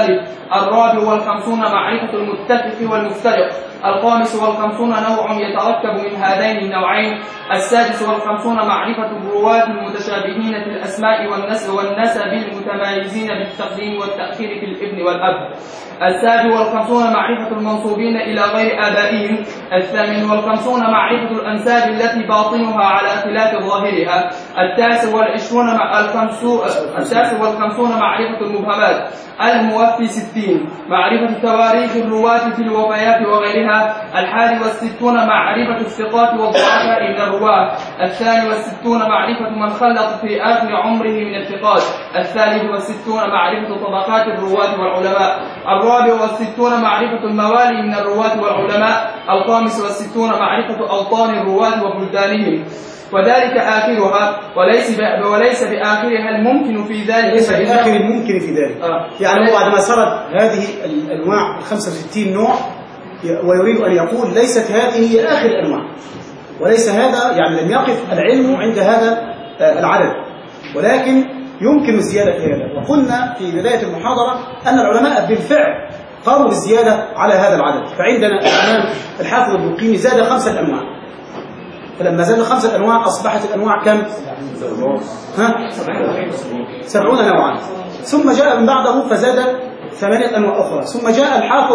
والمختلف. الرابع والخمسون معرفة المتفق والمفترق. الخامس والخمسون نوع يتركب من هذين النوعين. السادس والخمسون معرفة الرواة المتشابهين في الأسماء والنسب والنسب المتمايزين بالتقديم والتأخير في الابن والأب. السابع والخمسون معرفة المنصوبين إلى غير آبائهم. الثامن والخمسون معرفة الأنساب التي باطنها على خلاف ظاهرها. التاسع والعشرون مع الخمسون التاسع والخمسون معرفة المبهمات. الموفي ستين معرفة تواريخ الرواة في الوفيات وغيرها. الحادي والستون معرفة الثقات والضعفاء من الرواة. الثاني والستون معرفة من خلط في آخر عمره من الثقات. الثالث والستون معرفة طبقات الرواة والعلماء. الرابع والستون معرفة الموالي من الرواة والعلماء. الخامس والستون معرفة أوطان الرواة وبلدانهم، وذلك آخرها وليس وليس بآخرها الممكن في ذلك. ليس بآخر الممكن في ذلك. آه. يعني هو بعد ما سرد هذه الأنواع خمسة وستين نوع ويريد أن يقول ليست هذه هي آخر الأنواع، وليس هذا يعني لم يقف العلم عند هذا العدد، ولكن يمكن الزيادة في هذا. وقلنا في بداية المحاضرة أن العلماء بالفعل قاموا بالزيادة على هذا العدد. فعندنا الإمام الحافظ البلقيني زاد خمسة أنواع، فلما زاد خمسة أنواع أصبحت الأنواع كم؟ ها؟ سبعون نوعا. ثم جاء من بعده فزاد ثمانية أنواع أخرى. ثم جاء الحافظ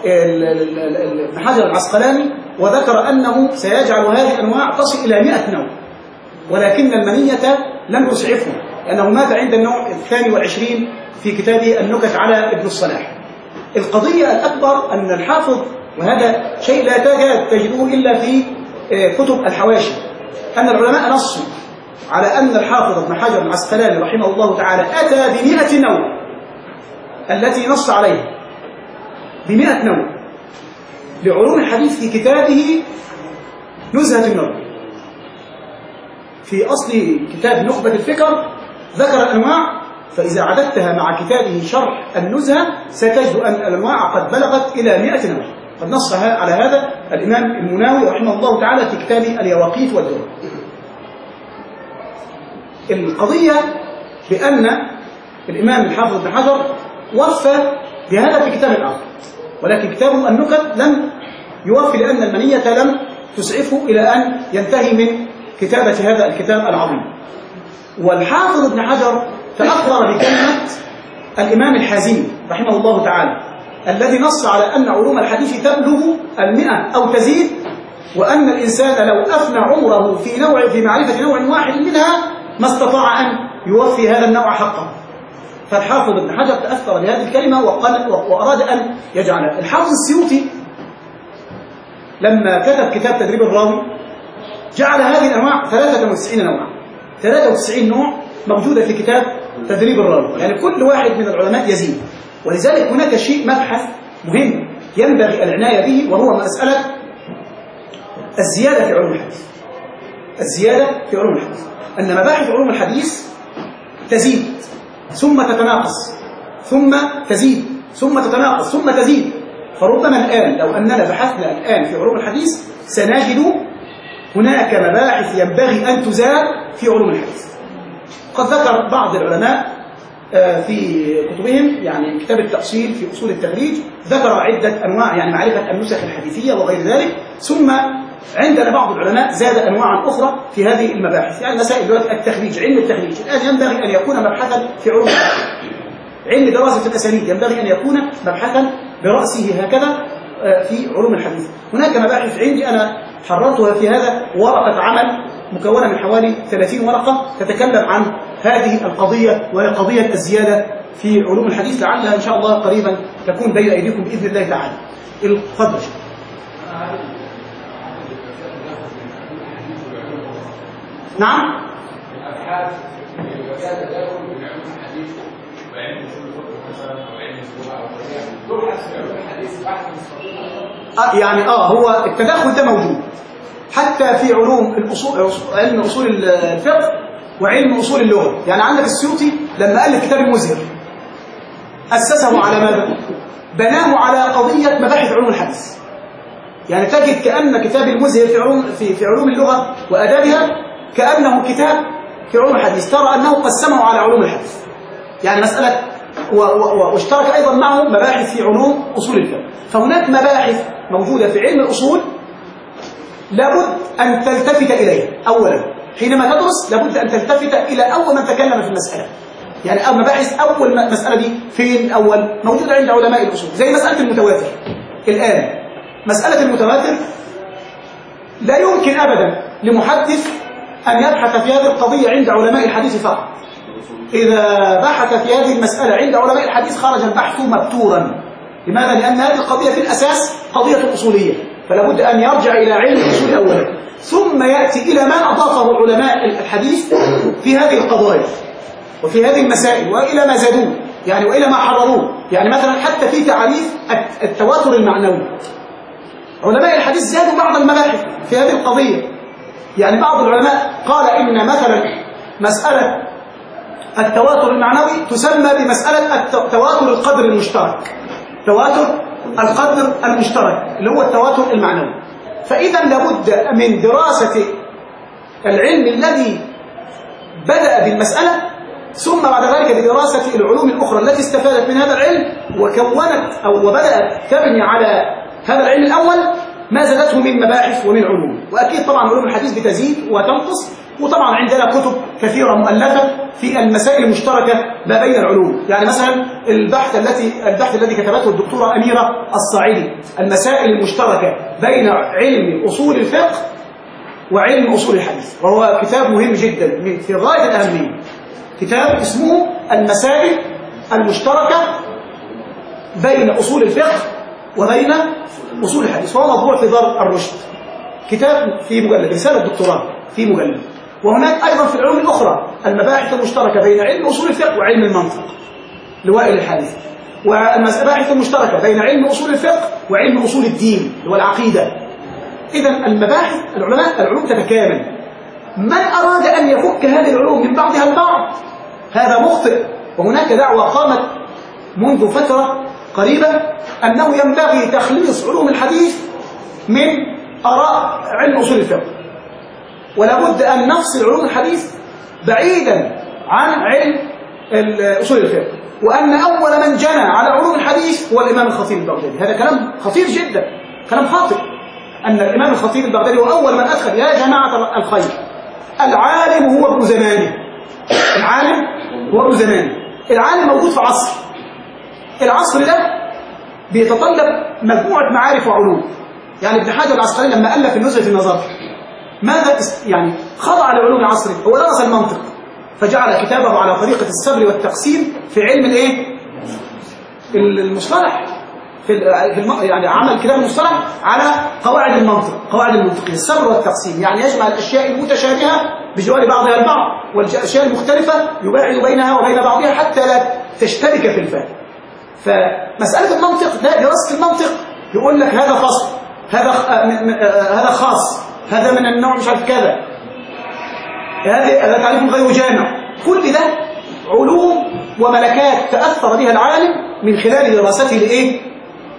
ابن حجر العسقلاني وذكر أنه سيجعل هذه الأنواع تصل إلى مئة نوع، ولكن المنية لم تسعفه لأنه مات عند النوع الثاني والعشرين في كتابه النكت على ابن الصلاح. القضية الأكبر أن الحافظ، وهذا شيء لا تكاد تجدوه إلا في كتب الحواشي، أن العلماء نصوا على أن الحافظ ابن حجر العسقلاني رحمه الله تعالى أتى بمئة نوع التي نص عليها، بمئة نوع لعلوم الحديث في كتابه نزهة النظر. في أصل كتاب نخبة الفكر ذكر الأنواع، فإذا عددتها مع كتابه شرح النزهة ستجد أن الأنواع قد بلغت إلى مئة نوع. قد نص على هذا الإمام المناوي رحمه الله تعالى في كتابه اليواقيت والدرر. القضية بأن الإمام الحافظ ابن حجر وفى بهذا في كتاب آخر، ولكن كتابه النكت لم يوفي لأن المنية لم تسعفه إلى أن ينتهي من كتابة هذا الكتاب العظيم. والحافظ ابن حجر تأثر بكلمة الإمام الحازمي رحمه الله تعالى الذي نص على أن علوم الحديث تبلغ المئة أو تزيد، وأن الإنسان لو أفنى عمره في نوع في معرفة نوع واحد منها ما استطاع أن يوفي هذا النوع حقه. فالحافظ ابن حجر تأثر بهذه الكلمة وقال وأراد أن يجعلها. الحافظ السيوطي لما كتب كتاب تدريب الراوي جعل هذه الأنواع ثلاثة وتسعين نوعا، ثلاثة وتسعين نوع موجودة في كتاب تدريب الراوي، يعني كل واحد من العلماء يزيد. ولذلك هناك شيء مبحث مهم ينبغي العناية به، وهو مسألة الزيادة في علوم الحديث. الزيادة في علوم الحديث أن مباحث علوم الحديث تزيد ثم تتناقص ثم تزيد ثم تتناقص ثم تزيد. فربما الآن لو أننا بحثنا الآن في علوم الحديث سنجد هناك مباحث ينبغي أن تزاد في علوم الحديث. قد ذكر بعض العلماء في كتبهم، يعني كتاب التأصيل في أصول التخريج، ذكر عدة أنواع، يعني معرفة النسخ الحديثية وغير ذلك. ثم عندنا بعض العلماء زاد أنواعا أخرى في هذه المباحث، يعني مسائل دلوقتي التخريج، علم التخريج الآن ينبغي أن يكون مبحثا في علوم الحديث. علم دراسة الأسانيد ينبغي أن يكون مبحثا برأسه هكذا في علوم الحديث. هناك مباحث عندي أنا حررتها في هذا ورقة عمل مكونة من حوالي ثلاثين ورقة تتكلم عن هذه القضية، وهي قضية الزيادة في علوم الحديث، لعلها إن شاء الله قريبا تكون بين أيديكم بإذن الله تعالى. الفضل. نعم. آه يعني اه هو التدخل ده موجود حتى في علوم الاصول، علم اصول الفقه وعلم اصول اللغه. يعني عندك السيوطي لما الف كتاب المزهر اسسه على ماذا؟ بناه على قضيه مباحث علوم الحديث. يعني تجد كأن كتاب المزهر في علوم في في علوم اللغه وادابها كأنه كتاب في علوم الحديث، ترى انه قسمه على علوم الحديث. يعني مساله واشترك أيضا معه مباحث في علوم أصول الفقه. فهناك مباحث موجودة في علم الأصول لابد أن تلتفت إليها. أولا حينما تدرس لابد أن تلتفت إلى أول من تكلم في المسألة. يعني مباحث أول مسألة دي فين الأول؟ موجودة عند علماء الأصول، زي مسألة المتواتر. الآن مسألة المتواتر لا يمكن أبدا لمحدث أن يبحث في هذه القضية عند علماء الحديث فقط. إذا بحث في هذه المسألة عند علماء الحديث خرج البحث مبتورا. لماذا؟ لأن هذه القضية في الأساس قضية أصولية، فلا بد أن يرجع إلى علم الأصول أولا، ثم يأتي إلى ما أضافه علماء الحديث في هذه القضايا وفي هذه المسائل، وإلى ما زادوه يعني وإلى ما حرروه. يعني مثلا حتى في تعريف التواتر المعنوي علماء الحديث زادوا بعض المباحث في هذه القضية. يعني بعض العلماء قال إن مثلا مسألة التواتر المعنوي تسمى بمسألة تواتر القدر المشترك. تواتر القدر المشترك اللي هو التواتر المعنوي. فإذا لابد من دراسة العلم الذي بدأ بالمسألة، ثم بعد ذلك بدراسة العلوم الأخرى التي استفادت من هذا العلم وكونت أو وبدأت تبني على هذا العلم الأول ما زادته من مباحث ومن علوم. وأكيد طبعا علوم الحديث بتزيد وتنقص، وطبعا عندنا كتب كثيرة مؤلفة في المسائل المشتركة ما بين العلوم. يعني مثلا البحث التي البحث الذي كتبته الدكتورة أميرة الصاعدي، المسائل المشتركة بين علم أصول الفقه وعلم أصول الحديث، وهو كتاب مهم جدا في غاية الأهمية. كتاب اسمه المسائل المشتركة بين أصول الفقه وبين أصول الحديث، وهو مطبوع في دار الرشد. كتاب في مجلد، رسالة دكتوراه في مجلد. وهناك أيضا في العلوم الأخرى المباحث المشتركة بين علم أصول الفقه وعلم المنطق لوائل الحديث، والمباحث المشتركة بين علم أصول الفقه وعلم أصول الدين اللي هو العقيدة. إذا المباحث العلماء العلوم تتكامل. من أراد أن يفك هذه العلوم من بعضها البعض هذا مخطئ. وهناك دعوة قامت منذ فترة قريبة أنه ينبغي تخليص علوم الحديث من آراء علم أصول الفقه، ولا بد أن نفصل علوم الحديث بعيدا عن علم أصول الفقه، وأن أول من جنى على علوم الحديث هو الإمام الخطيب البغدادي. هذا كلام خطير جدا، كلام خاطئ. أن الإمام الخطيب البغدادي هو أول من أدخل يا جماعة الخير العالم هو ابن زمانه. العالم هو ابن زمانه. العالم موجود في عصر، العصر ده بيتطلب مجموعة معارف وعلوم. يعني ابن حجر العسقلاني لما ألف النزهة النظر ماذا يعني خضع لعلوم عصره؟ هو درس المنطق فجعل كتابه على طريقة السبر والتقسيم في علم الايه؟ المصطلح في يعني عمل كتاب المصطلح على قواعد المنطق، قواعد المنطقية، السبر والتقسيم، يعني يجمع الأشياء المتشابهة بجوار بعضها البعض، والأشياء المختلفة يباعد بينها وبين بعضها حتى لا تشترك في الفهم. فمسألة المنطق لا، دراسة المنطق يقول لك هذا فصل، هذا هذا خاص، هذا من النوع مش عارف كذا، هذا تعريف غير جامع. كل ده علوم وملكات تأثر بها العالم من خلال دراسته لإيه؟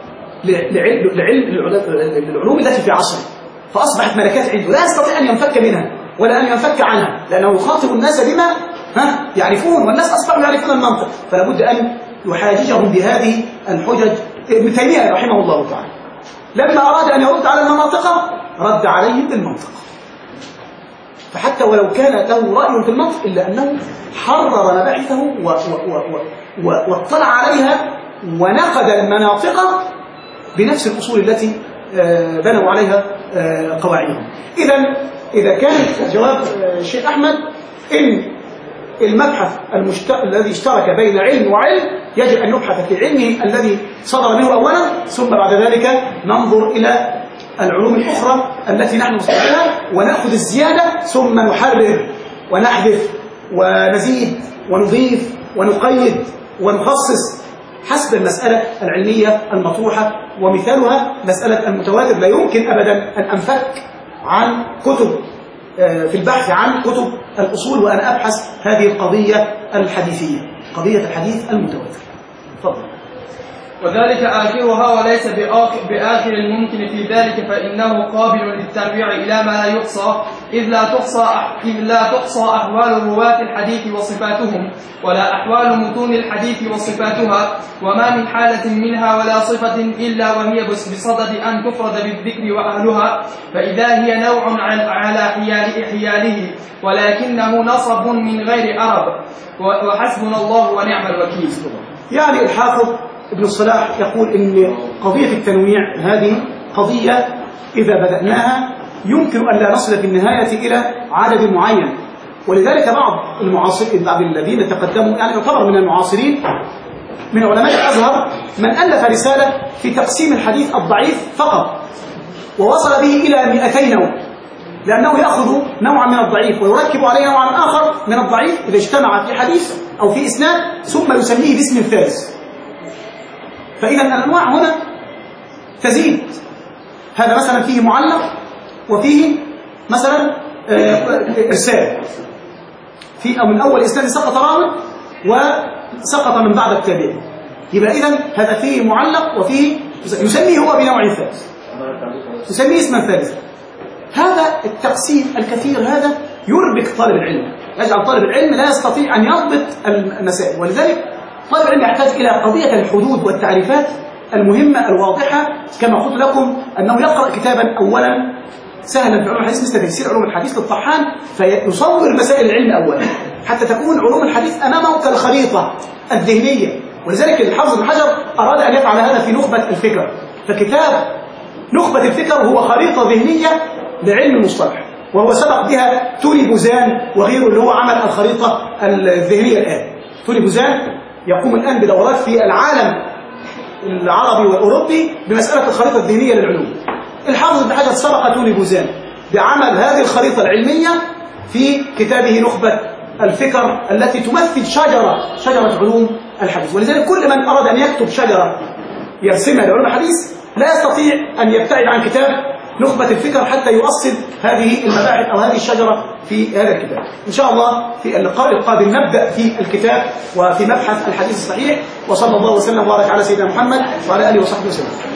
لعلم للعلوم التي في عصره، فأصبحت ملكات عنده لا يستطيع أن ينفك منها ولا أن ينفك عنها، لأنه يخاطب الناس بما ها يعرفون، والناس أصبحوا يعرفون المنطق، فلا بد أن يحاججهم بهذه الحجج. ابن تيمية رحمه الله تعالى لما أراد أن يرد على المناطق رد عليهم بالمنطق، فحتى ولو كان له رأي في المنطق إلا أنه حرر مباحثه واطلع عليها ونقد المناطق بنفس الأصول التي بنوا عليها قواعدهم. إذا إذا كان جواب الشيخ أحمد إن المبحث المشت... الذي اشترك بين علم وعلم يجب أن نبحث في علمه الذي صدر منه أولا، ثم بعد ذلك ننظر إلى العلوم الأخرى التي نحن نستطيعها ونأخذ الزيادة، ثم نحرر ونحذف ونزيد ونضيف ونقيد ونخصص حسب المسألة العلمية المطروحة. ومثالها مسألة المتواتر، لا يمكن أبدا أن أنفك عن كتب في البحث عن كتب الأصول وأنا أبحث هذه القضية الحديثية، قضية الحديث المتواتر. تفضل. وذلك آخرها وليس بآخر, بآخر الممكن في ذلك، فإنه قابل للتنويع إلى ما لا يحصى إذ لا تحصى إذ لا تحصى أحوال رواة الحديث وصفاتهم، ولا أحوال متون الحديث وصفاتها، وما من حالة منها ولا صفة إلا وهي بصدد أن تفرد بالذكر وأهلها، فإذا هي نوع على حيال حياله، ولكنه نصب من غير أرب، وحسبنا الله ونعم الوكيل. يعني الحافظ ابن الصلاح يقول إن قضية التنويع هذه قضية إذا بدأناها يمكن أن لا نصل في النهاية إلى عدد معين، ولذلك بعض المعاصرين بعض الذين تقدموا يعني يعتبر من المعاصرين من علماء الأزهر من ألف رسالة في تقسيم الحديث الضعيف فقط، ووصل به إلى مئتي نوع، لأنه يأخذ نوعا من الضعيف ويركب عليه نوعا آخر من الضعيف إذا اجتمع في حديث أو في إسناد، ثم يسميه باسم ثالث. فإذا الأنواع هنا تزيد، هذا مثلا فيه معلق وفيه مثلا إرسال، في أو من أول إسناد سقط راوي وسقط من بعد التابعين، يبقى إذن هذا فيه معلق وفيه يسميه هو بنوع ثالث، يسميه اسما ثالثا. هذا التقسيم الكثير هذا يربك طالب العلم، يجعل طالب العلم لا يستطيع أن يضبط المسائل، ولذلك طالب العلم يحتاج إلى قضية الحدود والتعريفات المهمة الواضحة، كما قلت لكم أنه يقرأ كتابا أولا سهلا في علوم الحديث مثل تفسير علوم الحديث للطحان، فيصور مسائل العلم أولا حتى تكون علوم الحديث أمامه كالخريطة الذهنية. ولذلك الحافظ بن حجر أراد أن يفعل هذا في نخبة الفكر، فكتاب نخبة الفكر هو خريطة ذهنية لعلم المصطلح، وهو سبق بها توني بوزان وغيره اللي هو عمل الخريطة الذهنية الآن. توني بوزان يقوم الآن بدورات في العالم العربي والأوروبي بمسألة الخريطة الذهنية للعلوم. الحافظ بن حجر سبق توني بوزان بعمل هذه الخريطة العلمية في كتابه نخبة الفكر التي تمثل شجرة شجرة علوم الحديث. ولذلك كل من أراد أن يكتب شجرة يرسمها لعلوم الحديث لا يستطيع أن يبتعد عن كتاب نخبة الفكر حتى يؤصل هذه المباحث أو هذه الشجرة في هذا الكتاب. إن شاء الله في اللقاء القادم نبدأ في الكتاب وفي مبحث الحديث الصحيح. وصلى الله وسلم وبارك على سيدنا محمد وعلى آله وصحبه وسلم.